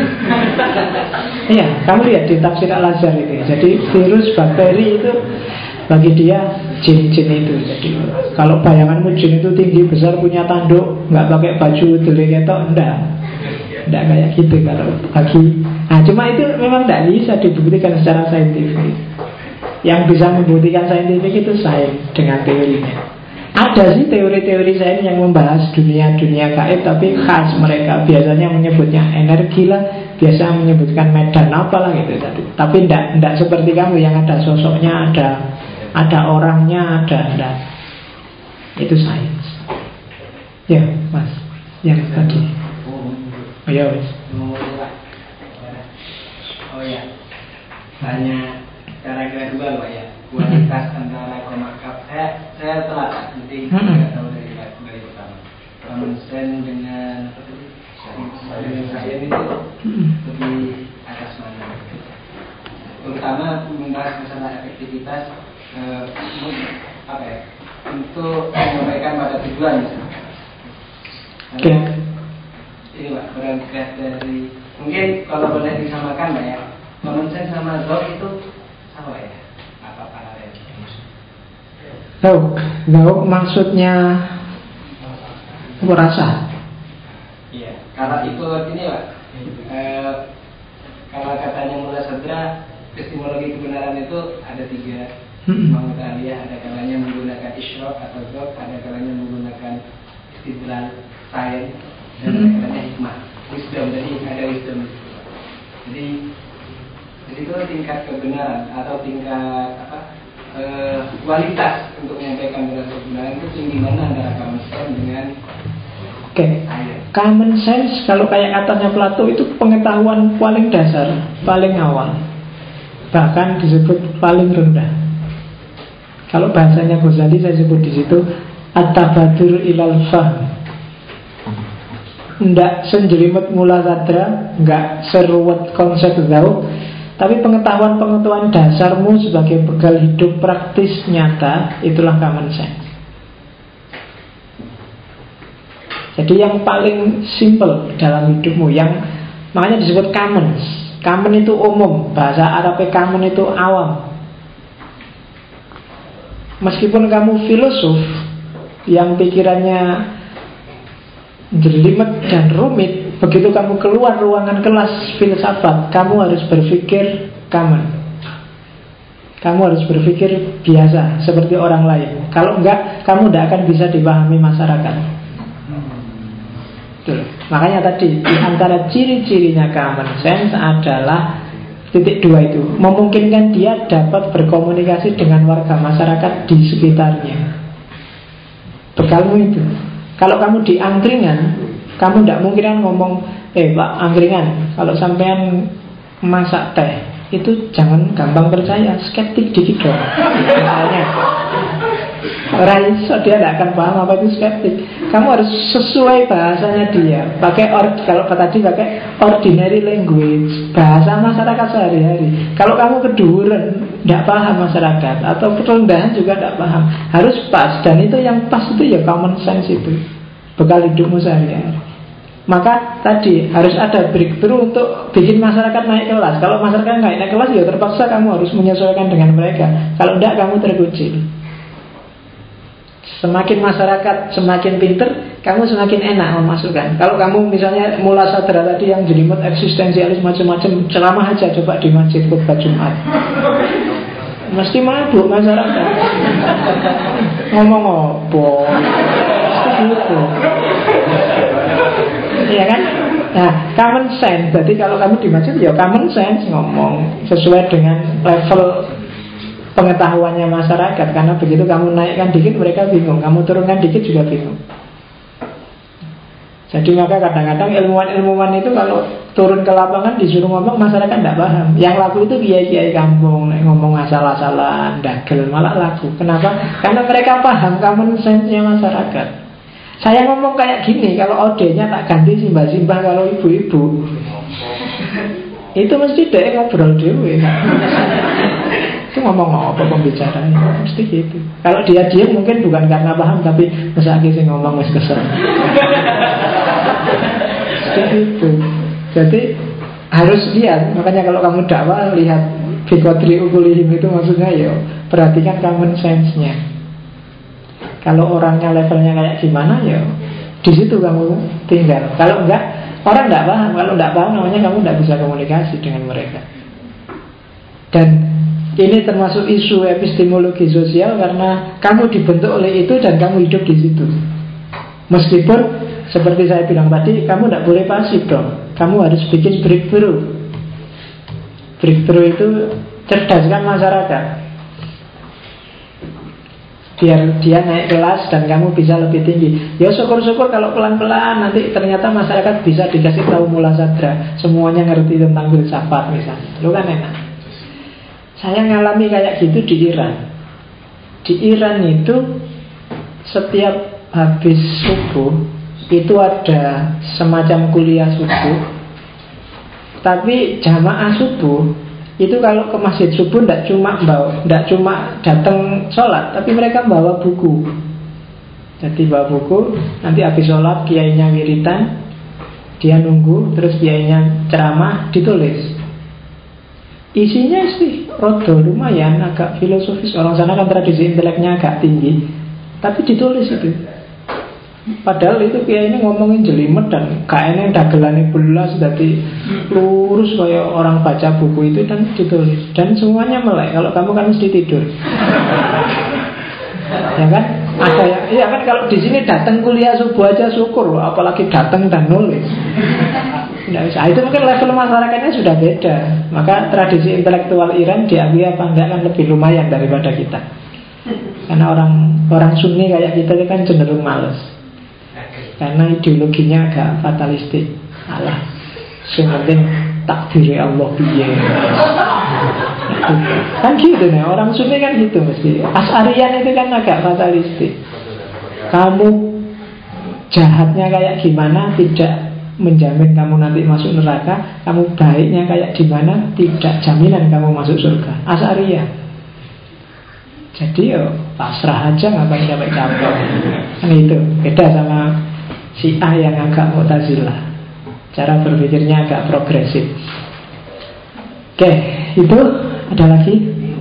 [SPEAKER 2] Iya, kamu lihat di tafsir Al-Azhar itu. Jadi virus, bakteri itu bagi dia jin-jin itu. Jadi kalau bayanganmu jin itu tinggi besar punya tanduk, nggak pakai baju deleketok, enggak kayak gitu kalau bagi. Nah cuma itu memang tidak bisa dibuktikan secara saintifik. Yang bisa membuktikan saintifik itu sains dengan teorinya. Ada sih teori-teori sains yang membahas dunia-dunia gaib, tapi khas mereka biasanya menyebutnya energi lah, biasa menyebutkan medan apalah gitu. Tapi tidak seperti kamu yang ada sosoknya, ada orangnya, ada. Itu sains. Ya, Mas. Yang tadi. Oh ya, Mas.
[SPEAKER 3] Oh ya, hanya cara kedua loh ya, kualitas antara komakap. Saya telat, jadi nggak tahu dari pertama. Common sense dengan sains itu lebih atas mana? Terutama membahas masalah efektivitas untuk menyampaikan pada tujuan misalnya.
[SPEAKER 2] Oke.
[SPEAKER 3] Ini Pak, berangkat dari mungkin kalau boleh disamakan Pak ya, common sense sama zauq itu sama ya? Apa paralel?
[SPEAKER 2] Zauq maksudnya merasa.
[SPEAKER 3] Iya, kalau ikut ini Pak, kalau katanya Mullah Sadra, epistemologi kebenaran itu ada 3. Mahmud Aliyah ada kalanya menggunakan isyraq atau zauq, ada kalanya menggunakan istidlal sains, dan ada kalanya hikmah, wisdom. Jadi ada wisdom. Jadi itu tingkat kebenaran atau tingkat kualitas untuk menyampaikan kebenaran itu tinggi mana antara common sense dengan
[SPEAKER 2] common sense kalau kayak katanya Plato itu pengetahuan paling dasar, paling awal, bahkan disebut paling rendah. Kalau bahasanya Ghazali saya sebut di situ at-tabadur ilal fahm. Nggak senjelimet mula sadra, nggak seruwet konsep zauq, tapi pengetahuan-pengetahuan dasarmu sebagai bekal hidup praktis nyata, itulah common sense. Jadi yang paling simple dalam hidupmu, yang makanya disebut common. Common itu umum, bahasa Arabnya common itu awam. Meskipun kamu filosof yang pikirannya jelimet dan rumit, begitu kamu keluar ruangan kelas filsafat, kamu harus berpikir common. Kamu harus berpikir biasa seperti orang lain. Kalau enggak, kamu tidak akan bisa dipahami masyarakat. Betul. Makanya tadi di antara ciri-cirinya common sense adalah titik dua itu, memungkinkan dia dapat berkomunikasi dengan warga masyarakat di sekitarnya. Bekalmu itu. Kalau kamu di angkringan, kamu tidak mungkin kan ngomong, Pak angkringan, kalau sampean masak teh, itu jangan gampang percaya, skeptik dikit dong. Misalnya Raiso, dia tidak akan paham apa itu skeptik. Kamu harus sesuai bahasanya dia. Kalau tadi pakai ordinary language, bahasa masyarakat sehari-hari. Kalau kamu keduren, tidak paham masyarakat, atau kerendahan juga tidak paham. Harus pas, dan itu yang pas itu ya common sense itu, bekal hidupmu sehari-hari. Maka tadi harus ada breakthrough untuk bikin masyarakat naik kelas. Kalau masyarakat naik kelas, ya terpaksa kamu harus menyesuaikan dengan mereka. Kalau tidak, kamu terkucil. Semakin masyarakat semakin pinter, kamu semakin enak memasukkan. Kalau kamu misalnya mula sadra tadi yang jelimet eksistensialis macam-macam, ceramah aja coba di masjid khutbah Jumat, mesti mabuk masyarakat. Ngomong apa? Mesti gitu. Iya kan? Nah, common sense. Jadi kalau kamu di masjid, ya common sense ngomong sesuai dengan level pengetahuannya masyarakat. Karena begitu kamu naikkan dikit, mereka bingung. Kamu turunkan dikit juga bingung. Jadi maka kadang-kadang ilmuwan-ilmuwan itu kalau turun ke lapangan disuruh ngomong, masyarakat tidak paham. Yang laku itu kiai-kiai kampung, ngomong asal-asalan, dagel, malah laku. Kenapa? Karena mereka paham common sense-nya masyarakat. Saya ngomong kayak gini, kalau odenya tak ganti simbah-simbah kalau ibu-ibu, itu mesti dia ngobrol dewe. Itu ngomong apa pembicaranya, mesti gitu. Kalau dia diam mungkin bukan karena paham, tapi mesake sing ngomong wis kesel. Mesti gitu. Jadi harus lihat. Makanya kalau kamu dakwah, lihat Bikotri Ukulihim itu maksudnya ya perhatikan common sense-nya. Kalau orangnya levelnya kayak gimana, ya di situ kamu tinggal. Kalau enggak, orang enggak paham. Kalau enggak paham, namanya kamu enggak bisa komunikasi dengan mereka. Dan ini termasuk isu epistemologi sosial, karena kamu dibentuk oleh itu dan kamu hidup di situ. Meskipun seperti saya bilang tadi, kamu tidak boleh pasif dong. Kamu harus bikin breakthrough. Breakthrough itu cerdaskan masyarakat, biar dia naik kelas dan kamu bisa lebih tinggi. Ya syukur-syukur kalau pelan-pelan nanti ternyata masyarakat bisa dikasih tahu mula sadra, semuanya ngerti tentang filsafat misalnya. Lu kan enak. Saya ngalami kayak gitu di Iran. Di Iran itu setiap habis subuh itu ada semacam kuliah subuh. Tapi jamaah subuh itu kalau ke masjid subuh tidak cuma datang sholat, tapi mereka bawa buku. Jadi bawa buku, nanti habis sholat kiainya wiritan, dia nunggu, terus kiainya ceramah, ditulis. Isinya sih rodo lumayan, agak filosofis. Orang sana kan tradisi inteleknya agak tinggi, tapi ditulis itu. Padahal itu kiainya ngomongin jelimet dan kayaknya dagelane belas, jadi lurus kayak orang baca buku itu, dan ditulis. Dan semuanya melek. Kalau kamu kan mesti tidur. Ya kan? Ada yang, iya kan, kalau di sini datang kuliah subuh aja syukur loh, apalagi datang dan nulis. Tidak bisa. Itu mungkin level masyarakatnya sudah beda. Maka tradisi intelektual Iran diakui apa enggak kan lebih lumayan daripada kita. Karena orang Sunni kayak kita itu kan cenderung males. Karena ideologinya agak fatalistik. Alah, yang penting takdiri Allah piye. Kan gitu nih, orang Sunni kan gitu mesti. Asy'ariyah itu kan agak fatalistik. Kamu jahatnya kayak gimana tidak menjamin kamu nanti masuk neraka. Kamu baiknya kayak gimana tidak jaminan kamu masuk surga. Asy'ariyah. Jadi pasrah aja, ngapain capek-capek. Kan itu beda sama Syiah yang agak Mu'tazilah. Cara berpikirnya agak progresif. Oke, itu ada lagi?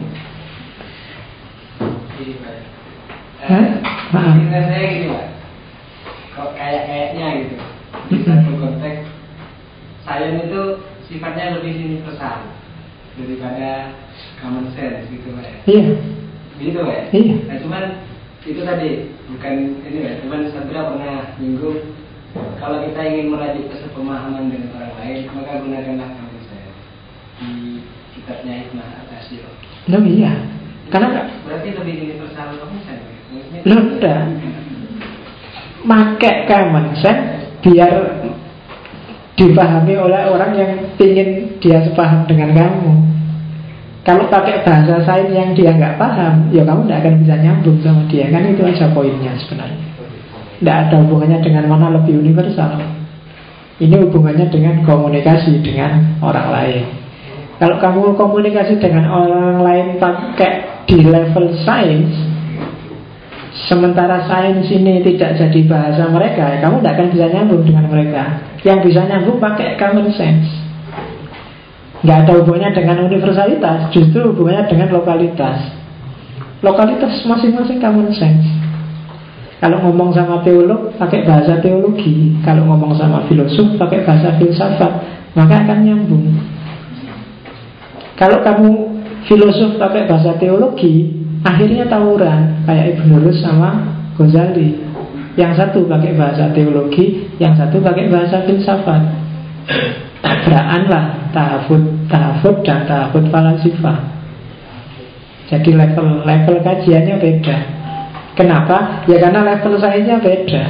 [SPEAKER 3] Maaf. Saya gini Pak, kok kayaknya gitu. Di satu konteks sains itu sifatnya lebih universal daripada common sense gitu Pak.
[SPEAKER 2] Iya.
[SPEAKER 3] Gitu Pak.
[SPEAKER 2] Iya.
[SPEAKER 3] Nah cuman itu tadi bukan ini Pak. Cuman Sandra pernah minggu kalau kita ingin merajut kesepemahaman dengan orang lain maka gunakanlah common sense di kitabnya Hikmah Al-Asyir.
[SPEAKER 2] Loh iya. Karena
[SPEAKER 3] berarti lebih universal common sense.
[SPEAKER 2] Loh enggak. Pakai common sense biar dipahami oleh orang yang ingin dia sepaham dengan kamu. Kalau pakai bahasa sains yang dia nggak paham, ya kamu nggak akan bisa nyambung sama dia. Kan itu aja poinnya sebenarnya. Tidak ada hubungannya dengan mana lebih universal. Ini hubungannya dengan komunikasi dengan orang lain. Kalau kamu komunikasi dengan orang lain pakai di level sains, sementara sains ini tidak jadi bahasa mereka, kamu tidak akan bisa nyambung dengan mereka. Yang bisa nyambung pakai common sense. Nggak ada hubungannya dengan universalitas, justru hubungannya dengan lokalitas. Lokalitas masing-masing common sense. Kalau ngomong sama teolog, pakai bahasa teologi. Kalau ngomong sama filosof, pakai bahasa filsafat. Maka akan nyambung. Kalau kamu filosof pakai bahasa teologi, akhirnya tawuran. Kayak Ibn Rus sama Ghazali. Yang satu pakai bahasa teologi, yang satu pakai bahasa filsafat. Tabrakan lah, tahafud dan tahafud falasifah. Jadi level kajiannya beda. Kenapa? Ya karena level sainsnya beda.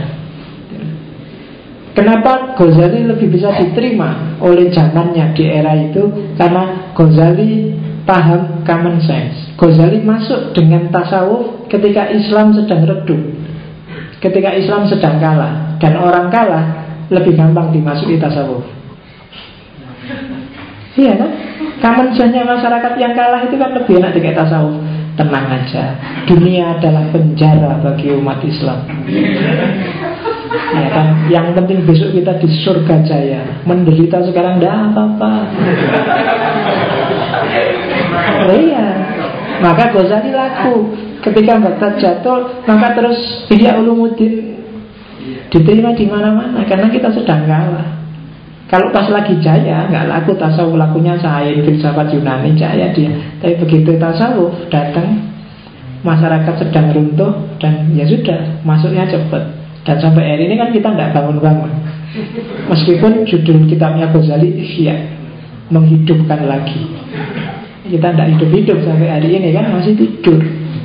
[SPEAKER 2] Kenapa Ghazali lebih bisa diterima oleh zamannya di era itu? Karena Ghazali paham common sense. Ghazali masuk dengan tasawuf ketika Islam sedang redup, ketika Islam sedang kalah. Dan orang kalah lebih gampang dimasuki tasawuf. Iya kan? Common sense-nya masyarakat yang kalah itu kan lebih enak dikait tasawuf. Tenang aja, dunia adalah penjara bagi umat Islam. Ya kan? Yang penting besok kita di surga jaya. Menderita sekarang tidak apa-apa. Iya. Maka Ghazali laku. Ketika Baghdad jatuh, maka terus Ihya Ulumuddin diterima di mana-mana karena kita sedang kalah. Kalau pas lagi jaya, nggak laku tasawuf, lakunya sains, filsafat Yunani, jaya dia. Tapi begitu tasawuf datang, masyarakat sedang runtuh dan ya sudah, masuknya cepat. Dan sampai hari ini kan kita nggak bangun-bangun. Meskipun judul kitabnya Ghazali Ihya, menghidupkan lagi. Kita nggak hidup-hidup sampai hari ini kan masih tidur.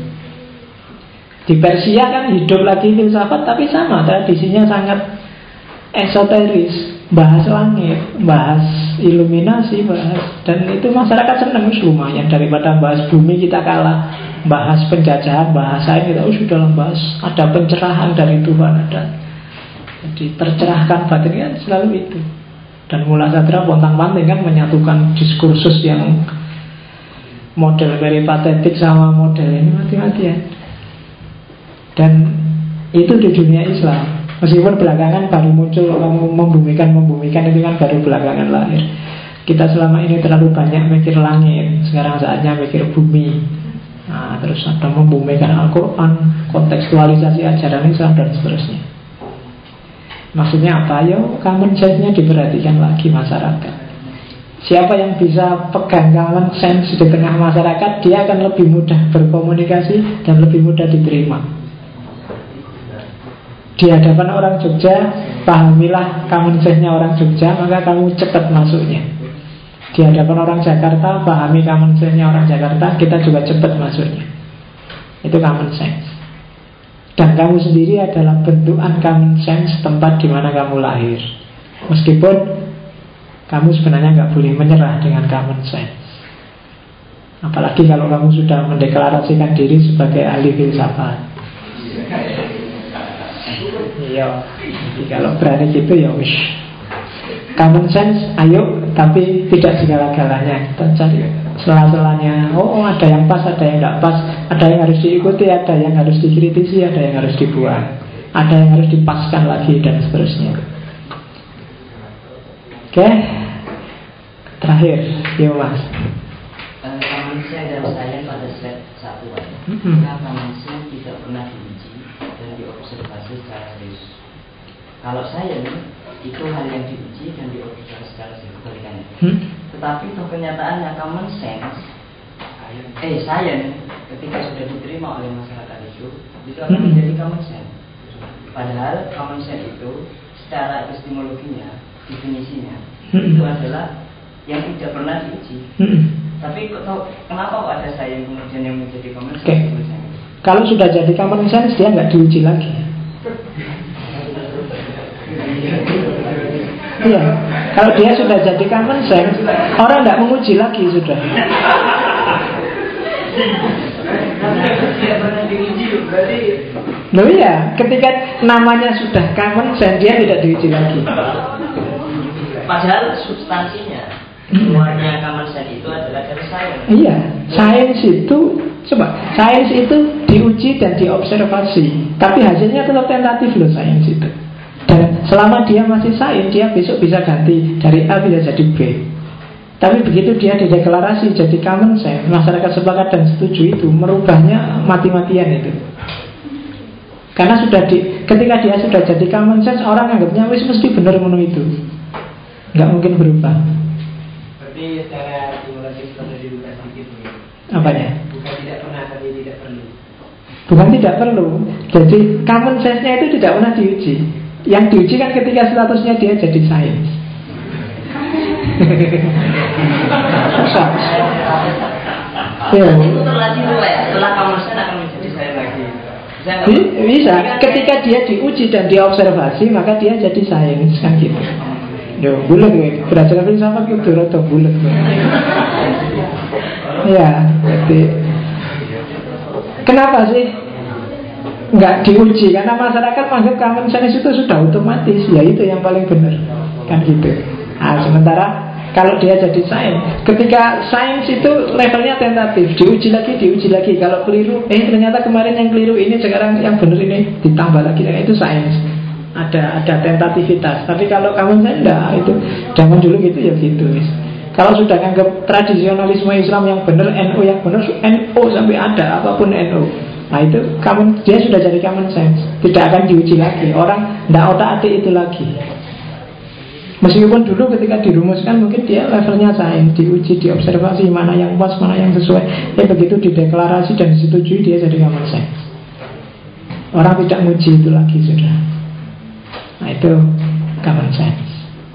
[SPEAKER 2] Di Persia kan hidup lagi filsafat, tapi sama tradisinya sangat esoteris. Bahas langit, bahas iluminasi, dan itu masyarakat senang lumayan daripada bahas bumi kita kalah, bahas penjajahan, bahasa ini kita sudah bahas ada pencerahan dari Tuhan ada. Jadi tercerahkan batin kan selalu itu. Dan Mula Sadra pontang-panting kan menyatukan diskursus yang model peripatetik sama model ini mati-matian. Dan itu di dunia Islam. Meskipun belakangan baru muncul, kamu membumikan itu kan baru belakangan lahir. Kita selama ini terlalu banyak mikir langit, sekarang saatnya mikir bumi. Nah, terus ada membumikan Al-Quran, kontekstualisasi ajaran Islam dan seterusnya. Maksudnya apa? Yo, common sense-nya diperhatikan lagi masyarakat. Siapa yang bisa pegang common sense di tengah masyarakat, dia akan lebih mudah berkomunikasi dan lebih mudah diterima. Di hadapan orang Jogja, pahamilah common sense-nya orang Jogja, maka kamu cepat masuknya. Di hadapan orang Jakarta, pahami common sense-nya orang Jakarta, kita juga cepat masuknya. Itu common sense. Dan kamu sendiri adalah bentukan common sense tempat di mana kamu lahir. Meskipun kamu sebenarnya nggak boleh menyerah dengan common sense. Apalagi kalau kamu sudah mendeklarasikan diri sebagai ahli filsafat. Iya. Jadi kalau berani gitu ya wis. Common sense, ayo, tapi tidak segala-galanya. Kita cari sela-selanya. Oh, ada yang pas, ada yang tidak pas. Ada yang harus diikuti, ada yang harus dikritisi, ada yang harus dibuang, ada yang harus dipaskan lagi, dan seterusnya. Oke. Terakhir, ya Mas.
[SPEAKER 4] Common sense dan saya pada slide 1 karena common sense tidak pernah diuji dan diobservasi secara serius. Kalau saya itu hal yang diuji dan diobservasi secara serius kebalikannya. Tetapi toh kenyataannya common sense, science ketika sudah diterima oleh masyarakat itu akan menjadi common sense. Padahal common sense itu secara epistemologinya, definisinya itu adalah yang tidak pernah diuji. Tapi kenapa kok ada science kemudian yang menjadi common sense?
[SPEAKER 2] Kalau sudah jadi common sense, dia nggak diuji lagi. Iya, kalau dia sudah jadi common sense, orang tidak menguji lagi sudah. Loh iya, ketika namanya sudah common sense, dia tidak diuji lagi.
[SPEAKER 4] Padahal substansinya, semuanya common sense itu adalah dari sains.
[SPEAKER 2] Iya, sains itu, coba, sains itu diuji dan diobservasi, tapi hasilnya tetap tentatif loh sains itu. Dan selama dia masih sains, dia besok bisa ganti dari A bisa jadi B. Tapi begitu dia dideklarasi jadi common sense, masyarakat sepakat dan setuju, itu merubahnya mati-matian itu. Karena ketika dia sudah jadi common sense, orang anggapnya wis mesti benar menurut itu, nggak mungkin berubah.
[SPEAKER 3] Berarti secara simulatif perlu dibuka sedikit nih.
[SPEAKER 2] Apanya?
[SPEAKER 3] Bukan tidak pernah, tapi tidak perlu.
[SPEAKER 2] Bukan tidak perlu. Jadi common sense-nya itu tidak pernah diuji. Yang diuji kan ketika statusnya dia jadi sains.
[SPEAKER 4] Ya. Itu terlatih dulu ya. Setelah common sense akan menjadi sains lagi.
[SPEAKER 2] Bisa. Ketika dia diuji dan diobservasi, maka dia jadi sains kan gitu. Yo, bulat gue. Belajar filsafat itu rada bulat gue. Ya, jadi kenapa sih nggak diuji? Karena masyarakat menganggap common sense itu sudah otomatis, ya itu yang paling benar kan gitu. Nah, sementara kalau dia jadi sains, ketika sains itu levelnya tentatif, diuji lagi. Kalau keliru, ternyata kemarin yang keliru ini, sekarang yang benar ini ditambah lagi, itu sains. Ada tentativitas. Tapi kalau common sense enggak, itu zaman dulu gitu ya gitu. Kalau sudah nganggap tradisionalisme Islam yang benar, NU yang benar, NU sampai ada apapun NU. Nah itu dia sudah jadi common sense, tidak akan diuji lagi. Orang tidak otak-atik itu lagi. Meskipun dulu ketika dirumuskan mungkin dia levelnya sains, diuji, diobservasi mana yang pas, mana yang sesuai. Begitu dideklarasi dan disetujui, dia jadi common sense. Orang tidak menguji itu lagi sudah. Nah itu common sense.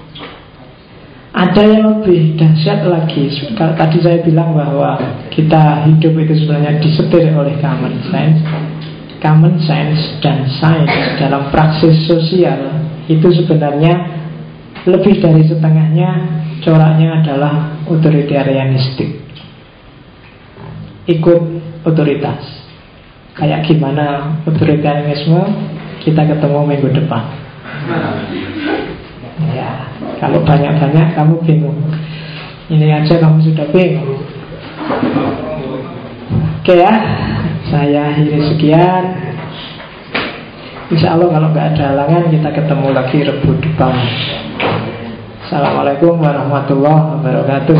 [SPEAKER 2] Ada yang lebih dahsyat lagi. Tadi saya bilang bahwa kita hidup itu sebenarnya disetir oleh common sense. Common sense dan sains dalam praksis sosial itu sebenarnya lebih dari setengahnya coraknya adalah otoritarianistik. Ikut otoritas. Kayak gimana otoritarianisme, kita ketemu minggu depan. Ya, kalau banyak-banyak kamu bingung. Ini aja kamu sudah bingung. Oke ya, saya akhiri sekian. Insya Allah kalau nggak ada halangan kita ketemu lagi Rebu depan. Assalamualaikum warahmatullahi wabarakatuh.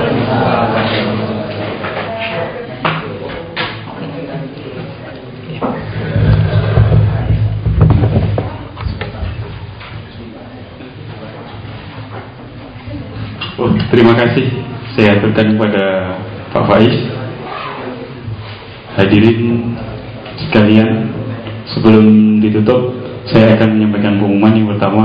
[SPEAKER 1] Terima kasih saya aturkan kepada Pak Faiz. Hadirin sekalian, sebelum ditutup Saya akan menyampaikan pengumuman yang pertama.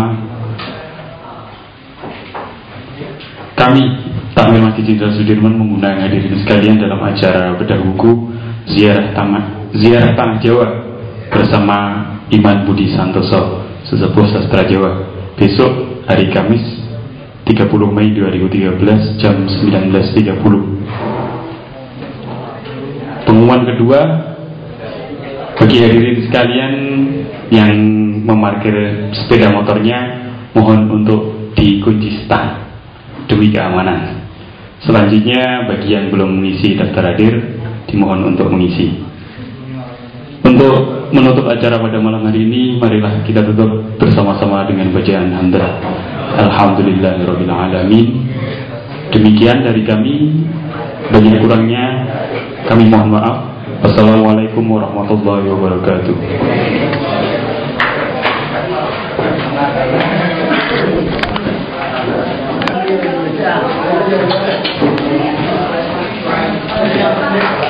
[SPEAKER 1] Kami Takmir Masjid Jenderal Sudirman mengundang hadirin sekalian dalam acara bedah buku Ziarah Tanah Jawa bersama Iman Budi Santoso, sesepuh sastra Jawa, besok hari Kamis 30 Mei 2013 jam 19.30. Pengumuman kedua, bagi hadirin sekalian yang memarkir sepeda motornya, mohon untuk dikunci stang demi keamanan. Selanjutnya, bagi yang belum mengisi daftar hadir, dimohon untuk mengisi. Untuk menutup acara pada malam hari ini, marilah kita tutup bersama-sama dengan bacaan hamdalah Alhamdulillahirabbil alamin. Demikian dari kami, banyak kurangnya kami mohon maaf. Wassalamualaikum warahmatullahi wabarakatuh.
[SPEAKER 4] Yeah.